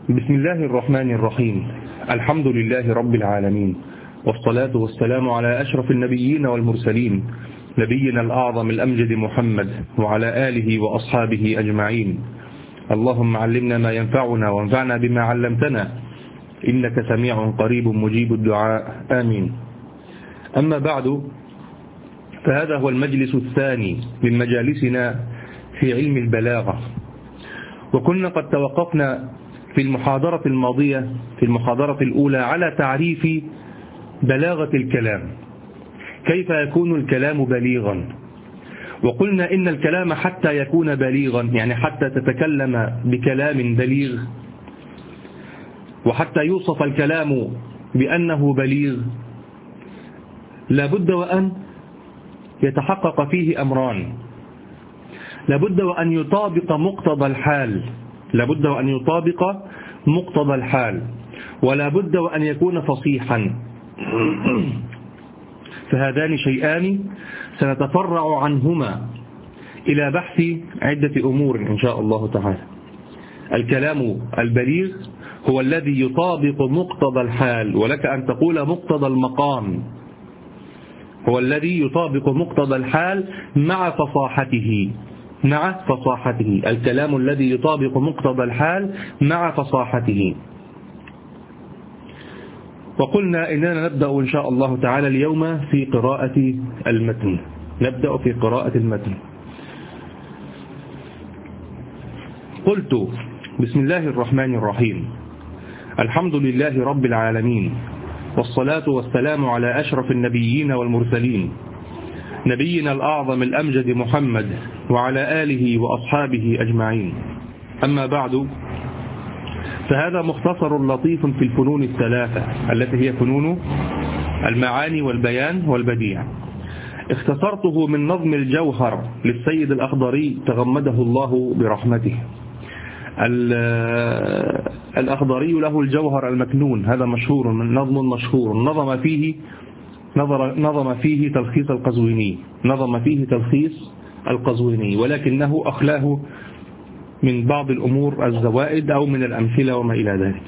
بسم الله الرحمن الرحيم. الحمد لله رب العالمين، والصلاة والسلام على أشرف النبيين والمرسلين، نبينا الأعظم الأمجد محمد وعلى آله وأصحابه أجمعين. اللهم علمنا ما ينفعنا وانفعنا بما علمتنا، إنك سميع قريب مجيب الدعاء، آمين. أما بعد، فهذا هو المجلس الثاني من مجالسنا في علم البلاغة، وكنا قد توقفنا في المحاضرة الماضية في المحاضرة الأولى على تعريف بلاغة الكلام، كيف يكون الكلام بليغا. وقلنا إن الكلام حتى يكون بليغا، يعني حتى تتكلم بكلام بليغ، وحتى يوصف الكلام بأنه بليغ، لابد وأن يتحقق فيه أمران. لابد وأن يطابق مقتضى الحال، لابد وأن يطابق مقتضى الحال، ولا بد وأن يكون فصيحا. فهذان شيئان سنتفرع عنهما إلى بحث عدة أمور إن شاء الله تعالى. الكلام البليغ هو الذي يطابق مقتضى الحال، ولك أن تقول مقتضى المقام، هو الذي يطابق مقتضى الحال مع فصاحته، مع فصاحته، الكلام الذي يطابق مقتضى الحال مع فصاحته. وقلنا إننا نبدأ إن شاء الله تعالى اليوم في قراءة المتن، نبدأ في قراءة المتن. قلت: بسم الله الرحمن الرحيم، الحمد لله رب العالمين، والصلاة والسلام على أشرف النبيين والمرسلين، نبينا الأعظم الأمجد محمد وعلى آله وأصحابه أجمعين. أما بعد، فهذا مختصر لطيف في الفنون الثلاثة التي هي فنون المعاني والبيان والبديع. اختصرته من نظم الجوهر للسيد الأخضري تغمده الله برحمته. الأخضري له الجوهر المكنون، هذا مشهور، من نظم مشهور، نظم فيه تلخيص القزويني، نظم فيه تلخيص القزويني، ولكنه أخلاه من بعض الأمور الزوائد أو من الأمثلة وما إلى ذلك.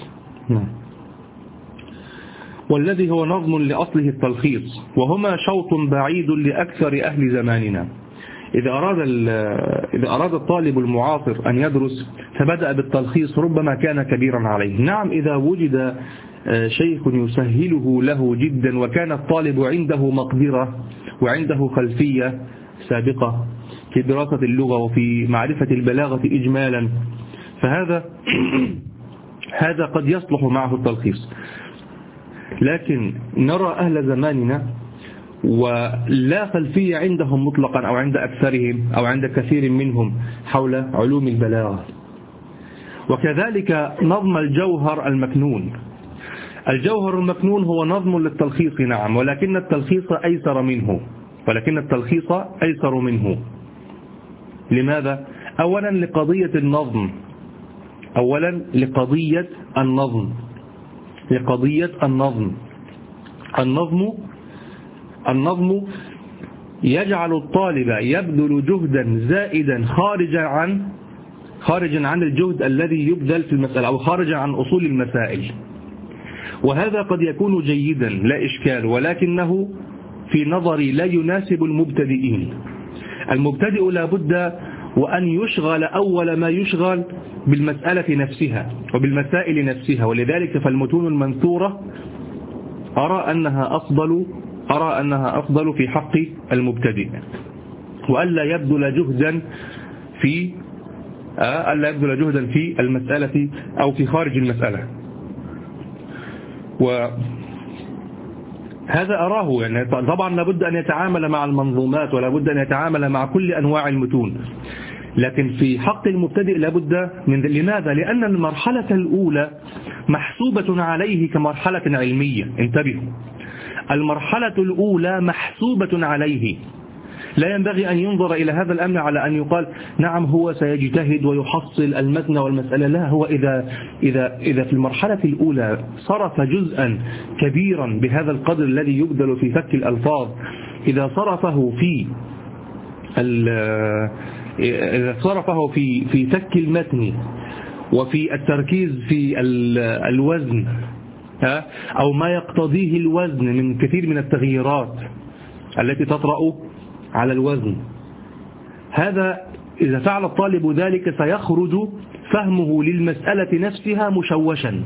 والذي هو نظم لأصله التلخيص، وهما شوط بعيد لأكثر أهل زماننا. إذا أراد الطالب المعاصر أن يدرس فبدأ بالتلخيص ربما كان كبيرا عليه. نعم، إذا وجد شيخ يسهله له جدا وكان الطالب عنده مقدرة وعنده خلفية سابقة في دراسة اللغة وفي معرفة البلاغة إجمالا، فهذا هذا قد يصلح معه التلخيص. لكن نرى أهل زماننا ولا خلفية عندهم مطلقا، أو عند أكثرهم أو عند كثير منهم حول علوم البلاغة. وكذلك نظم الجوهر المكنون. الجوهر المكنون هو نظم للتلخيص، نعم، ولكن التلخيص أيسر منه. لماذا؟ أولا لقضية النظم، النظم يجعل الطالب يبذل جهدا زائدا خارجا عن الجهد الذي يبذل في المسألة، أو خارجا عن أصول المسائل. وهذا قد يكون جيدا لا إشكال، ولكنه في نظري لا يناسب المبتدئين. المبتدئ لا بد وأن يشغل أول ما يشغل بالمسألة نفسها وبالمسائل نفسها. ولذلك فالمتون المنثورة أرى أنها أفضل في حق المبتدئ، وألا يبذل جهدا في المسألة أو في خارج المسألة. وهذا أراه، يعني طبعا لابد أن يتعامل مع المنظومات ولابد أن يتعامل مع كل أنواع المتون، لكن في حق المبتدئ لابد من. لماذا؟ لأن المرحلة الأولى محسوبة عليه كمرحلة علمية. انتبهوا، المرحلة الأولى محسوبة عليه، لا ينبغي أن ينظر إلى هذا الأمر على أن يقال نعم هو سيجتهد ويحصل المتن والمسألة. لا، هو إذا في المرحلة الأولى صرف جزءا كبيرا بهذا القدر الذي يبذل في فك الألفاظ، إذا صرفه في فك المتن وفي التركيز في الوزن أو ما يقتضيه الوزن من كثير من التغييرات التي تطرأ على الوزن. هذا إذا فعل الطالب ذلك سيخرج فهمه للمسألة نفسها مشوشا،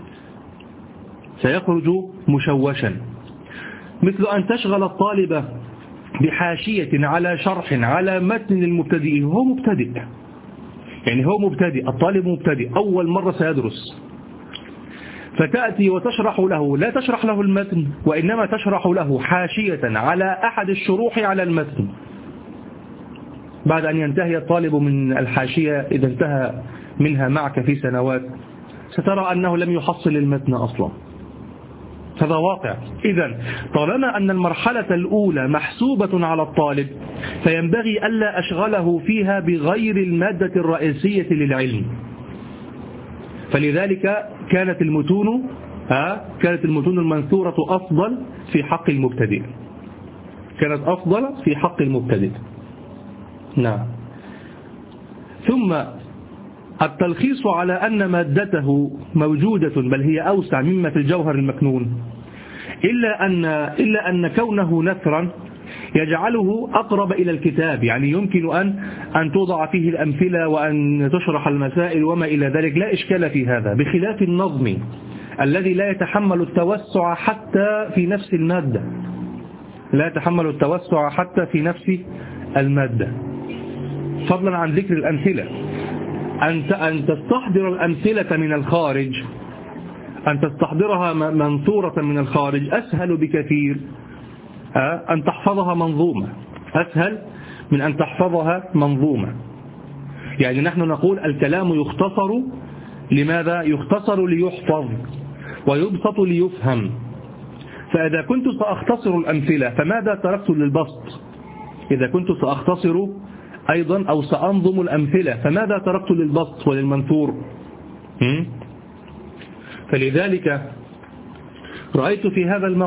سيخرج مشوشا، مثل أن تشغل الطالب بحاشية على شرح على متن المبتدئ. هو مبتدئ، يعني هو مبتدئ، الطالب مبتدئ أول مرة سيدرس، فتأتي وتشرح له، لا تشرح له المتن وإنما تشرح له حاشية على أحد الشروح على المتن. بعد أن ينتهي الطالب من الحاشية، إذا انتهى منها معك في سنوات، سترى أنه لم يحصل المتن أصلا. هذا واقع. إذن طالما أن المرحلة الأولى محسوبة على الطالب، فينبغي ألا أشغله فيها بغير المادة الرئيسية للعلم. فلذلك كانت المتون المنثورة أفضل في حق المبتدئ، كانت أفضل في حق المبتدئ. نعم. ثم التلخيص على أن مادته موجودة، بل هي أوسع مما في الجوهر المكنون، إلا أن كونه نثرا يجعله أقرب إلى الكتاب، يعني يمكن أن توضع فيه الأمثلة وأن تشرح المسائل وما إلى ذلك، لا إشكال في هذا، بخلاف النظم الذي لا يتحمل التوسع حتى في نفس المادة، لا يتحمل التوسع حتى في نفس المادة، فضلا عن ذكر الأمثلة. أن تستحضر الأمثلة من الخارج، أن تستحضرها منثورة من الخارج أسهل بكثير أن تحفظها منظومة، أسهل من أن تحفظها منظومة. يعني نحن نقول الكلام يختصر، لماذا؟ يختصر ليحفظ ويبسط ليفهم. فإذا كنت سأختصر الأمثلة فماذا تركت للبسط؟ إذا كنت سأختصر أيضا أو سأنظم الأمثلة فماذا تركت للبسط وللمنثور؟ فلذلك رأيت في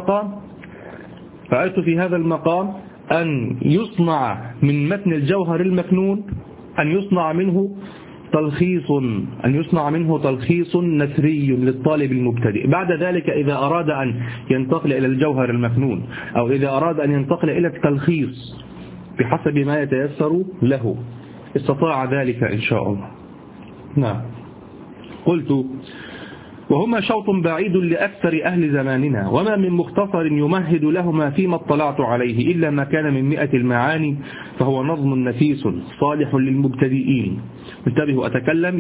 هذا المقام أن يصنع من متن الجوهر المكنون، أن يصنع منه تلخيص نثري للطالب المبتدئ. بعد ذلك إذا أراد أن ينتقل إلى الجوهر المكنون أو إذا أراد أن ينتقل إلى التلخيص بحسب ما يتيسر له استطاع ذلك إن شاء الله. نعم. قلت: وهما شوط بعيد لأكثر أهل زماننا، وما من مختصر يمهد لهما فيما اطلعت عليه إلا ما كان من 100 المعاني، فهو نظم نفيس صالح للمبتدئين. انتبهوا، أتكلم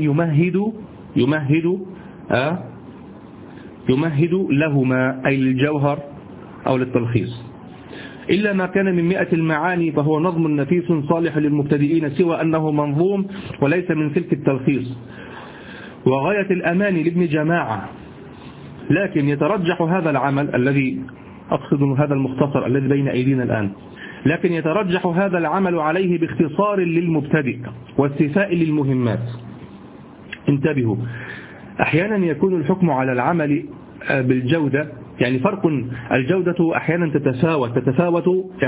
يمهد لهما، أي للجوهر أو للتلخيص. إلا ما كان من 100 المعاني فهو نظم نفيس صالح للمبتدئين، سوى أنه منظوم وليس من سلك التلخيص. وغاية الأمان لابن جماعة، لكن يترجح هذا العمل الذي أقصد هذا المختصر الذي بين أيدينا الآن، لكن يترجح هذا العمل عليه باختصار للمبتدئ واستيفاء للمهمات. انتبهوا، أحيانا يكون الحكم على العمل بالجودة، يعني فرق، الجودة أحيانا تتفاوت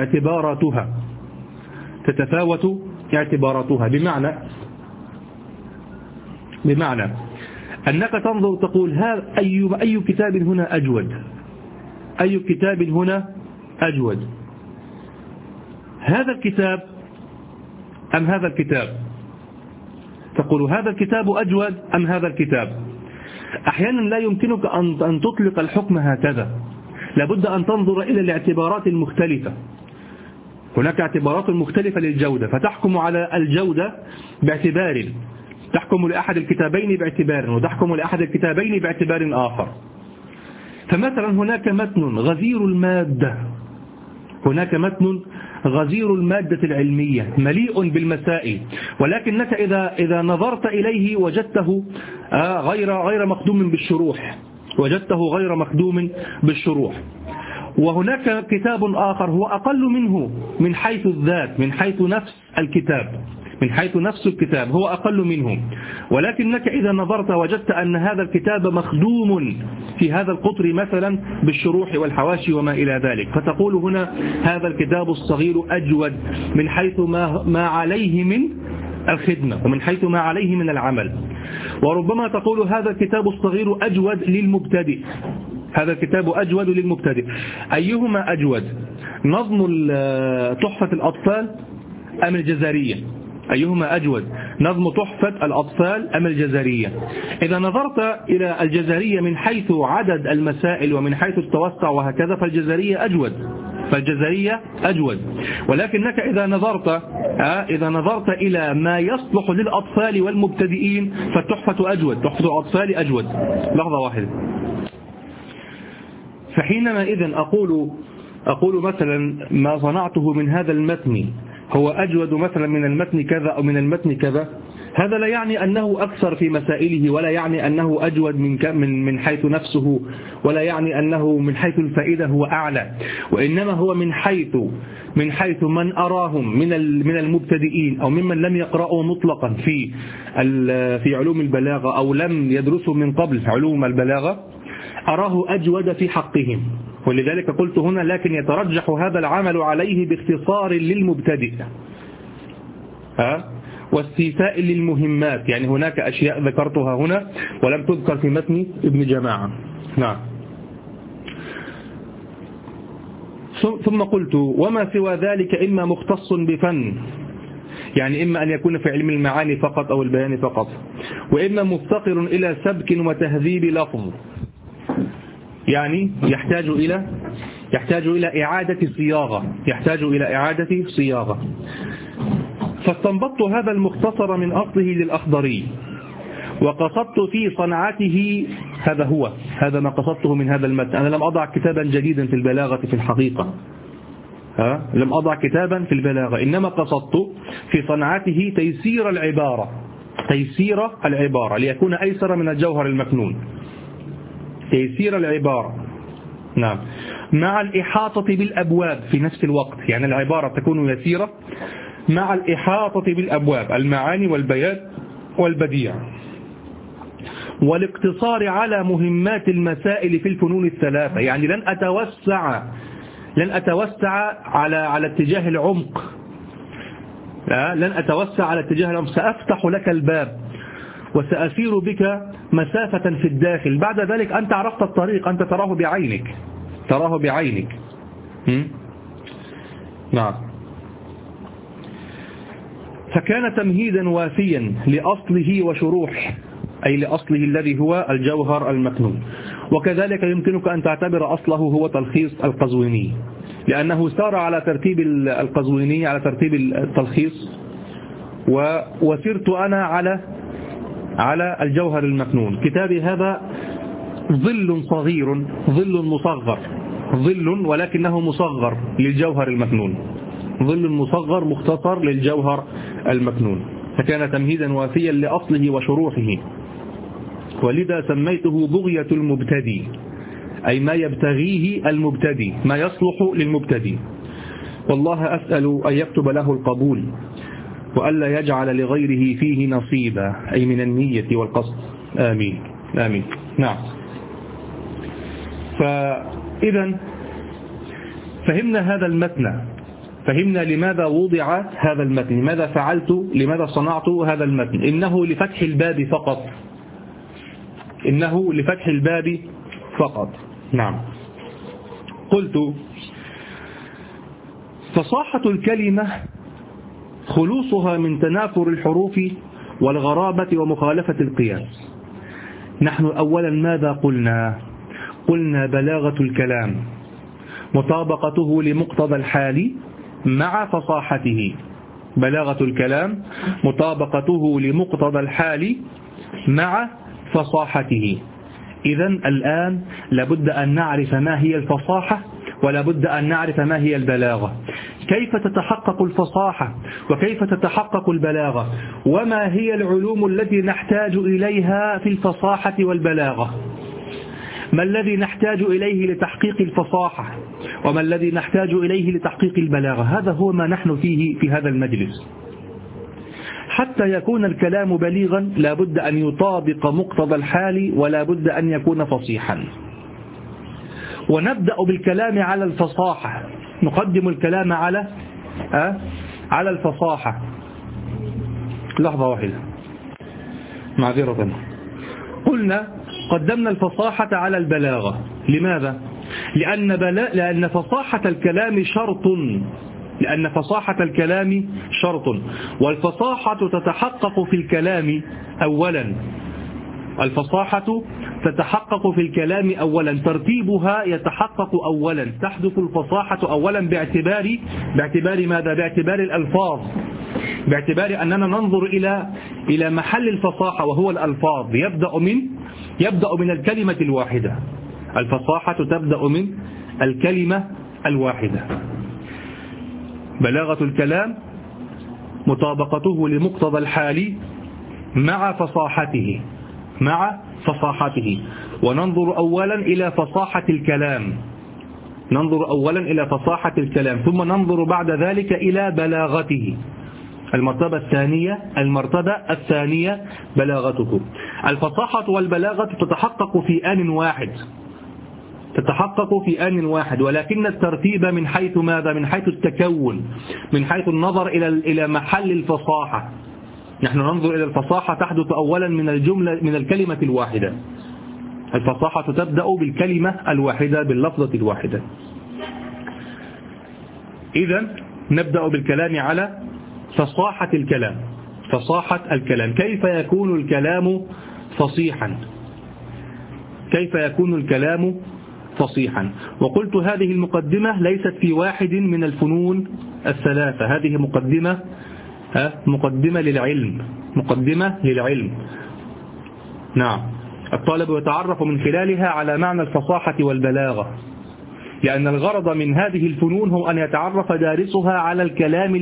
اعتباراتها، بمعنى أنك تنظر تقول أي كتاب هنا أجود، أي كتاب هنا أجود، هذا الكتاب أم هذا الكتاب؟ تقول هذا الكتاب أجود أم هذا الكتاب؟ أحيانا لا يمكنك أن تطلق الحكم هكذا، لابد أن تنظر إلى الاعتبارات المختلفة. هناك اعتبارات مختلفة للجودة، فتحكم على الجودة باعتبار، تحكم لأحد الكتابين باعتبار وتحكم لأحد الكتابين باعتبار آخر. فمثلا هناك متن غزير المادة العلمية مليء بالمسائل، ولكنك إذا نظرت إليه وجدته غير مخدوم بالشروح، وهناك كتاب آخر هو أقل منه من حيث الذات، من حيث نفس الكتاب هو أقل منه، ولكنك إذا نظرت وجدت أن هذا الكتاب مخدوم في هذا القطر مثلا بالشروح والحواشي وما إلى ذلك، فتقول هنا هذا الكتاب الصغير أجود من حيث ما عليه الخدمة ومن حيث ما عليه من العمل. وربما تقول هذا الكتاب الصغير أجود للمبتدئ، هذا الكتاب أجود للمبتدئ. أيهما أجود، نظم تحفة الأطفال أم الجزرية؟ أيهما أجود، نظم تحفة الأطفال أم الجزرية؟ إذا نظرت إلى الجزرية من حيث عدد المسائل ومن حيث التوسع وهكذا فالجزرية أجود. ولكنك إذا نظرت إلى ما يصلح للأطفال والمبتدئين فالتحفة أجود، تحفة الأطفال أجود. لحظة واحدة. فحينما إذن أقول مثلا ما صنعته من هذا المتن هو أجود مثلا من المتن كذا أو من المتن كذا، هذا لا يعني أنه أكثر في مسائله، ولا يعني أنه أجود من حيث نفسه، ولا يعني أنه من حيث الفائدة هو أعلى، وإنما هو من حيث من أراهم من المبتدئين أو ممن لم يقرأوا مطلقا في علوم البلاغة أو لم يدرسوا من قبل علوم البلاغة، أراه أجود في حقهم. ولذلك قلت هنا لكن يترجح هذا العمل عليه باختصار للمبتدئ واستيفاء للمهمات. يعني هناك أشياء ذكرتها هنا ولم تذكر في متن ابن جماعة. نعم. ثم قلت وما سوى ذلك إما مختص بفن، يعني إما أن يكون في علم المعاني فقط أو البيان فقط، وإما مفتقر إلى سبك وتهذيب لفظ، يعني يحتاج إلى إعادة صياغة. فاستنبطت هذا المختصر من أصله للأخضري وقصدت في صنعته، هذا ما قصدته من هذا المتن. أنا لم أضع كتابا جديدا في البلاغة في الحقيقة، لم أضع كتابا في البلاغة، إنما قصدت في صنعته تيسير العبارة ليكون أيسر من الجوهر المكنون. تيسير العبارة، نعم، مع الإحاطة بالأبواب في نفس الوقت، يعني العبارة تكون يسيرة مع الإحاطة بالأبواب، المعاني والبيان والبديع، والاقتصار على مهمات المسائل في الفنون الثلاثة. يعني لن أتوسع على اتجاه العمق، سأفتح لك الباب وسأسير بك مسافة في الداخل، بعد ذلك أنت عرفت الطريق، أنت تراه بعينك. نعم. فكان تمهيدا وافيا لأصله وشروحه، أي لأصله الذي هو الجوهر المكنون. وكذلك يمكنك أن تعتبر أصله هو تلخيص القزويني، لأنه سار على ترتيب القزويني على ترتيب التلخيص، وسرت أنا على الجوهر المكنون. كتابي هذا ظل صغير، ظل مصغر، ظل ولكنه مصغر للجوهر المكنون، ظل مصغر مختصر للجوهر المكنون. فكان تمهيدا وافيا لأصله وشروحه، ولذا سميته بغية المبتدي، أي ما يبتغيه المبتدي، ما يصلح للمبتدي. والله أسأل أن يكتب له القبول وألا يجعل لغيره فيه نصيبا، أي من النية والقصد. آمين آمين. نعم. فإذا فهمنا هذا المتن، فهمنا لماذا وضع هذا المتن، لماذا فعلت، لماذا صنعت هذا المتن. إنه لفتح الباب فقط، إنه لفتح الباب فقط. نعم. قلت فصاحة الكلمة خلوصها من تنافر الحروف والغرابة ومخالفة القياس. نحن أولا ماذا قلنا؟ قلنا بلاغة الكلام مطابقته لمقتضى الحال مع فصاحته، بلاغة الكلام مطابقته لمقتضى الحال مع فصاحته. إذن الآن لابد أن نعرف ما هي الفصاحة ولابد أن نعرف ما هي البلاغة، كيف تتحقق الفصاحة وكيف تتحقق البلاغة، وما هي العلوم التي نحتاج إليها في الفصاحة والبلاغة، ما الذي نحتاج إليه لتحقيق الفصاحة وما الذي نحتاج إليه لتحقيق البلاغة. هذا هو ما نحن فيه في هذا المجلس. حتى يكون الكلام بليغا لابد أن يطابق مقتضى الحال ولا بد أن يكون فصيحا. ونبدأ بالكلام على الفصاحة، نقدم الكلام على الفصاحة. لحظة واحدة معذرة. قلنا قدمنا الفصاحة على البلاغة. لماذا؟ لأن فصاحة الكلام شرط، لأن فصاحة الكلام شرط، والفصاحة تتحقق في الكلام أولا. الفصاحة تتحقق في الكلام أولا، ترتيبها يتحقق أولا، تحدث الفصاحة أولا باعتبار ماذا؟ باعتبار الألفاظ، باعتبار أننا ننظر إلى محل الفصاحة وهو الألفاظ. يبدأ من الكلمة الواحدة. الفصاحة تبدأ من الكلمة الواحدة. بلاغة الكلام مطابقته لمقتضى الحال مع فصاحته. وننظر أولا إلى فصاحة الكلام، ثم ننظر بعد ذلك إلى بلاغته. المرتبة الثانية بلاغته. الفصاحة والبلاغة تتحقق في آن واحد، ولكن الترتيب من حيث ماذا؟ من حيث التكون، من حيث النظر إلى محل الفصاحة. نحن ننظر إلى الفصاحة تحدث أولا من الكلمة الواحدة. الفصاحة تبدأ بالكلمة الواحدة، باللفظة الواحدة. إذن نبدأ بالكلام على فصاحة الكلام. كيف يكون الكلام فصيحا؟ وقلت هذه المقدمة ليست في واحد من الفنون الثلاثة، هذه مقدمة للعلم. نعم. الطالب يتعرف من خلالها على معنى الفصاحة والبلاغة، لأن الغرض من هذه الفنون هو أن يتعرف دارسها على الكلام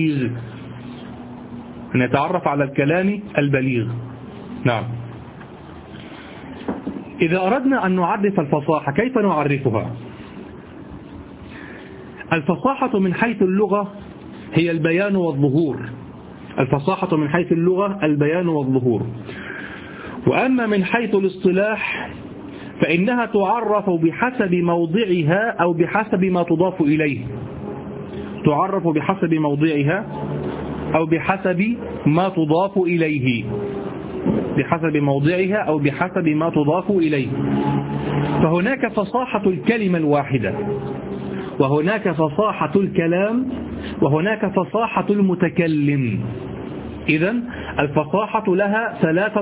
البليغ. نعم. إذا أردنا أن نعرف الفصاحة كيف نعرفها؟ الفصاحة من حيث اللغة هي البيان والظهور. وأما من حيث الاصطلاح فإنها تعرف بحسب موضعها أو بحسب ما تضاف إليه. فهناك فصاحة الكلمة الواحدة، وهناك فصاحة الكلام، وهناك فصاحة المتكلم. إذن الفصاحة لها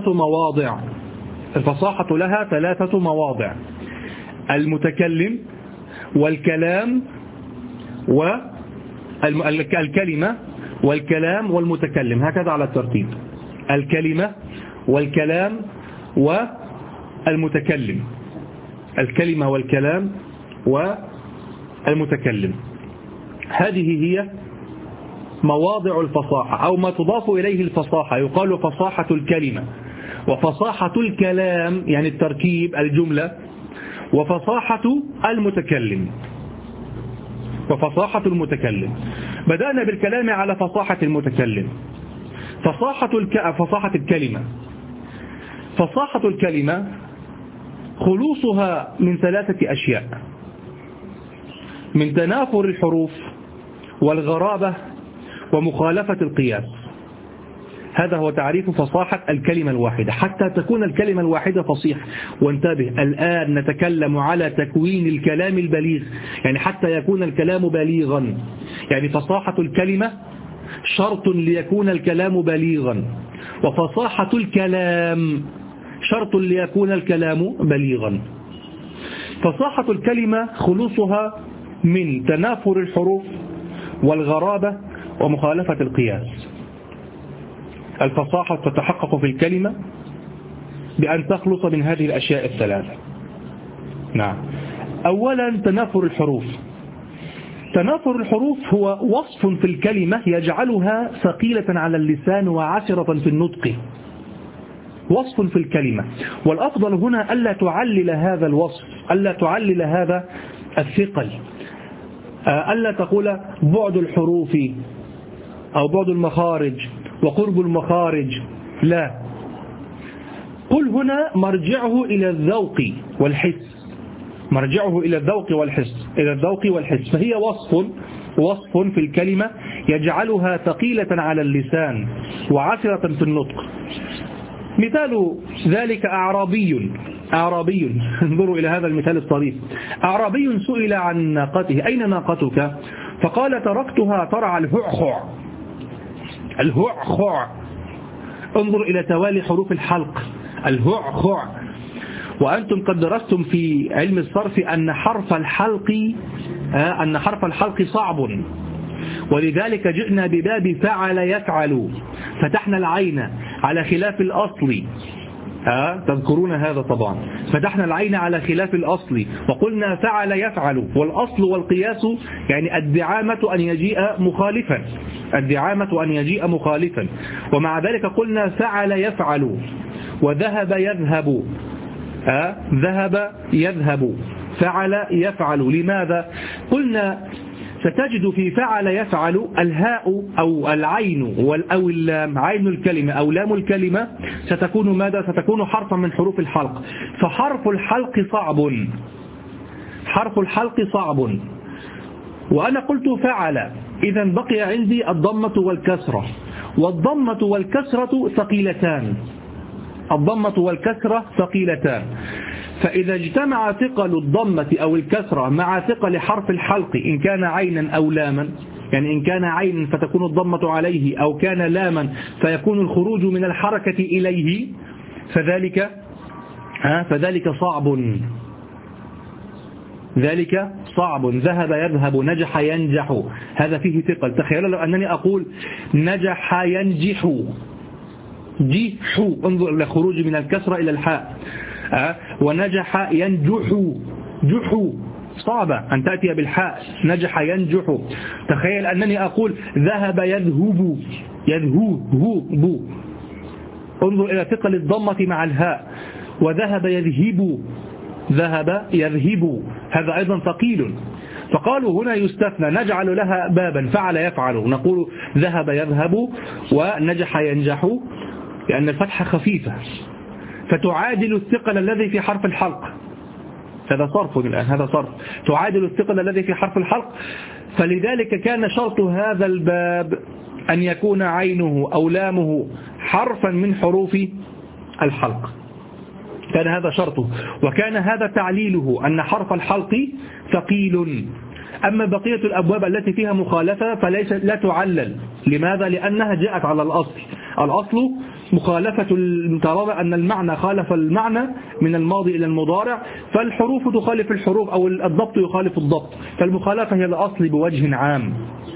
ثلاثة مواضع: المتكلم والكلام والكلمة والكلام والمتكلم، هكذا على الترتيب: الكلمة والكلام والمتكلم. هذه هي مواضع الفصاحة أو ما تضاف إليه الفصاحة. يقال فصاحة الكلمة، وفصاحة الكلام يعني التركيب، الجملة، وفصاحة المتكلم. بدأنا بالكلام على فصاحة المتكلم. فصاحة الكلمة. فصاحة الكلمة خلوصها من 3 أشياء: من تنافر الحروف، والغرابة، ومخالفة القياس. هذا هو تعريف فصاحة الكلمة الواحدة. حتى تكون الكلمة الواحدة فصيحة، وانتبه الآن نتكلم على تكوين الكلام البليغ، يعني حتى يكون الكلام بليغا. يعني فصاحة الكلمة شرط ليكون الكلام بليغا، وفصاحة الكلام شرط ليكون الكلام بليغا. فصاحة الكلمة خلوصها من تنافر الحروف، والغرابة، ومخالفة القياس. الفصاحة تتحقق في الكلمة بأن تخلص من هذه الأشياء الثلاثة. نعم. أولا تنافر الحروف. تنافر الحروف هو وصف في الكلمة يجعلها ثقيلة على اللسان وعسرة في النطق. وصف في الكلمة، والأفضل هنا ألا تعلل هذا الوصف، ألا تعلل هذا الثقل، ألا تقول بعد الحروف أو بعد المخارج وقرب المخارج، لا. قل هنا مرجعه إلى الذوق والحس، مرجعه إلى الذوق والحس، فهي وصف وصف في الكلمة يجعلها ثقيلة على اللسان وعسرة في النطق. مثال ذلك أعرابي انظروا إلى هذا المثال الطريف. أعرابي سئل عن ناقته: أين ناقتك؟ فقال: تركتها ترعى الهعخع. الهعخع، انظر إلى توالي حروف الحلق، الهعخع. وأنتم قد درستم في علم الصرف أن حرف الحلق صعب، ولذلك جئنا بباب فعل يفعل، فتحنا العين على خلاف الأصل. تذكرون هذا طبعا. فتحنا العين على خلاف الأصل وقلنا فعل يفعل، والأصل والقياس يعني الدعامة أن يجيء مخالفا، ومع ذلك قلنا فعل يفعل وذهب يذهب. ذهب يذهب، فعل يفعل. لماذا؟ قلنا ستجد في فعل يفعل الهاء أو العين أو اللام، عين الكلمة أو لام الكلمة ستكون ماذا؟ ستكون حرفا من حروف الحلق. فحرف الحلق صعب. وأنا قلت فعل، إذا بقي عندي الضمة والكسرة، والضمة والكسرة ثقيلتان. فإذا اجتمع ثقل الضمة أو الكسرة مع ثقل حرف الحلق، إن كان عينا أو لاما، يعني إن كان عينا فتكون الضمة عليه، أو كان لاما فيكون الخروج من الحركة إليه، فذلك صعب. ذهب يذهب، نجح ينجح، هذا فيه ثقل. تخيلوا لو أنني أقول نجح ينجح، جيح، انظر إلى خروج من الكسرة إلى الحاء. ونجح ينجح، جح صعبة أن تأتي بالحاء، نجح ينجح. تخيل أنني أقول ذهب يذهب، يذهب، انظر إلى ثقل الضمة مع الهاء. وذهب يذهب، هذا أيضا ثقيل. فقالوا هنا يستثنى، نجعل لها بابا فعل يفعل، نقول ذهب يذهب ونجح ينجح، لأن الفتحة خفيفة فتعادل الثقل الذي في حرف الحلق. هذا صرف تعادل الثقل الذي في حرف الحلق. فلذلك كان شرط هذا الباب أن يكون عينه أو لامه حرفا من حروف الحلق، كان هذا شرطه، وكان هذا تعليله أن حرف الحلق ثقيل. أما بقية الأبواب التي فيها مخالفة لا تعلل. لماذا؟ لأنها جاءت على الأصل مخالفة، طالما أن المعنى خالف المعنى من الماضي إلى المضارع، فالحروف تخالف الحروف أو الضبط يخالف الضبط، فالمخالفة هي الأصل بوجه عام.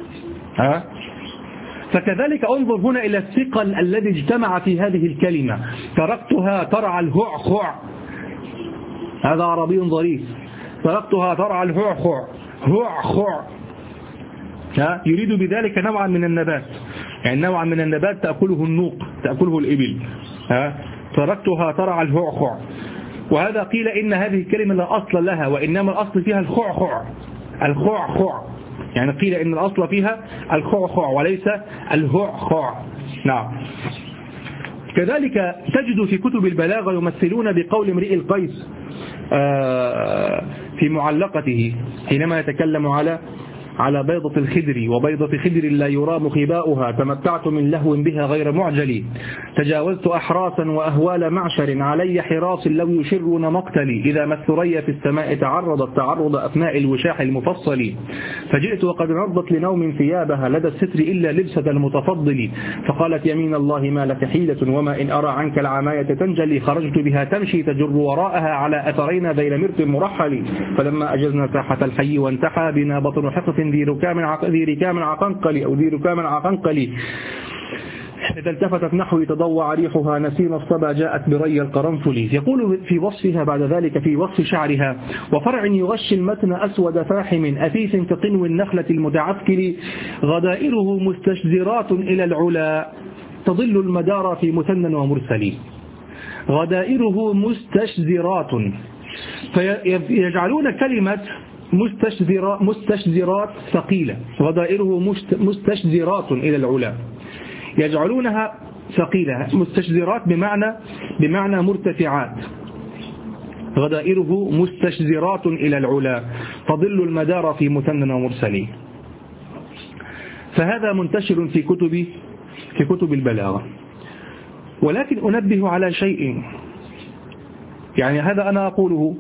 فكذلك انظر هنا إلى الثقل الذي اجتمع في هذه الكلمة. تركتها ترعى الهعخع، هذا عربي ظريف. تركتها ترعى الهعخع، هعخع، يريد بذلك نوعا من النبات، يعني نوعا من النبات تأكله النوق، تأكله الإبل. تركتها ترعى الهعخع. وهذا قيل إن هذه الكلمة لا أصل لها، وإنما الأصل فيها الخعخع، يعني قيل إن الأصل فيها الخعخع وليس الهعخع. نعم. كذلك تجد في كتب البلاغة يمثلون بقول امرئ القيس في معلقته حينما يتكلم على بيضة الخدر: وبيضة خدر لا يرام خباؤها، تمتعت من لهو بها غير معجلي، تجاوزت أحراسا وأهوال معشر، علي حراس لو يشرون مقتلي، إذا ما الثريا في السماء تعرض أثناء الوشاح المفصل، فجئت وقد نضت لنوم ثيابها لدى الستر إلا لبسة المتفضل، فقالت يمين الله ما لك حيلة، وما إن أرى عنك العماية تنجلي، خرجت بها تمشي تجر وراءها على أثرين ذيل مرت مرحل، فلما أجزنا ساحة الحي وانتحى بنا بطن حقف ذي ركام عقنقلي، إذا التفتت نحوي تضوع ريحها، نسيم الصبا جاءت بري القرنفل. يقول في وصفها بعد ذلك في وصف شعرها: وفرع يغشي المتن أسود فاحم، أثيث كقنو النخلة المتعفكر، غدائره مستشذرات إلى العلا، تضل المدار في مثنى ومرسل. غدائره مستشذرات، فيجعلون كلمة مستشذرات ثقيلة، غدائره مستشذرات إلى العلا، يجعلونها ثقيلة. مستشذرات بمعنى مرتفعات، غدائره مستشذرات إلى العلا، تضل المدار في مثنى ومرسل. فهذا منتشر في كتب البلاغة. ولكن أنبه على شيء، يعني هذا أنا أقوله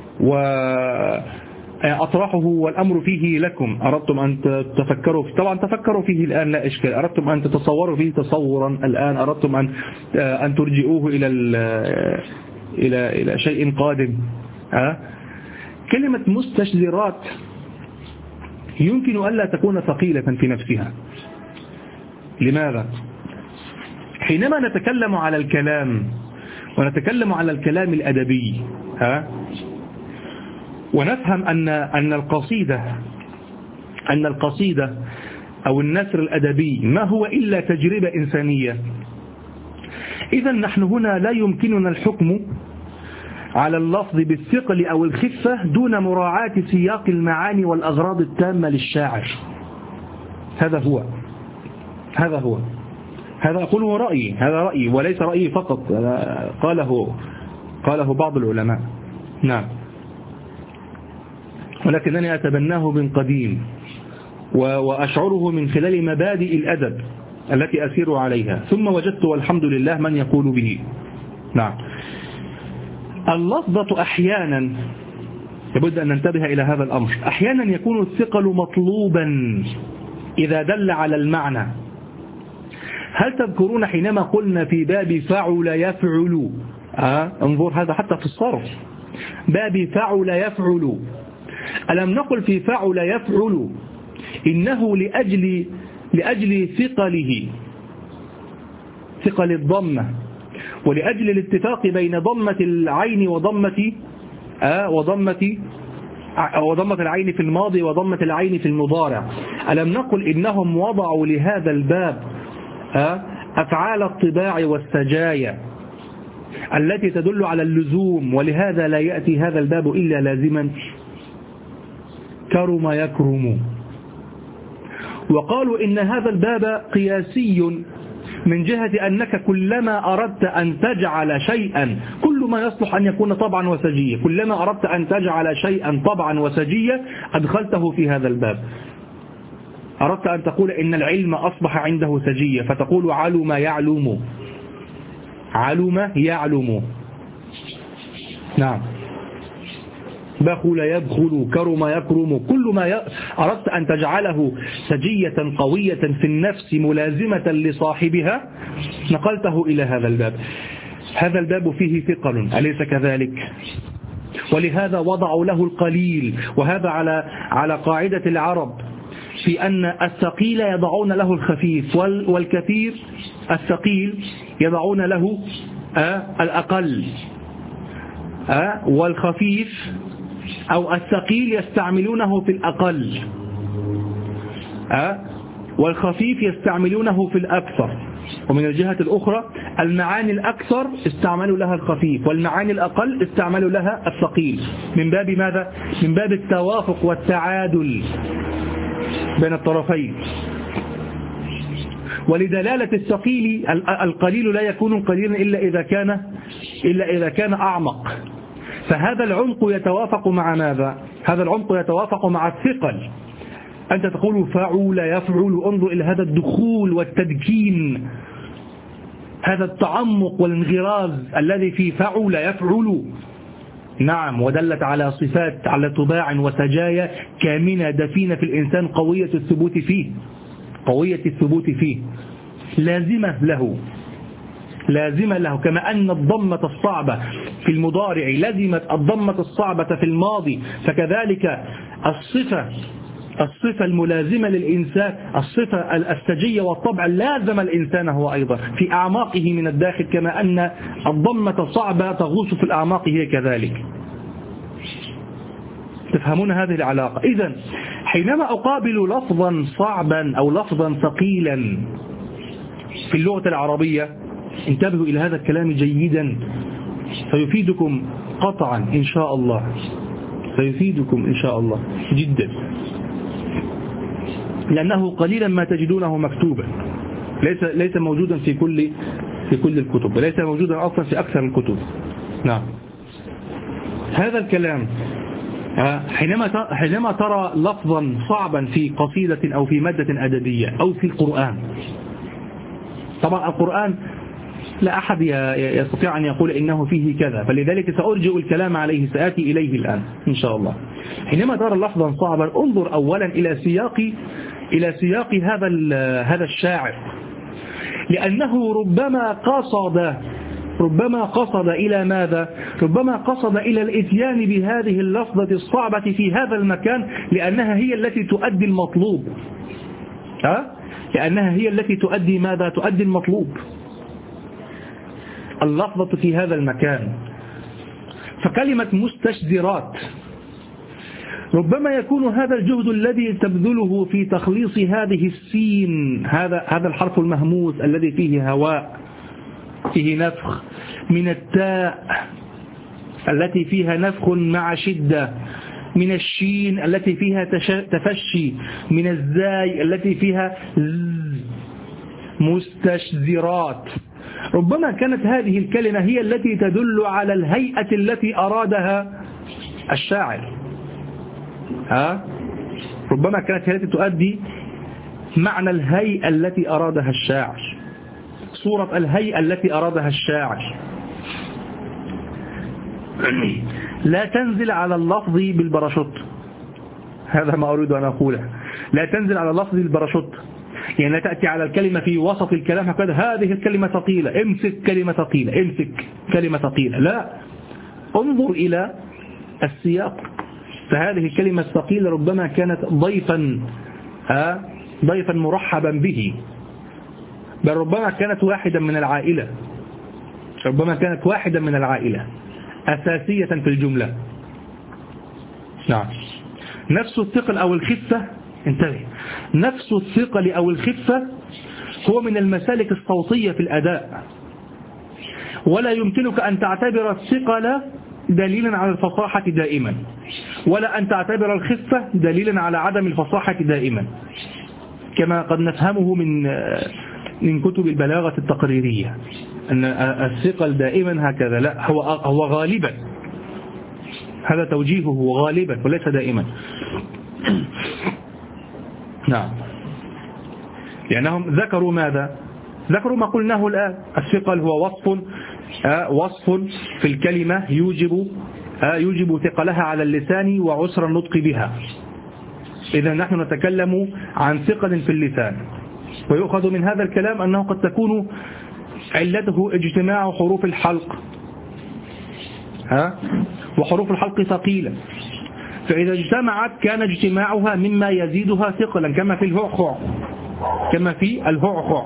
وأطرحه والأمر فيه لكم، أردتم أن تفكروا فيه طبعا تفكروا فيه الآن لا إشكال، أردتم أن تتصوروا فيه تصورا الآن، أردتم أن ترجئوه إلى شيء قادم. كلمة مستشذرات يمكن ألا تكون ثقيلة في نفسها. لماذا؟ حينما نتكلم على الكلام ونتكلم على الكلام الأدبي ونفهم أن القصيدة أو النثر الأدبي ما هو إلا تجربة إنسانية، إذا نحن هنا لا يمكننا الحكم على اللفظ بالثقل أو الخفة دون مراعاة سياق المعاني والأغراض التامة للشاعر. هذا هو هذا أقوله رأيي، هذا رأيي وليس رأيي فقط، قاله بعض العلماء. نعم، ولكنني أتبناه من قديم وأشعره من خلال مبادئ الأدب التي أسير عليها، ثم وجدت والحمد لله من يقول به. نعم، اللفظة أحيانا لابد أن ننتبه إلى هذا الأمر، أحيانا يكون الثقل مطلوبا إذا دل على المعنى. هل تذكرون حينما قلنا في باب فعل يفعل، انظر هذا حتى في الصرف، باب فعل يفعل، ألم نقل في فعل يفعل إنه لأجل ثقل الضمة، ولأجل الاتفاق بين ضمة العين وضمة العين في الماضي وضمة العين في المضارع. ألم نقل إنهم وضعوا لهذا الباب أفعال الطباع والسجايا التي تدل على اللزوم، ولهذا لا يأتي هذا الباب إلا لازما، كرم يكرم. وقالوا إن هذا الباب قياسي من جهة أنك كلما أردت أن تجعل شيئا، كل ما يصلح أن يكون طبعا وسجية، كلما أردت أن تجعل شيئا طبعا وسجية أدخلته في هذا الباب. أردت أن تقول إن العلم أصبح عنده سجية، فتقول علم يعلم، علم يعلم. نعم، بخل يبخل، كرم يكرم، كل ما أردت أن تجعله سجية قوية في النفس ملازمة لصاحبها نقلته إلى هذا الباب. هذا الباب فيه ثقل، أليس كذلك؟ ولهذا وضعوا له القليل، وهذا على قاعدة العرب في أن الثقيل يضعون له الخفيف، والكثير الثقيل يضعون له الأقل، والخفيف أو الثقيل يستعملونه في الأقل، والخفيف يستعملونه في الأكثر. ومن الجهة الأخرى المعاني الأكثر استعملوا لها الخفيف، والمعاني الأقل استعملوا لها الثقيل، من باب ماذا؟ من باب التوافق والتعادل بين الطرفين. ولدلالة الثقيل القليل لا يكون قليلا إلا إذا كان أعمق، فهذا العمق يتوافق مع ماذا؟ هذا العمق يتوافق مع الثقل. أنت تقول فعول يفعل، انظر إلى هذا الدخول والتدكين، هذا التعمق والانغراز الذي في فعول يفعل. نعم، ودلت على صفات، على طباع وسجايا كامنة دفينة في الإنسان قوية الثبوت فيه لازمة له، كما أن الضمة الصعبة في المضارع لازمت الضمة الصعبة في الماضي، فكذلك الصفة الملازمة للإنسان، الصفة السجية والطبع لازم الإنسان هو أيضا في أعماقه من الداخل، كما أن الضمة الصعبة تغوص في الأعماق هي كذلك. تفهمون هذه العلاقة؟ إذن حينما أقابل لفظا صعبا أو لفظا ثقيلا في اللغة العربية، انتبهوا إلى هذا الكلام جيدا، سيفيدكم قطعا إن شاء الله، سيفيدكم إن شاء الله جدا، لأنه قليلا ما تجدونه مكتوبا، ليس موجودا في كل الكتب، وليس موجودا أصلا في أكثر الكتب. نعم، هذا الكلام حينما ترى لفظا صعبا في قصيدة أو في مادة أدبية أو في القرآن. طبعا القرآن لا أحد يستطيع أن يقول إنه فيه كذا، فلذلك سأرجئ الكلام عليه، سآتي إليه الآن إن شاء الله. حينما ترى لفظا صعبا انظر أولا إلى سياق هذا الشاعر، لأنه ربما قصد إلى ماذا؟ ربما قصد إلى الإتيان بهذه اللفظة الصعبة في هذا المكان، لأنها هي التي تؤدي المطلوب. لأنها هي التي تؤدي ماذا؟ تؤدي المطلوب، اللفظة في هذا المكان. فكلمة مستشذرات ربما يكون هذا الجهد الذي تبذله في تخليص هذه السين، هذا الحرف المهموس الذي فيه هواء، فيه نفخ، من التاء التي فيها نفخ مع شدة، من الشين التي فيها تفشي، من الزاي التي فيها مستشذرات. ربما كانت هذه الكلمة هي التي تدل على الهيئة التي أرادها الشاعر. ربما كانت هي التي تؤدي معنى الهيئة التي أرادها الشاعر، صورة الهيئة التي أرادها الشاعر. لا تنزل على اللفظ بالبراشوت، هذا ما أريد أن أقوله. لا تنزل على اللفظ بالبراشوت، يعني لا تأتي على الكلمة في وسط الكلام هكذا هذه الكلمة ثقيلة، امسك كلمة ثقيلة، لا، انظر إلى السياق. فهذه الكلمة الثقيلة ربما كانت ضيفا مرحبا به، بل ربما كانت واحدا من العائلة، أساسية في الجملة. نعم. نفس الثقل أو الخفة، انتبه، نفس الثقل أو الخفة هو من المسالك الصوتية في الأداء، ولا يمكنك أن تعتبر الثقل دليلا على الفصاحة دائما، ولا أن تعتبر الخفة دليلا على عدم الفصاحة دائما، كما قد نفهمه من كتب البلاغة التقريرية أن الثقل دائما هكذا، لا، هو غالبا، هذا توجيهه غالبا وليس دائما. نعم. لأنهم ذكروا ماذا؟ ذكروا ما قلناه الآن، الثقل هو وصف في الكلمة يوجب ثقلها على اللسان وعسر النطق بها. إذا نحن نتكلم عن ثقل في اللسان، ويؤخذ من هذا الكلام أنه قد تكون علته اجتماع حروف الحلق، وحروف الحلق ثقيلة، فإذا اجتمعت كان اجتماعها مما يزيدها ثقلا، كما في الهعخع.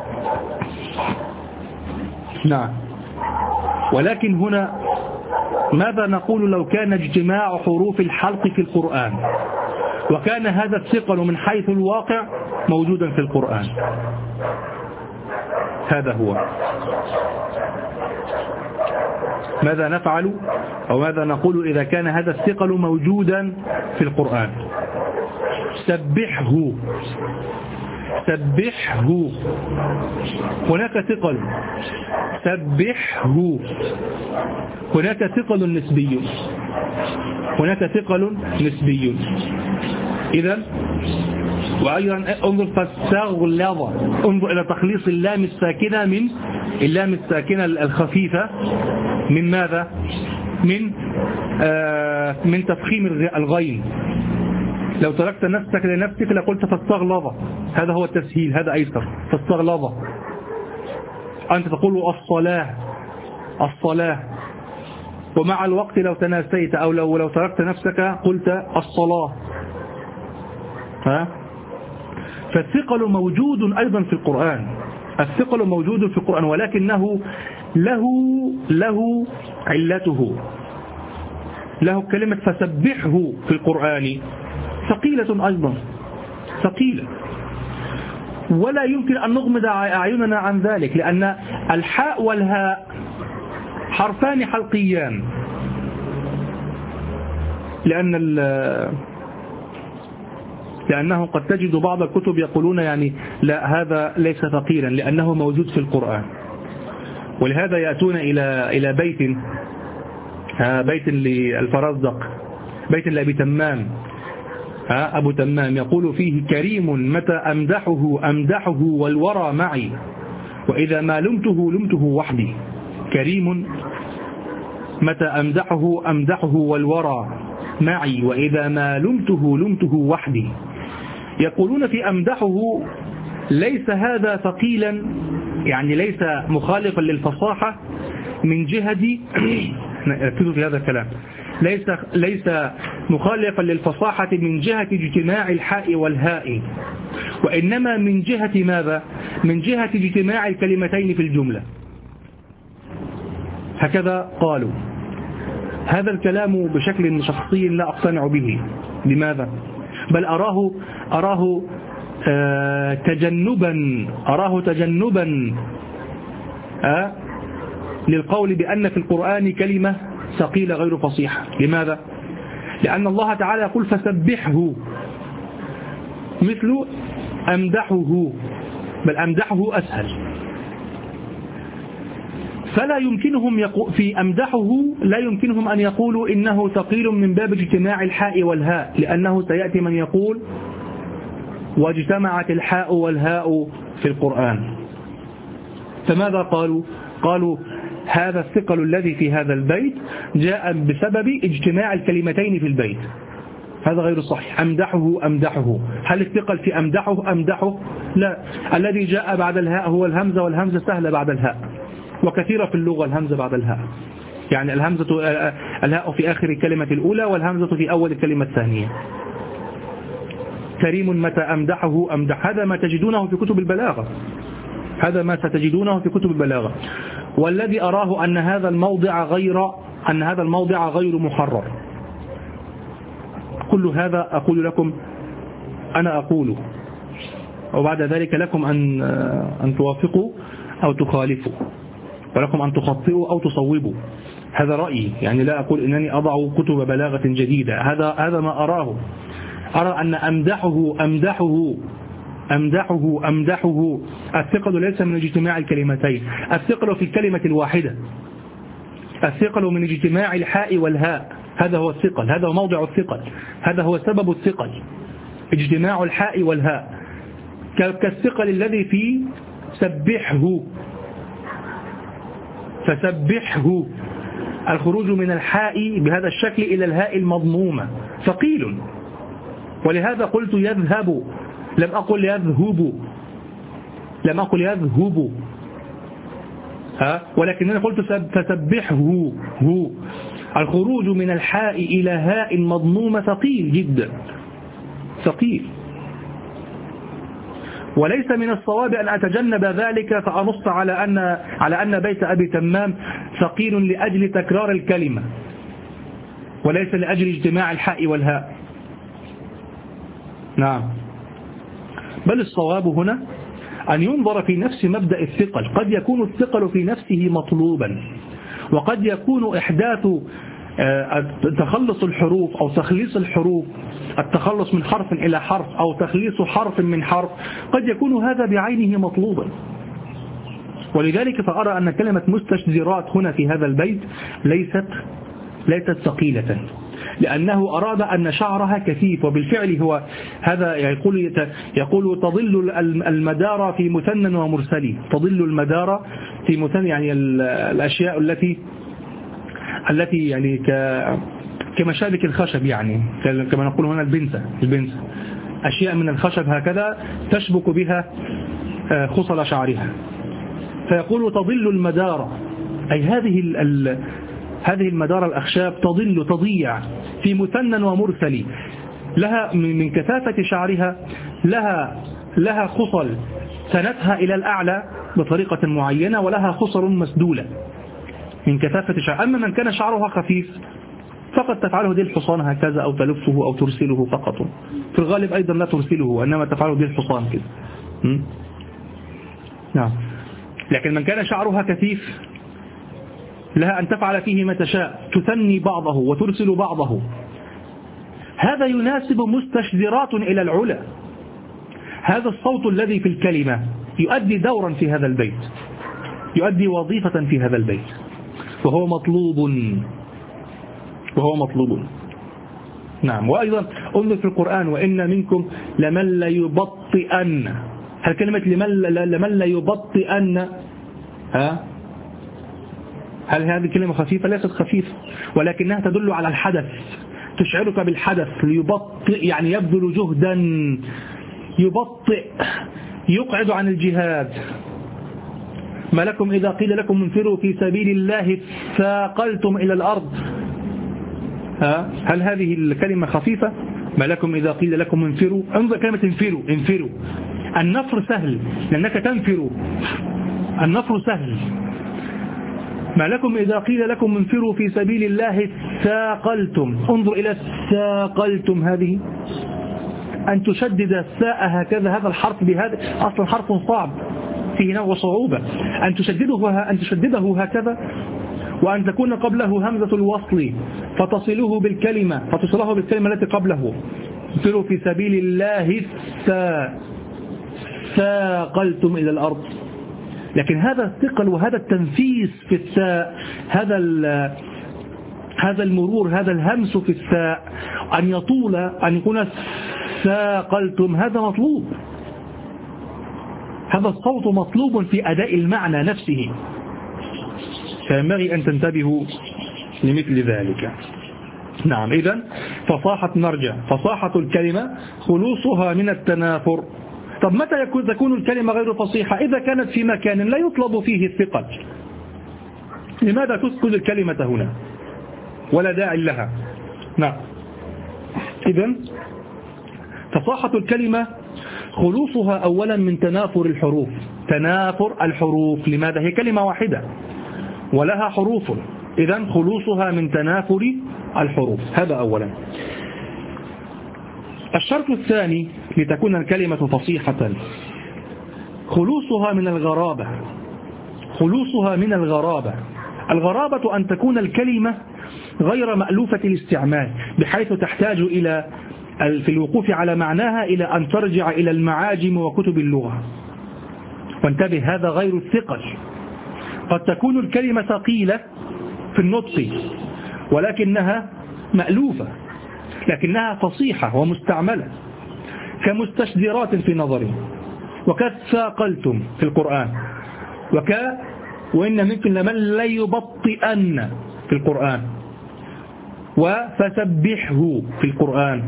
نعم. ولكن هنا ماذا نقول لو كان اجتماع حروف الحلق في القرآن، وكان هذا الثقل من حيث الواقع موجودا في القرآن؟ هذا هو. ماذا نفعل أو ماذا نقول إذا كان هذا الثقل موجودا في القرآن؟ سبحه. هناك ثقل، سبحه. هناك ثقل نسبي. إذن وأيضا انظر فاستغلظ، انظر إلى تخليص اللام الساكنة من اللام الساكنة الخفيفة من ماذا؟ من تفخيم الغين. لو تركت نفسك لنفسك لقلت فاستغلظ، هذا هو التسهيل، هذا أيسر. فاستغلظ، أنت تقول الصلاة، ومع الوقت لو تناسيت أو لو تركت نفسك قلت الصلاة. فالثقل موجود أيضا في القرآن، الثقل موجود في القرآن، ولكنه له علته. له كلمة فسبحه في القرآن ثقيلة أيضا، ثقيلة، ولا يمكن أن نغمض أعيننا عن ذلك، لأن الحاء والهاء حرفان حلقيان، لأنه قد تجد بعض الكتب يقولون يعني لا، هذا ليس ثقيلا لأنه موجود في القرآن. ولهذا يأتون إلى بيت للفرزدق بيت لأبي تمام، أبو تمام يقول فيه: كريم متى أمدحه والورى معي، وإذا ما لمته وحدي. كريم متى أمدحه والورى معي، وإذا ما لمته وحدي. يقولون في أمدحه ليس هذا ثقيلا، يعني ليس مخالفا للفصاحة من جهة ركزوا في هذا الكلام، ليس مخالفا للفصاحة من جهة اجتماع الحاء والهاء، وإنما من جهة ماذا؟ من جهة اجتماع الكلمتين في الجملة. هكذا قالوا. هذا الكلام بشكل شخصي لا أقتنع به. لماذا؟ بل أراه تجنبا للقول بأن في القرآن كلمة ثقيلة غير فصيحة. لماذا؟ لأن الله تعالى يقول: فسبحه، مثل أمدحه، بل أمدحه أسهل. فلا يمكنهم في أمدحه لا يمكنهم أن يقولوا إنه ثقيل من باب اجتماع الحاء والهاء، لأنه سيأتي من يقول: واجتمعت الحاء والهاء في القرآن. فماذا قالوا؟ قالوا: هذا الثقل الذي في هذا البيت جاء بسبب اجتماع الكلمتين في البيت. هذا غير صحيح. أمدحه، هل الثقل في أمدحه؟ لا، الذي جاء بعد الهاء هو الهمزة، والهمزة سهلة بعد الهاء، وكثيرة في اللغة الهمزة بعد الهاء، يعني الهاء في آخر الكلمة الأولى والهمزة في أول الكلمة الثانية. كريم متى أمدحه هذا ما تجدونه في كتب البلاغة، هذا ما ستجدونه في كتب البلاغة. والذي أراه أن هذا الموضع غير محرر. كل هذا أقول لكم، أنا أقوله، وبعد ذلك لكم أن توافقوا أو تخالفوا، ولكم أن تخطئوا أو تصوبوا. هذا رأيي، يعني لا أقول إنني أضع كتب بلاغة جديدة. هذا ما أراه. أرى أن أمدحه الثقل ليس من اجتماع الكلمتين، الثقل في الكلمة الواحدة، الثقل من اجتماع الحاء والهاء. هذا هو الثقل، هذا هو موضع الثقل، هذا هو سبب الثقل، اجتماع الحاء والهاء. كالثقل الذي في فسبحه، الخروج من الحاء بهذا الشكل إلى الهاء المضمومة ثقيل. ولهذا قلت يذهب، لم أقل يذهب، ولكنني قلت فسبحه. الخروج من الحاء إلى هاء مضمومة ثقيل جدا، ثقيل. وليس من الصواب أن أتجنب ذلك فأنص على أن بيت أبي تمام ثقيل لأجل تكرار الكلمة، وليس لأجل اجتماع الحاء والهاء. نعم، بل الصواب هنا أن ينظر في نفس مبدأ الثقل. قد يكون الثقل في نفسه مطلوبا، وقد يكون إحداث تخلص الحروف أو تخليص الحروف، التخلص من حرف إلى حرف أو تخليص حرف من حرف، قد يكون هذا بعينه مطلوبا. ولذلك فأرى أن كلمة مستشذرات هنا في هذا البيت ليست ثقيلة، لأنه أراد أن شعرها كثيف، وبالفعل هو هذا يقول تضل المدار في مثنى ومرسل، تضل المدار في مثنى، يعني الأشياء التي يعني كمشابك الخشب، يعني كما نقول هنا البنسة، أشياء من الخشب هكذا تشبك بها خصل شعرها. فيقول تضل المدار، أي هذه المدار الأخشاب تضيع في مثنى ومرسل، لها من كثافة شعرها لها خصل سنتها إلى الأعلى بطريقة معينة، ولها خصل مسدولة من كثافة شعر. أما من كان شعرها خفيف فقد تفعله دي الحصان هكذا، أو تلفه أو ترسله فقط. في الغالب أيضا لا ترسله، وإنما تفعله دي الحصان كده. نعم. لكن من كان شعرها كثيف لها أن تفعل فيه ما تشاء، تثني بعضه وترسل بعضه. هذا يناسب مستشذرات إلى العلا. هذا الصوت الذي في الكلمة يؤدي دورا في هذا البيت، يؤدي وظيفة في هذا البيت، وهو مطلوب. نعم. وأيضا انظر في القرآن وإن منكم لمن ليبطئن. هل كلمة لمن ليبطئن هل هذه كلمة خفيفة؟ ليست خفيفة، ولكنها تدل على الحدث، تشعرك بالحدث. ليبطئ يعني يبذل جهدا، يبطئ، يقعد عن الجهاد. ما لكم إذا قيل لكم انفروا في سبيل الله ثاقلتم إلى الأرض. هل هذه الكلمة خفيفة؟ ما لكم إذا قيل لكم انفروا. انظر كلمة انفروا. انفروا، النفر سهل لأنك تنفر، النفر سهل. ما لكم إذا قيل لكم انفروا في سبيل الله ثاقلتم. انظر إلى ثاقلتم، هذه أن تشدد الثاء هكذا، هذا الحرف بهذا أصلا حرف صعب فيه نوع صعوبة. أن تشدده هكذا، وأن تكون قبله همزة الوصل فتصله بالكلمة التي قبله. انفروا في سبيل الله ثاقلتم إلى الأرض. لكن هذا الثقل وهذا التنفيس في الثاء، هذا المرور، هذا الهمس في الثاء، أن يطول، أن يكون ثاقلتم، هذا مطلوب. هذا الصوت مطلوب في أداء المعنى نفسه، فينبغي أن تنتبهوا لمثل ذلك. نعم. إذن نرجع. فصاحة الكلمة خلوصها من التنافر. طب متى تكون الكلمة غير فصيحة؟ إذا كانت في مكان لا يطلب فيه الثقل. لماذا تسكت الكلمة هنا ولا داعي لها؟ نعم. إذن فصاحة الكلمة خلوصها أولا من تنافر الحروف. تنافر الحروف. لماذا؟ هي كلمة واحدة ولها حروف، إذن خلوصها من تنافر الحروف. هذا أولا. الشرط الثاني لتكون الكلمة فصيحة خلوصها من الغرابة. خلوصها من الغرابة. الغرابة أن تكون الكلمة غير مألوفة الاستعمال، بحيث تحتاج إلى في الوقوف على معناها إلى أن ترجع إلى المعاجم وكتب اللغة. وانتبه، هذا غير الثقل. قد تكون الكلمة ثقيلة في النطق ولكنها مألوفة، لكنها فصيحة ومستعملة، كمستشدرات في نظري، وكثاقلتم في القرآن، وإن منكم لمن ليبطئن في القرآن، وفسبحه في القرآن.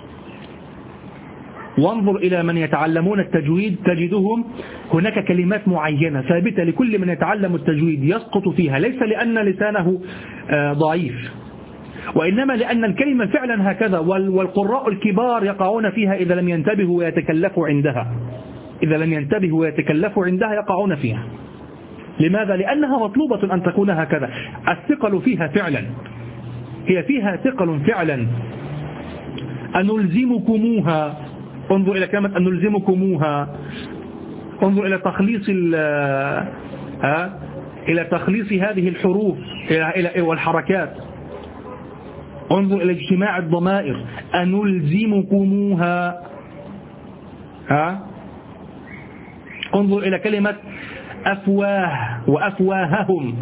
وانظر إلى من يتعلمون التجويد تجدهم هناك كلمات معينة ثابتة لكل من يتعلم التجويد يسقط فيها، ليس لأن لسانه ضعيف، وإنما لأن الكلمة فعلا هكذا، والقراء الكبار يقعون فيها إذا لم ينتبهوا ويتكلفوا عندها. إذا لم ينتبهوا ويتكلفوا عندها يقعون فيها. لماذا؟ لأنها مطلوبة أن تكون هكذا. الثقل فيها فعلا، هي فيها ثقل فعلا. أنلزمكموها. انظر إلى كلمة أنلزمكموها. انظر إلى تخليص هذه الحروف والحركات. انظر إلى اجتماع الضمائر. أنلزمكموها. انظر إلى كلمة أفواه وأفواههم.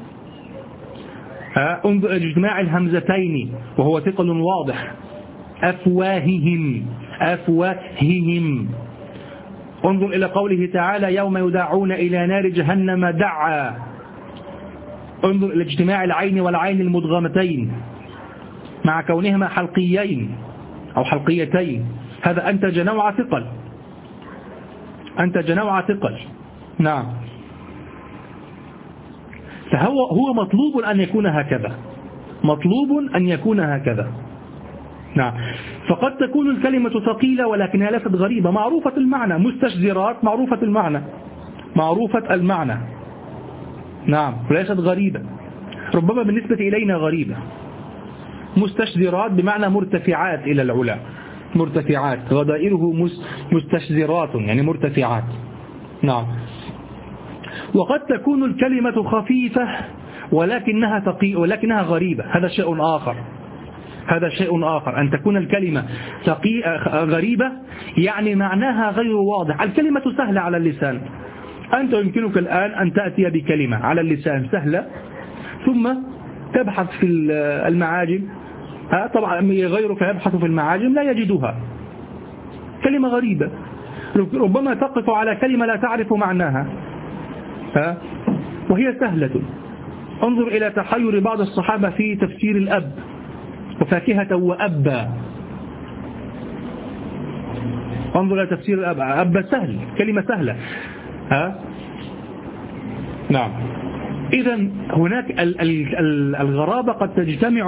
انظر إلى اجتماع الهمزتين وهو ثقل واضح. أفواههم. أفواههم. انظر إلى قوله تعالى يوم يدعون إلى نار جهنم دعا. انظر إلى اجتماع العين والعين المدغمتين مع كونهما حلقيين أو حلقيتين. هذا أنتج نوع ثقل. أنتج نوع ثقل. نعم. فهو مطلوب أن يكون هكذا. مطلوب أن يكون هكذا. نعم. فقد تكون الكلمة ثقيلة ولكنها ليست غريبة، معروفة المعنى. مستشجرات معروفة المعنى، معروفة المعنى. نعم. وليست غريبة، ربما بالنسبة إلينا غريبة. مستشجرات بمعنى مرتفعات إلى العلا، مرتفعات. غدائره مستشجرات يعني مرتفعات. نعم. وقد تكون الكلمة خفيفة ولكنها غريبة. هذا شيء آخر. هذا شيء آخر. أن تكون الكلمة غريبة يعني معناها غير واضح. الكلمة سهلة على اللسان. أنت يمكنك الآن أن تأتي بكلمة على اللسان سهلة، ثم تبحث في المعاجم طبعا غيرك يبحث في المعاجم لا يجدها، كلمة غريبة، ربما تقف على كلمة لا تعرف معناها وهي سهلة. انظر إلى تحير بعض الصحابة في تفسير الأب، وفاكهة وأبا. انظر إلى تفسير الأب، أبا سهل، كلمة سهلة. نعم. إذن هناك الغرابة قد تجتمع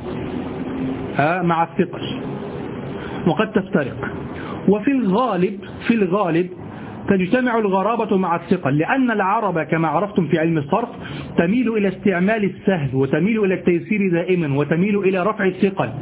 مع الثقل وقد تفترق، وفي الغالب تجتمع الغرابة مع الثقل، لأن العرب كما عرفتم في علم الصرف تميل إلى استعمال السهل، وتميل إلى التيسير دائما، وتميل إلى رفع الثقل،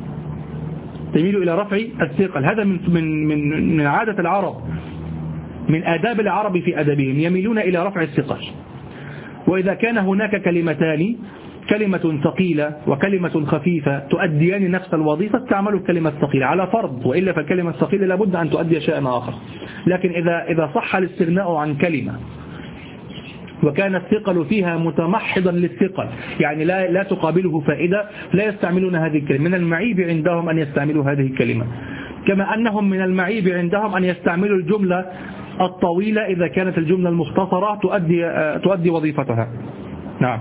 هذا من عادة العرب، من آداب العرب في أدبهم، يميلون إلى رفع الثقل. وإذا كان هناك كلمتان، كلمة ثقيلة وكلمة خفيفة تؤديان نفس الوظيفة، استعملوا الكلمة الثقيلة على فرض، وإلا فالكلمة الثقيلة لابد أن تؤدي شيئا آخر. لكن إذا صح الاستغناء عن كلمة وكان الثقل فيها متمحضا للثقل، يعني لا تقابله فائدة، لا يستعملون هذه الكلمة. من المعيب عندهم أن يستعملوا هذه الكلمة، كما أنهم من المعيب عندهم أن يستعملوا الجملة الطويلة إذا كانت الجملة المختصرة تؤدي وظيفتها. نعم.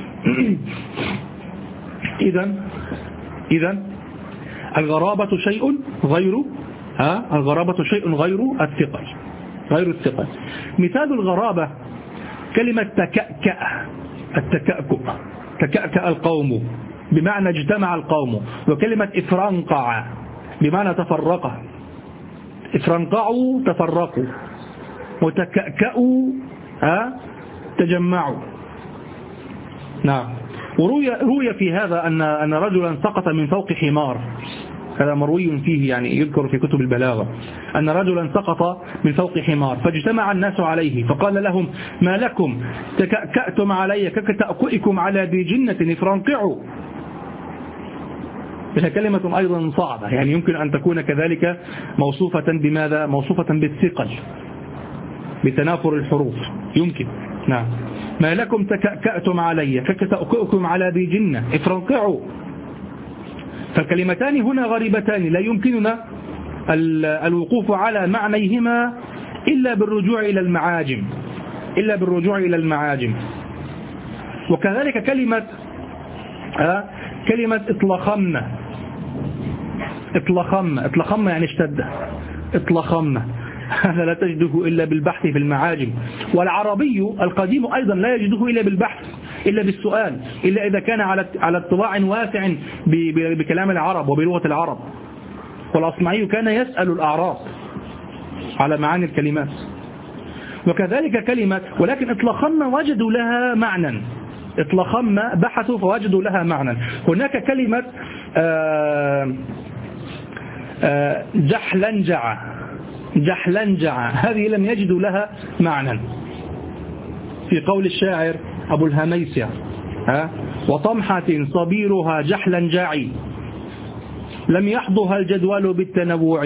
إذن الغرابة شيء غير الثقل. مثال الغرابة كلمة تكأكأ القوم بمعنى اجتمع القوم، وكلمة افرنقع بمعنى تفرق، افرنقعوا تفرقوا، وتكأكأوا تجمعوا. نعم. وروي في هذا أن رجلا سقط من فوق حمار، هذا مروي فيه، يعني يذكر في كتب البلاغة، أن رجلا سقط من فوق حمار فاجتمع الناس عليه فقال لهم: ما لكم تكأكأتم علي كتأكئكم على ذي جنة افرنقعوا. هي كلمة أيضا صعبة، يعني يمكن أن تكون كذلك موصوفة بماذا؟ موصوفة بالثقل، بتنافر الحروف، يمكن. نعم. ما لكم تكأكأتم علي كتأكئكم على ذي جنة افرنقعوا. فالكلمتان هنا غريبتان، لا يمكننا الوقوف على معنيهما إلا بالرجوع إلى المعاجم. وكذلك كلمة اطلخمنا يعني اشتد، اطلخمنا، هذا لا تجده إلا بالبحث في المعاجم. والعربي القديم أيضا لا يجده إلا بالبحث، إلا بالسؤال، إلا إذا كان على اطلاع واسع بكلام العرب وبلغة العرب. والأصمعي كان يسأل الأعراب على معاني الكلمات. وكذلك كلمة، ولكن اطلخمنا وجدوا لها معنى، اطلخمنا بحثوا فوجدوا لها معنى. هناك كلمة جحلنجع، هذه لم يجدوا لها معنى، في قول الشاعر أبو الهميسية: وطمحة صبيرها جحلنجاعي لم يحضها الجدول بالتنوع.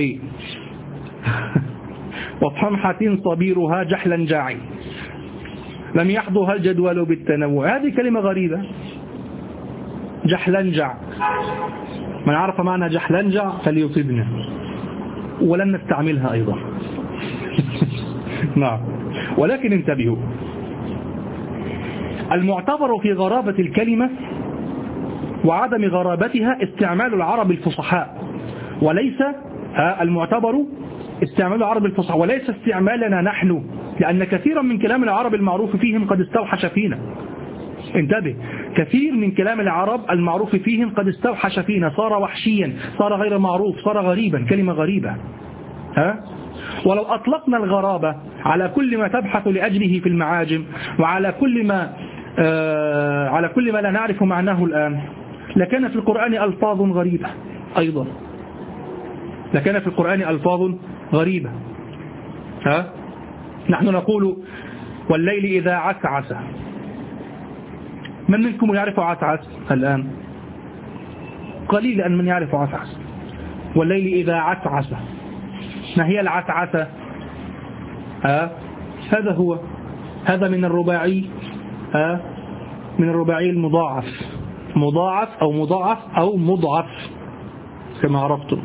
وطمحة صبيرها جحلنجاعي لم يحضها الجدول بالتنوع. هذه كلمة غريبة، جحلنجع. من عرف معنى جحلنجع فليصيبنا، ولن نستعملها أيضا. نعم. ولكن انتبهوا، المعتبر في غرابة الكلمة وعدم غرابتها استعمال العرب الفصحاء، وليس المعتبر استعمال العرب الفصحاء وليس استعمالنا نحن، لأن كثيرا من كلام العرب المعروف فيهم قد استوحش فينا. انتبه، كثير من كلام العرب المعروف فيهم قد استوحش فينا، صار وحشيا، صار غير معروف، صار غريبا، كلمة غريبة. ولو أطلقنا الغرابة على كل ما تبحث لأجله في المعاجم، وعلى كل ما لا نعرف معناه الآن، لكان في القرآن ألفاظ غريبة أيضا، لكان في القرآن ألفاظ غريبة. نحن نقول: والليل إذا عسعس. من منكم يعرف عسعس الآن؟ قليل أن من يعرف عسعس. والليل إذا عسعس، ما هي العسعسة؟ هذا من الرباعي، من الرباعي المضاعف، مضاعف أو مضاعف أو مضعف كما عرفتم.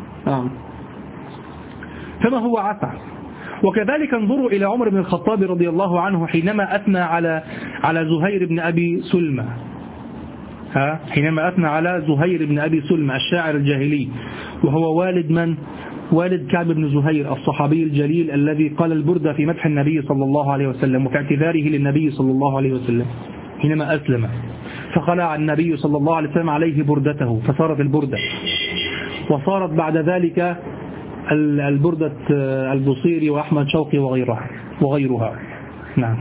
فما هو عفا؟ وكذلك انظروا إلى عمر بن الخطاب رضي الله عنه حينما أثنى على زهير بن أبي سلمى، حينما أثنى على زهير بن أبي سلمى الشاعر الجاهلي، وهو والد من؟ والد كعب بن زهير الصحابي الجليل الذي قال البردة في مدح النبي صلى الله عليه وسلم وفي اعتذاره للنبي صلى الله عليه وسلم حينما أسلم، فخلع النبي صلى الله عليه وسلم عليه بردته فصارت البردة، وصارت بعد ذلك البردة البصيري وأحمد شوقي وغيرها. نعم.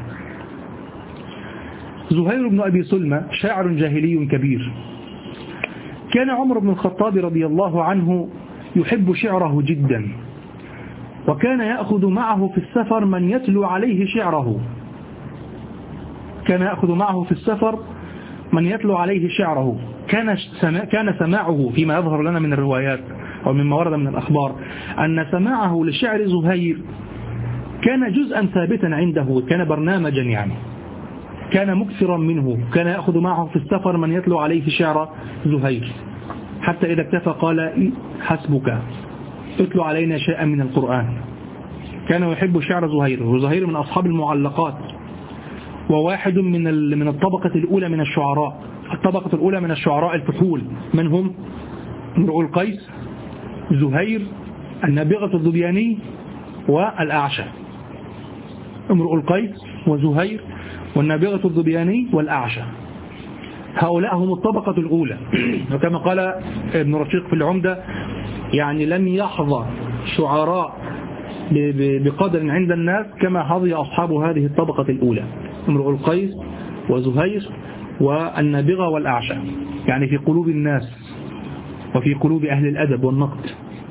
زهير بن أبي سلمى شاعر جاهلي كبير، كان عمر بن الخطاب رضي الله عنه يحب شعره جدا، وكان يأخذ معه في السفر من يتلو عليه شعره، كان يأخذ معه في السفر من يتلو عليه شعره. كان سماعه فيما يظهر لنا من الروايات أو مما ورد من الأخبار أن سماعه لشعر زهير كان جزءا ثابتا عنده، كان برنامجا يعني، كان مكثرا منه، كان يأخذ معه في السفر من يتلو عليه شعر زهير، حتى إذا اكتفى قال حسبك اتلو علينا شيئا من القرآن. كان يحب شعر زهير، وزهير من أصحاب المعلقات، وواحد من الطبقة الأولى من الشعراء، الطبقة الأولى من الشعراء الفحول، من هم؟ امرؤ القيس، زهير، النابغة الذبياني، والأعشى. امرؤ القيس وزهير والنابغة الذبياني والأعشى، هؤلاء هم الطبقة الأولى. وكما قال ابن رشيق في العمدة يعني لم يحظى شعراء بقدر عند الناس كما حظي أصحاب هذه الطبقة الأولى، امرؤ القيس وزهير والنابغة والأعشى، يعني في قلوب الناس وفي قلوب أهل الأدب والنقد.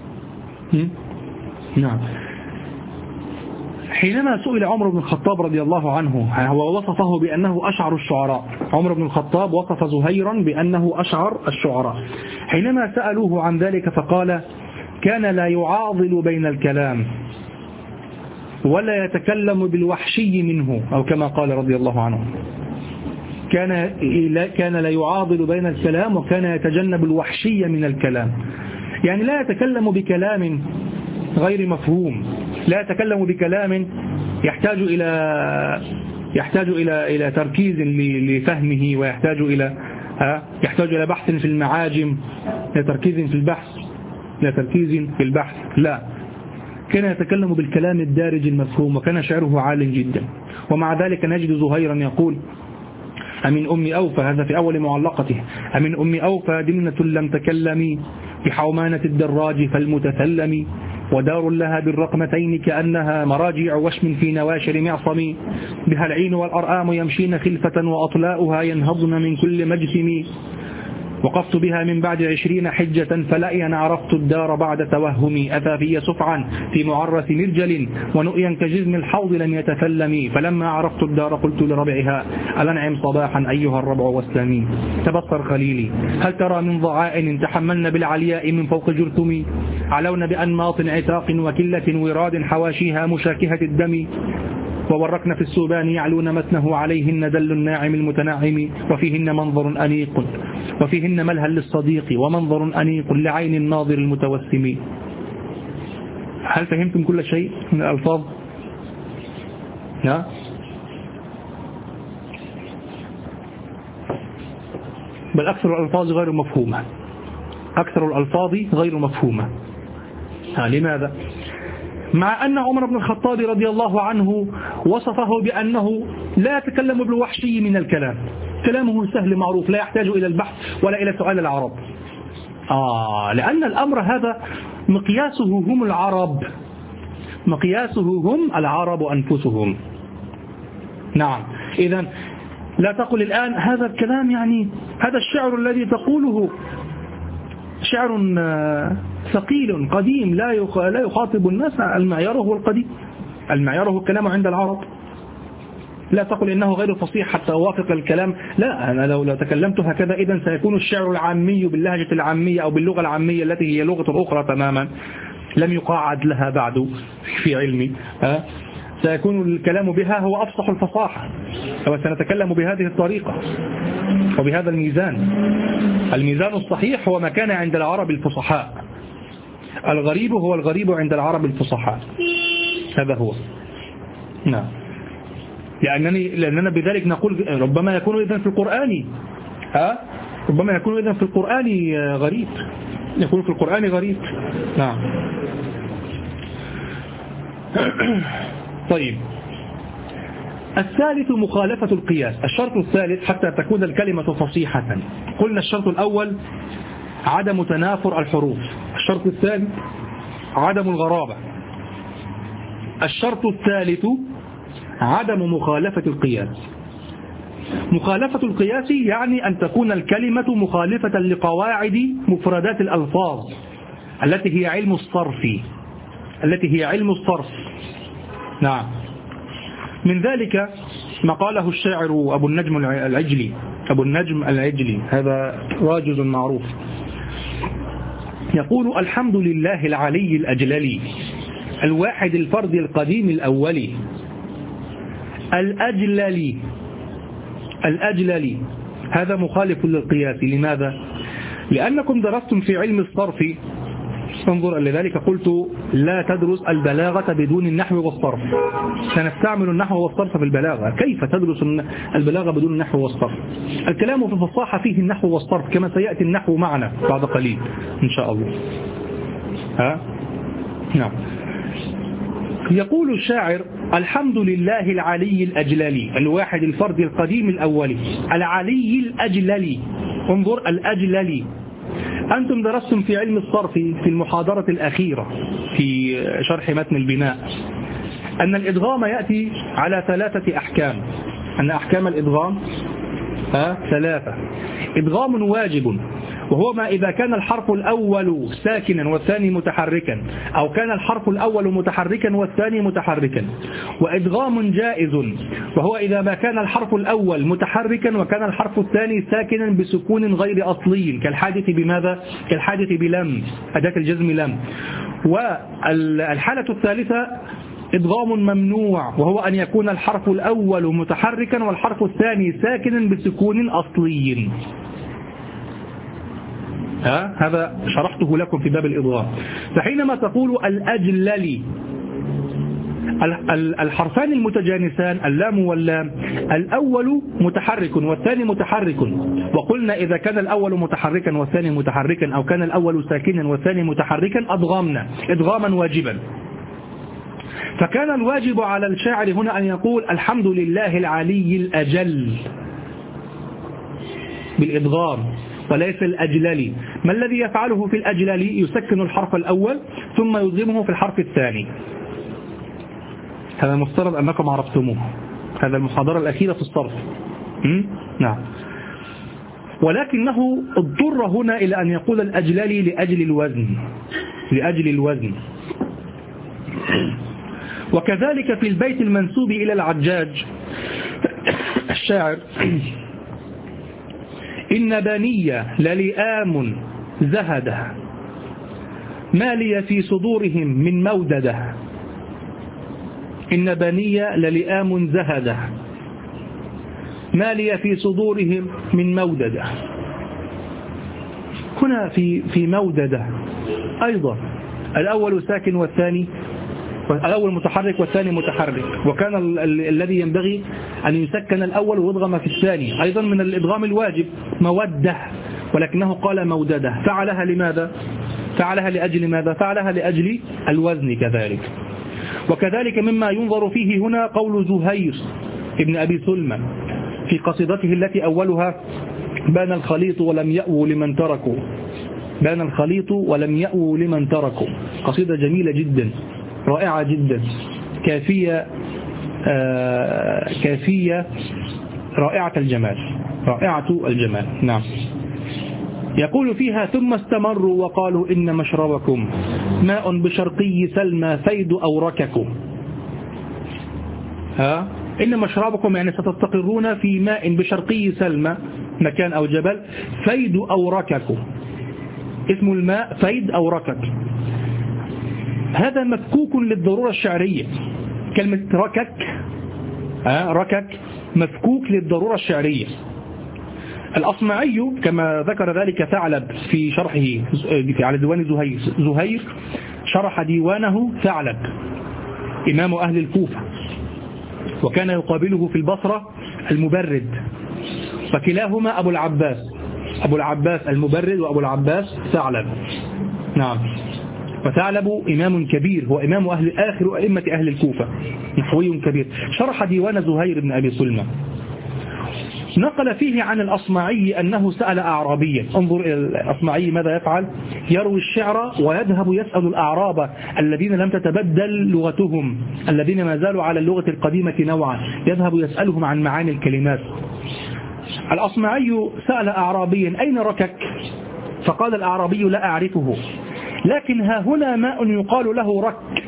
نعم. حينما سئل عمر بن الخطاب رضي الله عنه، هو وصفه بأنه أشعر الشعراء، عمر بن الخطاب وصف زهيرا بأنه أشعر الشعراء. حينما سألوه عن ذلك فقال كان لا يعاضل بين الكلام ولا يتكلم بالوحشي منه، أو كما قال رضي الله عنه، كان لا يعاضل بين الكلام وكان يتجنب الوحشي من الكلام، يعني لا يتكلم بكلام غير مفهوم، لا يتكلم بكلام يحتاج إلى تركيز لفهمه، ويحتاج إلى بحث في المعاجم، إلى تركيز في البحث، لا، كان يتكلم بالكلام الدارج المفهوم، وكان شعره عال جدا. ومع ذلك نجد زهيرا يقول أمن أم أوفى، هذا في أول معلقته، أمن أم أوفى دمنة لم تكلمي بحومانة الدراج فالمتثلم، ودار لها بالرقمتين كأنها مراجع وشم في نواشر معصم، بها العين والأرآم يمشين خلفة وأطلاؤها ينهضن من كل مجسم، وقفت بها من بعد 20 حجة فلأيا عرفت الدار بعد توهمي، أتى في سفعا في معرس مرجل ونؤيا كجزم الحوض لم يتفلم، فلما عرفت الدار قلت لربعها ألنعم صباحا أيها الربع واسلمي، تبصر خليلي هل ترى من ضعائن تحملن بالعلياء من فوق جرثمي، علون بأنماط عتاق وكلة وراد حواشيها مشاكهة الدم، ووركن في السوبان يعلون متنه عليهن دل الناعم المتنعم، وفيهن منظر أنيق وفيهن ملهى للصديق ومنظر أنيق لعين الناظر المتوسم. هل فهمتم كل شيء من الألفاظ؟ بل أكثر الألفاظ غير مفهومة، أكثر الألفاظ غير مفهومة. لماذا؟ مع أن عمر بن الخطاب رضي الله عنه وصفه بأنه لا يتكلم بالوحشي من الكلام، كلامه سهل معروف لا يحتاج إلى البحث ولا إلى سؤال العرب، لأن الأمر هذا مقياسه هم العرب، مقياسه هم العرب أنفسهم. نعم. إذن لا تقل الآن هذا الكلام، يعني هذا الشعر الذي تقوله شعر ثقيل قديم لا يخاطب الناس، المعيار هو القديم، المعيار هو الكلام عند العرب. لا تقل إنه غير فصيح حتى أوافق الكلام، لا، أنا لو تكلمت هكذا إذن سيكون الشعر العامي باللهجة العامية أو باللغة العامية التي هي لغة أخرى تماما لم يقاعد لها بعد في علمي، سيكون الكلام بها هو أفصح الفصاحة، وسنتكلم بهذه الطريقة وبهذا الميزان. الميزان الصحيح هو ما كان عند العرب الفصحاء، الغريب هو الغريب عند العرب الفصحاء، هذا هو. نعم، لأننا بذلك نقول ربما يكون إذن في القرآن ربما يكون إذن في القرآن غريب، يكون في القرآن غريب. نعم. طيب، الثالث مخالفة القياس. الشرط الثالث حتى تكون الكلمة فصيحة، قلنا الشرط الأول عدم تنافر الحروف، الشرط الثاني عدم الغرابة، الشرط الثالث عدم مخالفة القياس. مخالفة القياس يعني أن تكون الكلمة مخالفة لقواعد مفردات الألفاظ التي هي علم الصرف. نعم. من ذلك ما قاله الشاعر أبو النجم العجلي، هذا راجل معروف، يقول: الحمد لله العلي الأجللي الواحد الفرد القديم الأولي الأجللي. هذا مخالف للقياس. لماذا؟ لأنكم درستم في علم الصرف، انظر لذلك قلت لا تدرس البلاغة بدون النحو والصرف. سنستعمل النحو والصرف في البلاغة. كيف تدرس البلاغة بدون النحو والصرف؟ الكلام في الفصاحة فيه النحو والصرف، كما سيأتي النحو معنا بعد قليل إن شاء الله. نعم. يقول الشاعر: الحمد لله العلي الأجللي الواحد الفرد القديم الأولي العلي الأجللي. انظر، الأجللي. أنتم درستم في علم الصرف في المحاضرة الأخيرة في شرح متن البناء أن الإدغام يأتي على 3 أحكام، أن أحكام الإدغام 3. إدغام واجب، وهو ما إذا كان الحرف الأول ساكنا والثاني متحركا، أو كان الحرف الأول متحركا والثاني متحركا. وإدغام جائز، وهو إذا ما كان الحرف الأول متحركا وكان الحرف الثاني ساكنا بسكون غير أصلي، كالحادث بماذا؟ كالحادث بلم، أداة الجزم لم. والحالة الثالثة إدغام ممنوع، وهو أن يكون الحرف الأول متحركا والحرف الثاني ساكنا بسكون أصلي. هذا شرحته لكم في باب الإضغام. فحينما تقول الأجللي، الحرفان المتجانسان اللام واللام، الأول متحرك والثاني متحرك، وقلنا إذا كان الأول متحركا والثاني متحركا، أو كان الأول ساكنا والثاني متحركا، أضغمنا إدغاما واجبا. فكان الواجب على الشاعر هنا أن يقول: الحمد لله العلي الأجل بالإدغام، وليس الأجللي. ما الذي يفعله في الأجللي؟ يسكن الحرف الأول ثم يضغمه في الحرف الثاني. هذا مفترض أنكم عرفتموه، هذا المحاضرة الأخيرة في الصرف. نعم. ولكنه اضطر هنا إلى أن يقول الأجللي لأجل الوزن. وكذلك في البيت المنسوب إلى العجاج الشاعر: إن بني للئام زهده ما لي في صدورهم من مودده. إن بني للئام زهده ما لي في صدورهم من مودده. هنا في مودده أيضا الأول ساكن والثاني، الأول متحرك والثاني متحرك، وكان الذي ينبغي أن يسكن الأول ويضغم في الثاني، أيضا من الإدغام الواجب مودة، ولكنه قال موددة. فعلها لماذا؟ فعلها لأجل ماذا؟ فعلها لأجل الوزن كذلك. وكذلك مما ينظر فيه هنا قول زهير ابن أبي سلمى في قصيدته التي أولها: بان الخليط ولم يأووا لمن تركوا، بان الخليط ولم يأووا لمن تركوا. قصيدة جميلة جدا، رائعة جدا، كافية رائعة الجمال. نعم. يقول فيها: ثم استمروا وقالوا إن مشربكم ماء بشرقي سلمى فيد أورككم. إن مشربكم يعني ستستقرون في ماء بشرقي سلمى، مكان أو جبل، فيد أورككم، اسم الماء فيد أوركك. هذا مفكوك للضرورة الشعرية، كلمة ركك، ركك مفكوك للضرورة الشعرية. الأصمعي كما ذكر ذلك ثعلب في شرحه على ديوان زهير شرح ديوانه ثعلب إمام أهل الكوفة، وكان يقابله في البصرة المبرد، فكلاهما أبو العباس المبرد وأبو العباس ثعلب. نعم. وثعلب إمام كبير، هو إمام آخر أئمة أهل الكوفة، نحوي كبير، شرح ديوان زهير بن أبي سلمى. نقل فيه عن الأصمعي أنه سأل أعرابيا. انظر إلى الأصمعي ماذا يفعل، يروي الشعر ويذهب يسأل الأعراب الذين لم تتبدل لغتهم، الذين ما زالوا على اللغة القديمة نوعا، يذهب يسألهم عن معاني الكلمات. الأصمعي سأل أعرابيا أين ركك؟ فقال الأعرابي لا أعرفه، لكن ها هنا ماء يقال له رك.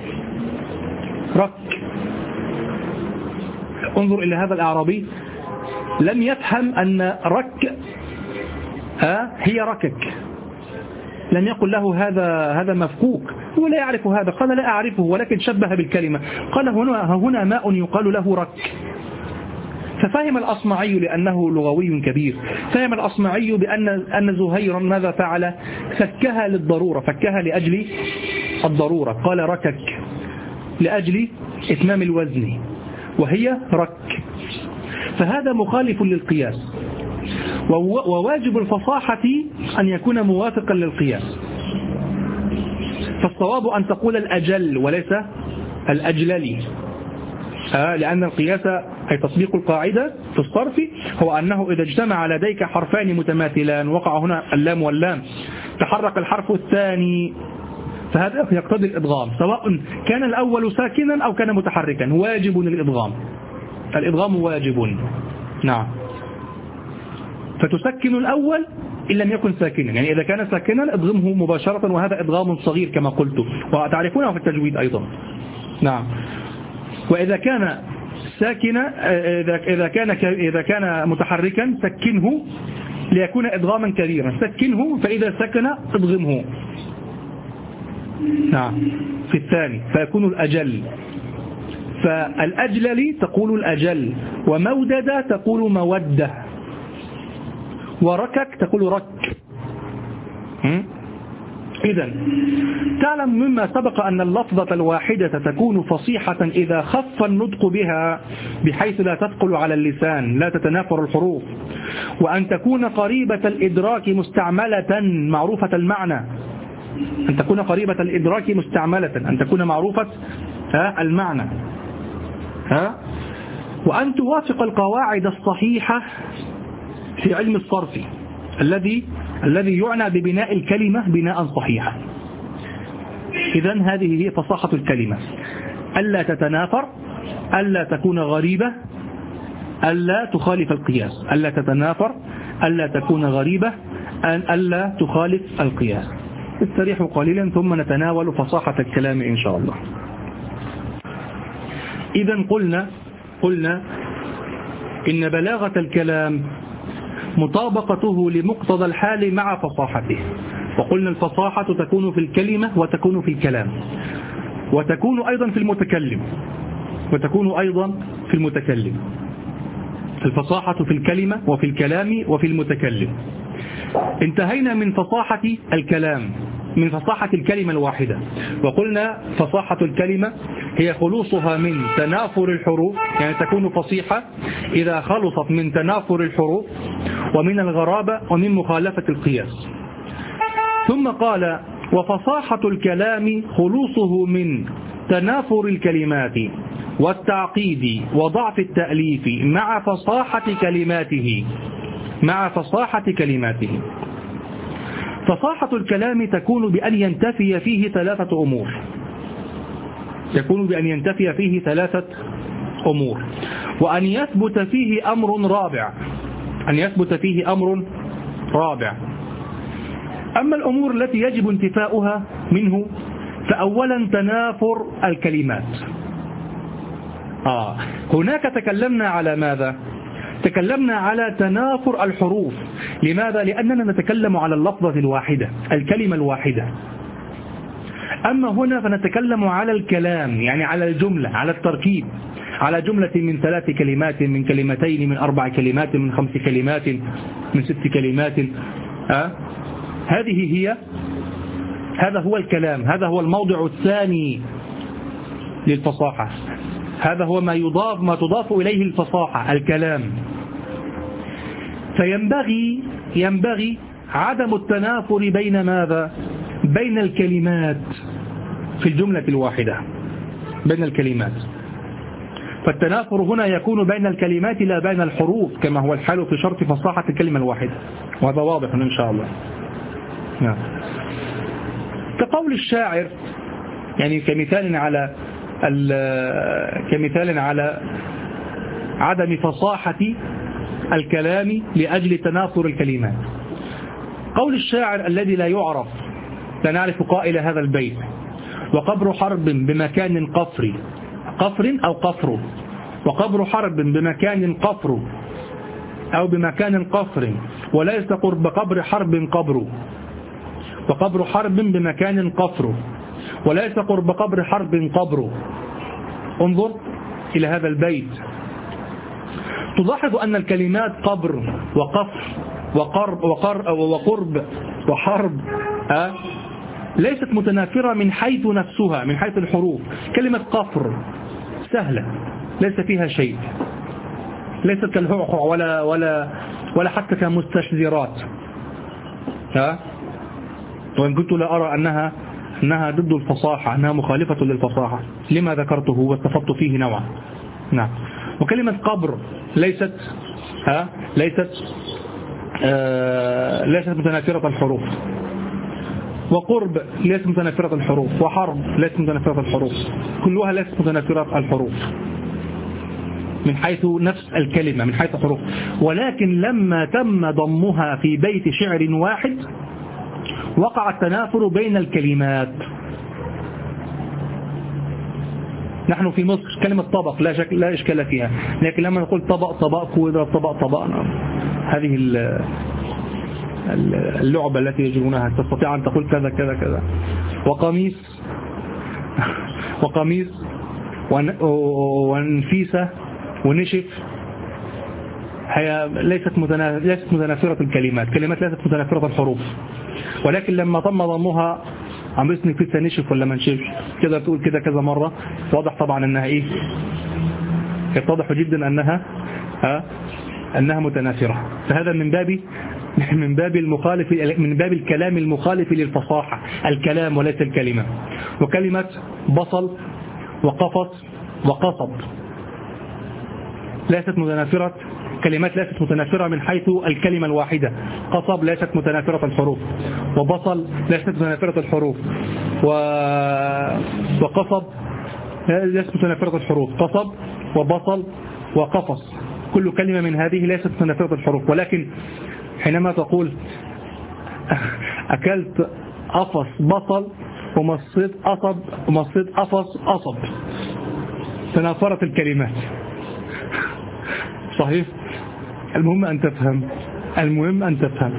انظر إلى هذا الأعرابي، لم يفهم أن رك هي ركك، لم يقل له هذا مفكوك، هو لا يعرف هذا، قال لا أعرفه، ولكن شبه بالكلمة، قال هنا ماء يقال له رك. ففهم الأصمعي لأنه لغوي كبير، فهم الأصمعي بأن زهيرا ماذا فعل، فكها للضرورة، فكها لأجل الضرورة، قال ركك لأجل إتمام الوزن، وهي رك. فهذا مخالف للقياس، وواجب الفصاحة أن يكون موافقا للقياس. فالصواب أن تقول الأجل وليس الأجللي، لأن القياس أي تطبيق القاعدة في الصرف هو أنه إذا اجتمع لديك حرفان متماثلان، وقع هنا اللام واللام، تحرك الحرف الثاني، فهذا يقتضي الإدغام، سواء كان الأول ساكنا أو كان متحركا، واجب الإدغام واجب. نعم. فتسكن الأول إن لم يكن ساكنا، يعني إذا كان ساكنا اضغمه مباشرة، وهذا إدغام صغير كما قلت، وتعرفونه في التجويد أيضا. نعم. وإذا كان ساكنا، إذا كان متحركا سكنه ليكون إدغاما كبيرا، سكنه، فإذا سكن اضغمه. نعم. في الثاني فيكون الأجل، فالأجلل تقول الأجل، ومودد تقول مودة، وركك تقول رك. إذن تعلم مما سبق أن اللفظة الواحدة تكون فصيحة إذا خف النطق بها بحيث لا تثقل على اللسان، لا تتنافر الحروف، وأن تكون قريبة الإدراك مستعملة معروفة المعنى، أن تكون قريبة الإدراك مستعملة، أن تكون معروفة المعنى، وأن توافق القواعد الصحيحة في علم الصرف الذي يعنى ببناء الكلمة بناء صحيحا. إذن هذه هي فصاحة الكلمة، ألا تتنافر، ألا تكون غريبة، ألا تخالف القياس، ألا تتنافر، ألا تكون غريبة، ألا تخالف القياس. استريحوا قليلا ثم نتناول فصاحة الكلام إن شاء الله. إذن قلنا إن بلاغة الكلام مطابقته لمقتضى الحال مع فصاحته، وقلنا الفصاحة تكون في الكلمة وتكون في الكلام، وتكون أيضا في المتكلم، الفصاحة في الكلمة وفي الكلام وفي المتكلم. انتهينا من فصاحة الكلام، من فصاحة الكلمة الواحدة، وقلنا فصاحة الكلمة هي خلوصها من تنافر الحروف، يعني تكون فصيحة إذا خلصت من تنافر الحروف ومن الغرابة ومن مخالفة القياس. ثم قال وفصاحة الكلام خلوصه من تنافر الكلمات والتعقيد وضعف التأليف مع فصاحة كلماته. فصاحة الكلام تكون بأن ينتفي فيه ثلاثة أمور، وأن يثبت فيه أمر رابع. أما الأمور التي يجب انتفاؤها منه، فأولا تنافر الكلمات. هناك تكلمنا على ماذا؟ تكلمنا على تنافر الحروف. لماذا؟ لأننا نتكلم على اللفظة الواحدة، الكلمة الواحدة. أما هنا فنتكلم على الكلام، يعني على الجملة، على التركيب، على جملة من 3 كلمات، من كلمتين، من 4 كلمات، من 5 كلمات، من 6 كلمات. هذا هو الكلام، هذا هو الموضع الثاني للفصاحة، هذا هو ما تضاف إليه الفصاحة، الكلام. فينبغي عدم التنافر بين ماذا؟ بين الكلمات في الجملة الواحدة، بين الكلمات. فالتنافر هنا يكون بين الكلمات لا بين الحروف، كما هو الحال في شرط فصاحة الكلمة الواحدة، وهذا واضح إن شاء الله. نعم. كقول الشاعر، يعني كمثال على عدم فصاحة الكلام لأجل تنافر الكلمات. قول الشاعر الذي لا يعرف، لا نعرف قائل هذا البيت: وقبر حرب بمكان قفر أو قفر، وقبر حرب بمكان قفر أو بمكان قفر، وليس قرب قبر حرب قبر، وقبر حرب بمكان قفر، وليس قرب قبر حرب قبر. انظر إلى هذا البيت، تلاحظ أن الكلمات قبر وقفر وقرب وحرب ليست متنافرة من حيث نفسها، من حيث الحروف. كلمة قفر سهلة ليس فيها شيء، ليست كالهعهع ولا حتى كمستشذرات، وإن كنت لا أرى أنها ضد الفصاحة، أنها مخالفة للفصاحة، لما ذكرته واستفدت فيه نوعا. نعم. وكلمة قبر ليست متنافرة الحروف، وقرب ليست متنافرة الحروف، وحرب ليست متنافرة الحروف، كلها ليست متنافرة الحروف من حيث نفس الكلمة، من حيث الحروف. ولكن لما تم ضمها في بيت شعر واحد وقع التنافر بين الكلمات. نحن في مصر كلمة طبق لا إشكال فيها، لكن لما نقول طبق كويدرة، طبق هذه اللعبة التي يجرونها، تستطيع أن تقول كذا كذا كذا. وقميص ونفيسة ونشف، هي ليست متنافرة الكلمات، كلمات ليست متنافرة الحروف. ولكن لما تم ضمها عم اسمك نفيسة نشف ولا ما نشفش، كذا تقول كذا كذا مرة، واضح طبعا أنها يتضح جدا أنها متنافرة. فهذا من باب المخالف، من باب الكلام المخالف للفصاحة، الكلام وليس الكلمة. وكلمة بصل وقفص وقصب ليست متنافرة، كلمات ليست متنافرة من حيث الكلمة الواحدة. قصب ليست متنافرة الحروف، وبصل ليست متنافرة الحروف، وقصب ليست متنافرة الحروف. قصب وبصل وقفص، كل كلمة من هذه ليست متنافرة الحروف. ولكن حينما تقول أكلت أفص بصل ومصيت أفص أصب، تنافرت الكلمات. صحيح؟ المهم أن تفهم.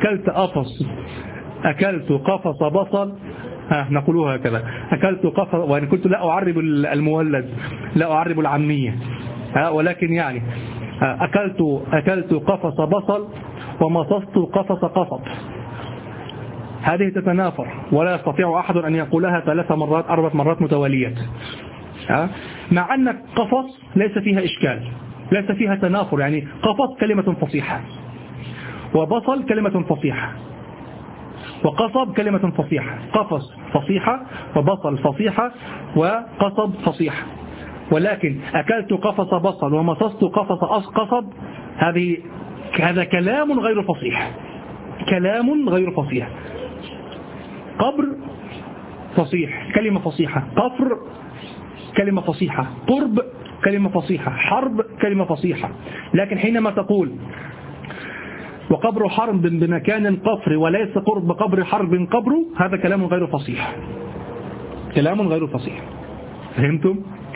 أكلت قفص بصل، نقولها هكذا، أكلت قفص، وأنا كنت لا أعرب المولد، لا أعرب العامية، ولكن يعني أكلت قفص بصل ومصصت قفص قصب، هذه تتنافر، ولا يستطيع أحد أن يقولها 3 مرات 4 مرات متواليات، مع أن قفص ليس فيها إشكال، ليس فيها تنافر. يعني قفص كلمة فصيحة، وبصل كلمة فصيحة، وقصب كلمة فصيحة. قفص فصيحة، وبصل فصيحة، وقصب فصيحة. ولكن أكلت قفص بصل ومصصت قفص قصب، هذا كلام غير فصيح، كلام غير فصيح. قبر فصيح، كلمة فصيحة. قفر كلمة فصيحة. قرب كلمة فصيحة. حرب كلمة فصيحة. لكن حينما تقول وقبر حرب بمكان قفر وليس قرب قبر حرب قبر، هذا كلام غير فصيح، كلام غير فصيح. فهمتم؟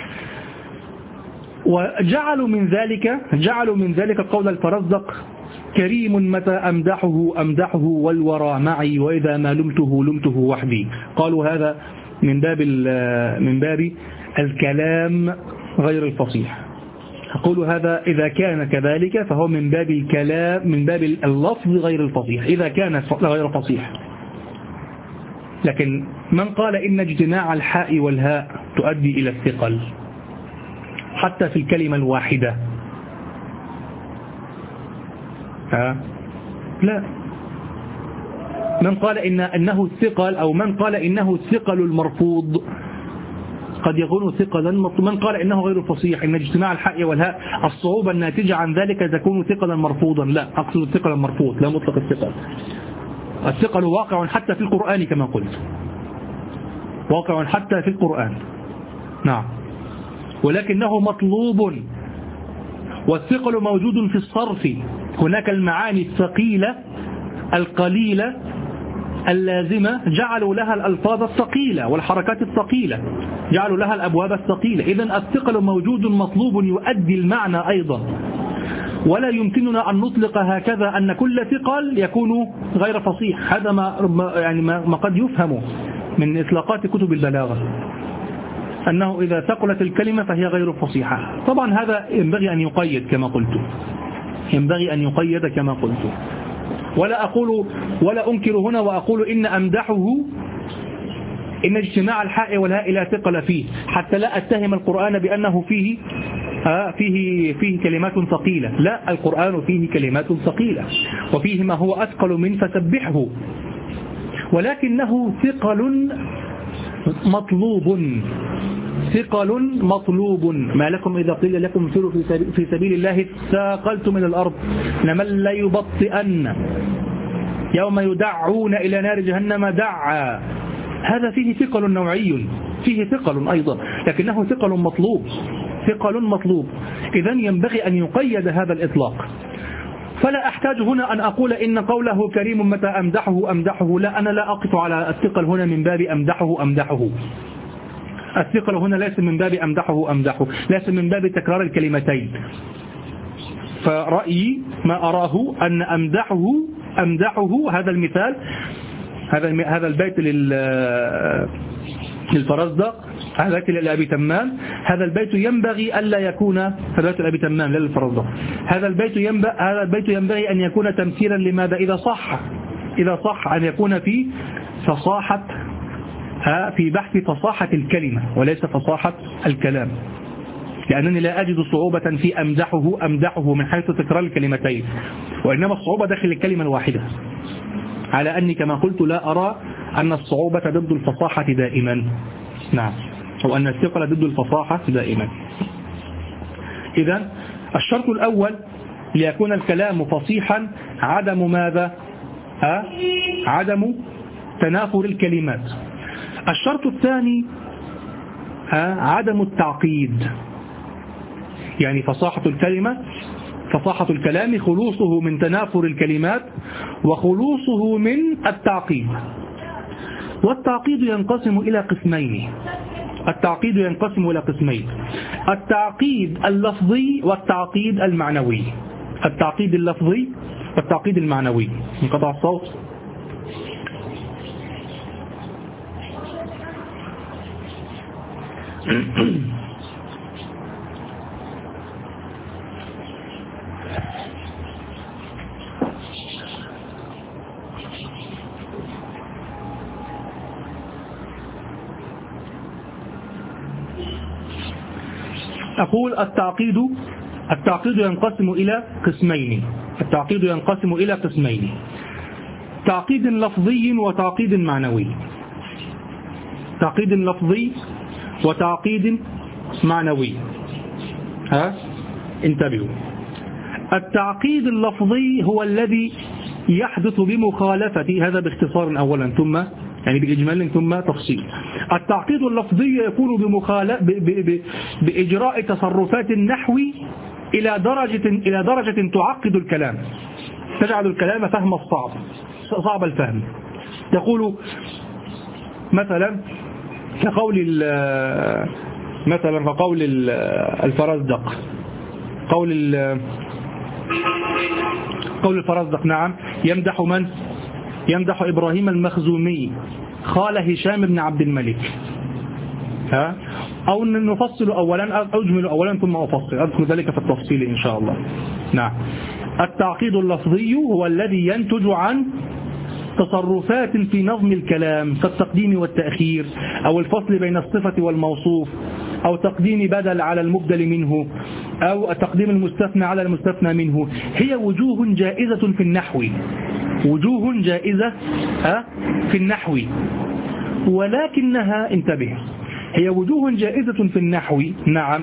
وجعلوا من ذلك قول الفرزدق: كريم متى أمدحه والورى معي، وإذا ما لمته وحدي. قالوا من باب الكلام غير الفصيح. أقول هذا إذا كان كذلك فهو من باب الكلام، من باب اللفظ غير الفصيح إذا كان غير فصيح. لكن من قال إن اجتماع الحاء والهاء تؤدي إلى الثقل حتى في الكلمة الواحدة، لا. من قال إنه الثقل، أو من قال إنه الثقل المرفوض قد يكون ثقلا. من قال إنه غير فصيح، إن اجتماع الحاء والهاء الصعوبة الناتجة عن ذلك تكون ثقلا مرفوضا، لا، أقصد الثقل المرفوض لا مطلق الثقل. الثقل واقع حتى في القرآن كما قلت، واقع حتى في القرآن، نعم، ولكنه مطلوب. والثقل موجود في الصرف، هناك المعاني الثقيلة القليلة اللازمة جعلوا لها الألفاظ الثقيلة والحركات الثقيلة، جعلوا لها الأبواب الثقيلة. إذن الثقل موجود مطلوب يؤدي المعنى أيضا، ولا يمكننا أن نطلق هكذا أن كل ثقل يكون غير فصيح. هذا ما قد يفهم من إطلاقات كتب البلاغة، أنه إذا ثقلت الكلمة فهي غير فصيحة. طبعا هذا ينبغي أن يقيد كما قلت، ينبغي أن يقيد كما قلت. ولا أنكر هنا وأقول إن أمدحه إن اجتماع الحاء والهاء لا ثقل فيه، حتى لا أتهم القرآن بأنه فيه كلمات ثقيلة. لا، القرآن فيه كلمات ثقيلة وفيه ما هو أثقل من فسبحه، ولكنه ثقل مطلوب. ثقل مطلوب. ما لكم إذا قيل لكم انفروا في سبيل الله ثاقلتم من الأرض لمن لا يبطئن يوم يدعون إلى نار جهنم دعا. هذا فيه ثقل نوعي، فيه ثقل أيضا، لكنه ثقل مطلوب، ثقل مطلوب. إذن ينبغي أن يقيد هذا الإطلاق. فلا أحتاج هنا أن أقول إن قوله كريم متى أمدحه، لا، أنا لا أقف على الثقل هنا من باب أمدحه. الثقل هنا ليس من باب أمدحه، ليس من باب تكرار الكلمتين. فرأيي ما أراه أن أمدحه هذا المثال، هذا البيت للفرزدق، هذا البيت لأبي تمام، هذا البيت ينبغي ألا يكون هذا البيت لأبي تمام لا للفرزدق. هذا البيت ينبغي أن يكون تمثيلا لماذا؟ إذا صح أن يكون في فصاحة، في بحث فصاحة الكلمة وليس فصاحة الكلام، لأنني لا أجد صعوبة في أمدحه من حيث تكرار الكلمتين، وإنما الصعوبة داخل الكلمة الواحدة، على أني كما قلت لا أرى أن الصعوبة ضد الفصاحة دائما، نعم، أو أن الثقل ضد الفصاحة دائما. إذن الشرط الأول ليكون الكلام فصيحا عدم ماذا؟ عدم تنافر الكلمات. الشرط الثاني عدم التعقيد، يعني فصاحة الكلام خلوصه من تنافر الكلمات وخلوصه من التعقيد. والتعقيد ينقسم إلى قسمين، التعقيد اللفظي والتعقيد المعنوي. التعقيد اللفظي والتعقيد المعنوي. انقطع الصوت. أقول التعقيد ينقسم إلى قسمين، تعقيد لفظي وتعقيد معنوي. تعقيد لفظي وتعقيد معنوي. انتبهوا. التعقيد اللفظي هو الذي يحدث بمخالفة، هذا باختصار أولا ثم يعني بإجمال ثم تفصيل. التعقيد اللفظي يكون بإجراء تصرفات النحو إلى درجة تعقد الكلام، تجعل الكلام فهم صعب الفهم. يقول مثلا كقول الفرزدق، قول الفرزدق، نعم، يمدح من؟ يمدح إبراهيم المخزومي، خال هشام بن عبد الملك. أو نفصل أولا أو أجمل أولا ثم أفصل، أذكر ذلك في التفصيل إن شاء الله. نعم. التعقيد اللفظي هو الذي ينتج عن تصرفات في نظم الكلام كالتقديم والتأخير، أو الفصل بين الصفة والموصوف، أو تقديم بدل على المبدل منه، أو تقديم المستثنى على المستثنى منه. هي وجوه جائزة في النحو، وجوه جائزة في النحو، ولكنها، انتبه، هي وجوه جائزة في النحو، نعم،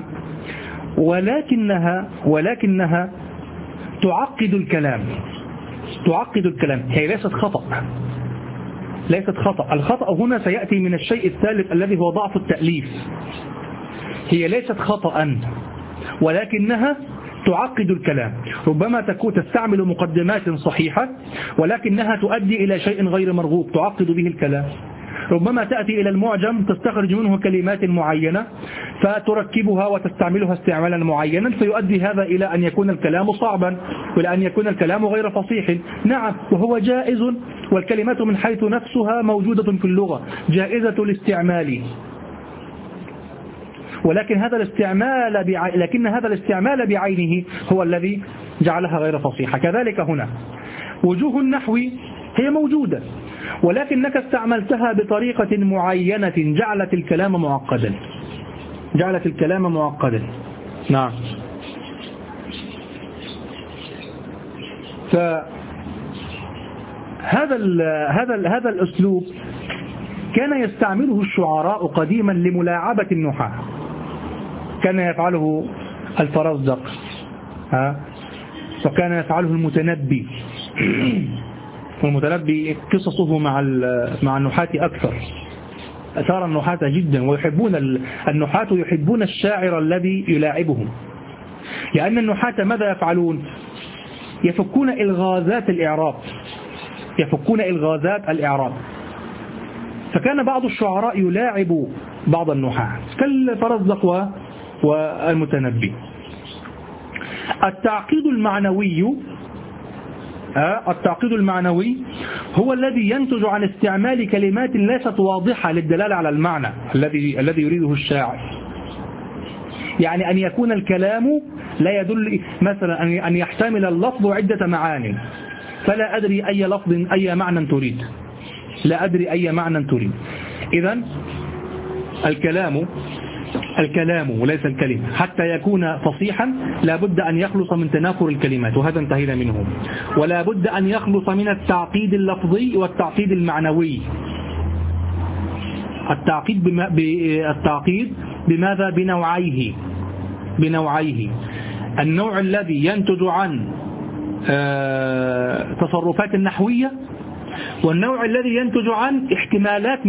ولكنها تعقد الكلام، تعقد الكلام. هي ليست خطأ، ليست خطأ. الخطأ هنا سيأتي من الشيء الثالث الذي هو ضعف التأليف. هي ليست خطأ، ولكنها تعقد الكلام. ربما تكون تستعمل مقدمات صحيحة ولكنها تؤدي إلى شيء غير مرغوب تعقد به الكلام. ربما تأتي إلى المعجم تستخرج منه كلمات معينة فتركبها وتستعملها استعمالا معينا، فيؤدي هذا إلى أن يكون الكلام صعبا وإلى أن يكون الكلام غير فصيح. نعم، وهو جائز، والكلمات من حيث نفسها موجودة في اللغة جائزة الاستعمال، ولكن هذا الاستعمال بعينه هو الذي جعلها غير فصيحة. كذلك هنا وجوه النحو هي موجودة، ولكنك استعملتها بطريقة معينة جعلت الكلام معقدا، جعلت الكلام معقدا. نعم. هذا الأسلوب كان يستعمله الشعراء قديما لملاعبة النحاة. كان يفعله الفرزدق، وكان يفعله المتنبي. والمتنبي قصصه مع النحاة أكثر، أثار النحاة جدا، ويحبون النحاة يحبون الشاعر الذي يلاعبهم، لأن النحاة ماذا يفعلون؟ يفكون إلغازات الإعراب، يفكون إلغازات الإعراب. فكان بعض الشعراء يلاعب بعض النحاة كالفرزدق والمتنبي. التعقيد المعنوي هو الذي ينتج عن استعمال كلمات ليست واضحة للدلالة على المعنى الذي يريده الشاعر. يعني أن يكون الكلام لا يدل، مثلا أن يحتمل اللفظ عدة معاني، فلا أدري أي لفظ أي معنى تريد، لا أدري أي معنى تريد. إذن الكلام وليس الكلمة حتى يكون فصيحا لا بد أن يخلص من تنافر الكلمات، وهذا انتهينا منه. ولا بد أن يخلص من التعقيد اللفظي والتعقيد المعنوي. التعقيد بماذا؟ بنوعيه. النوع الذي ينتج عن تصرفات النحوية، والنوع الذي ينتج عن احتمالات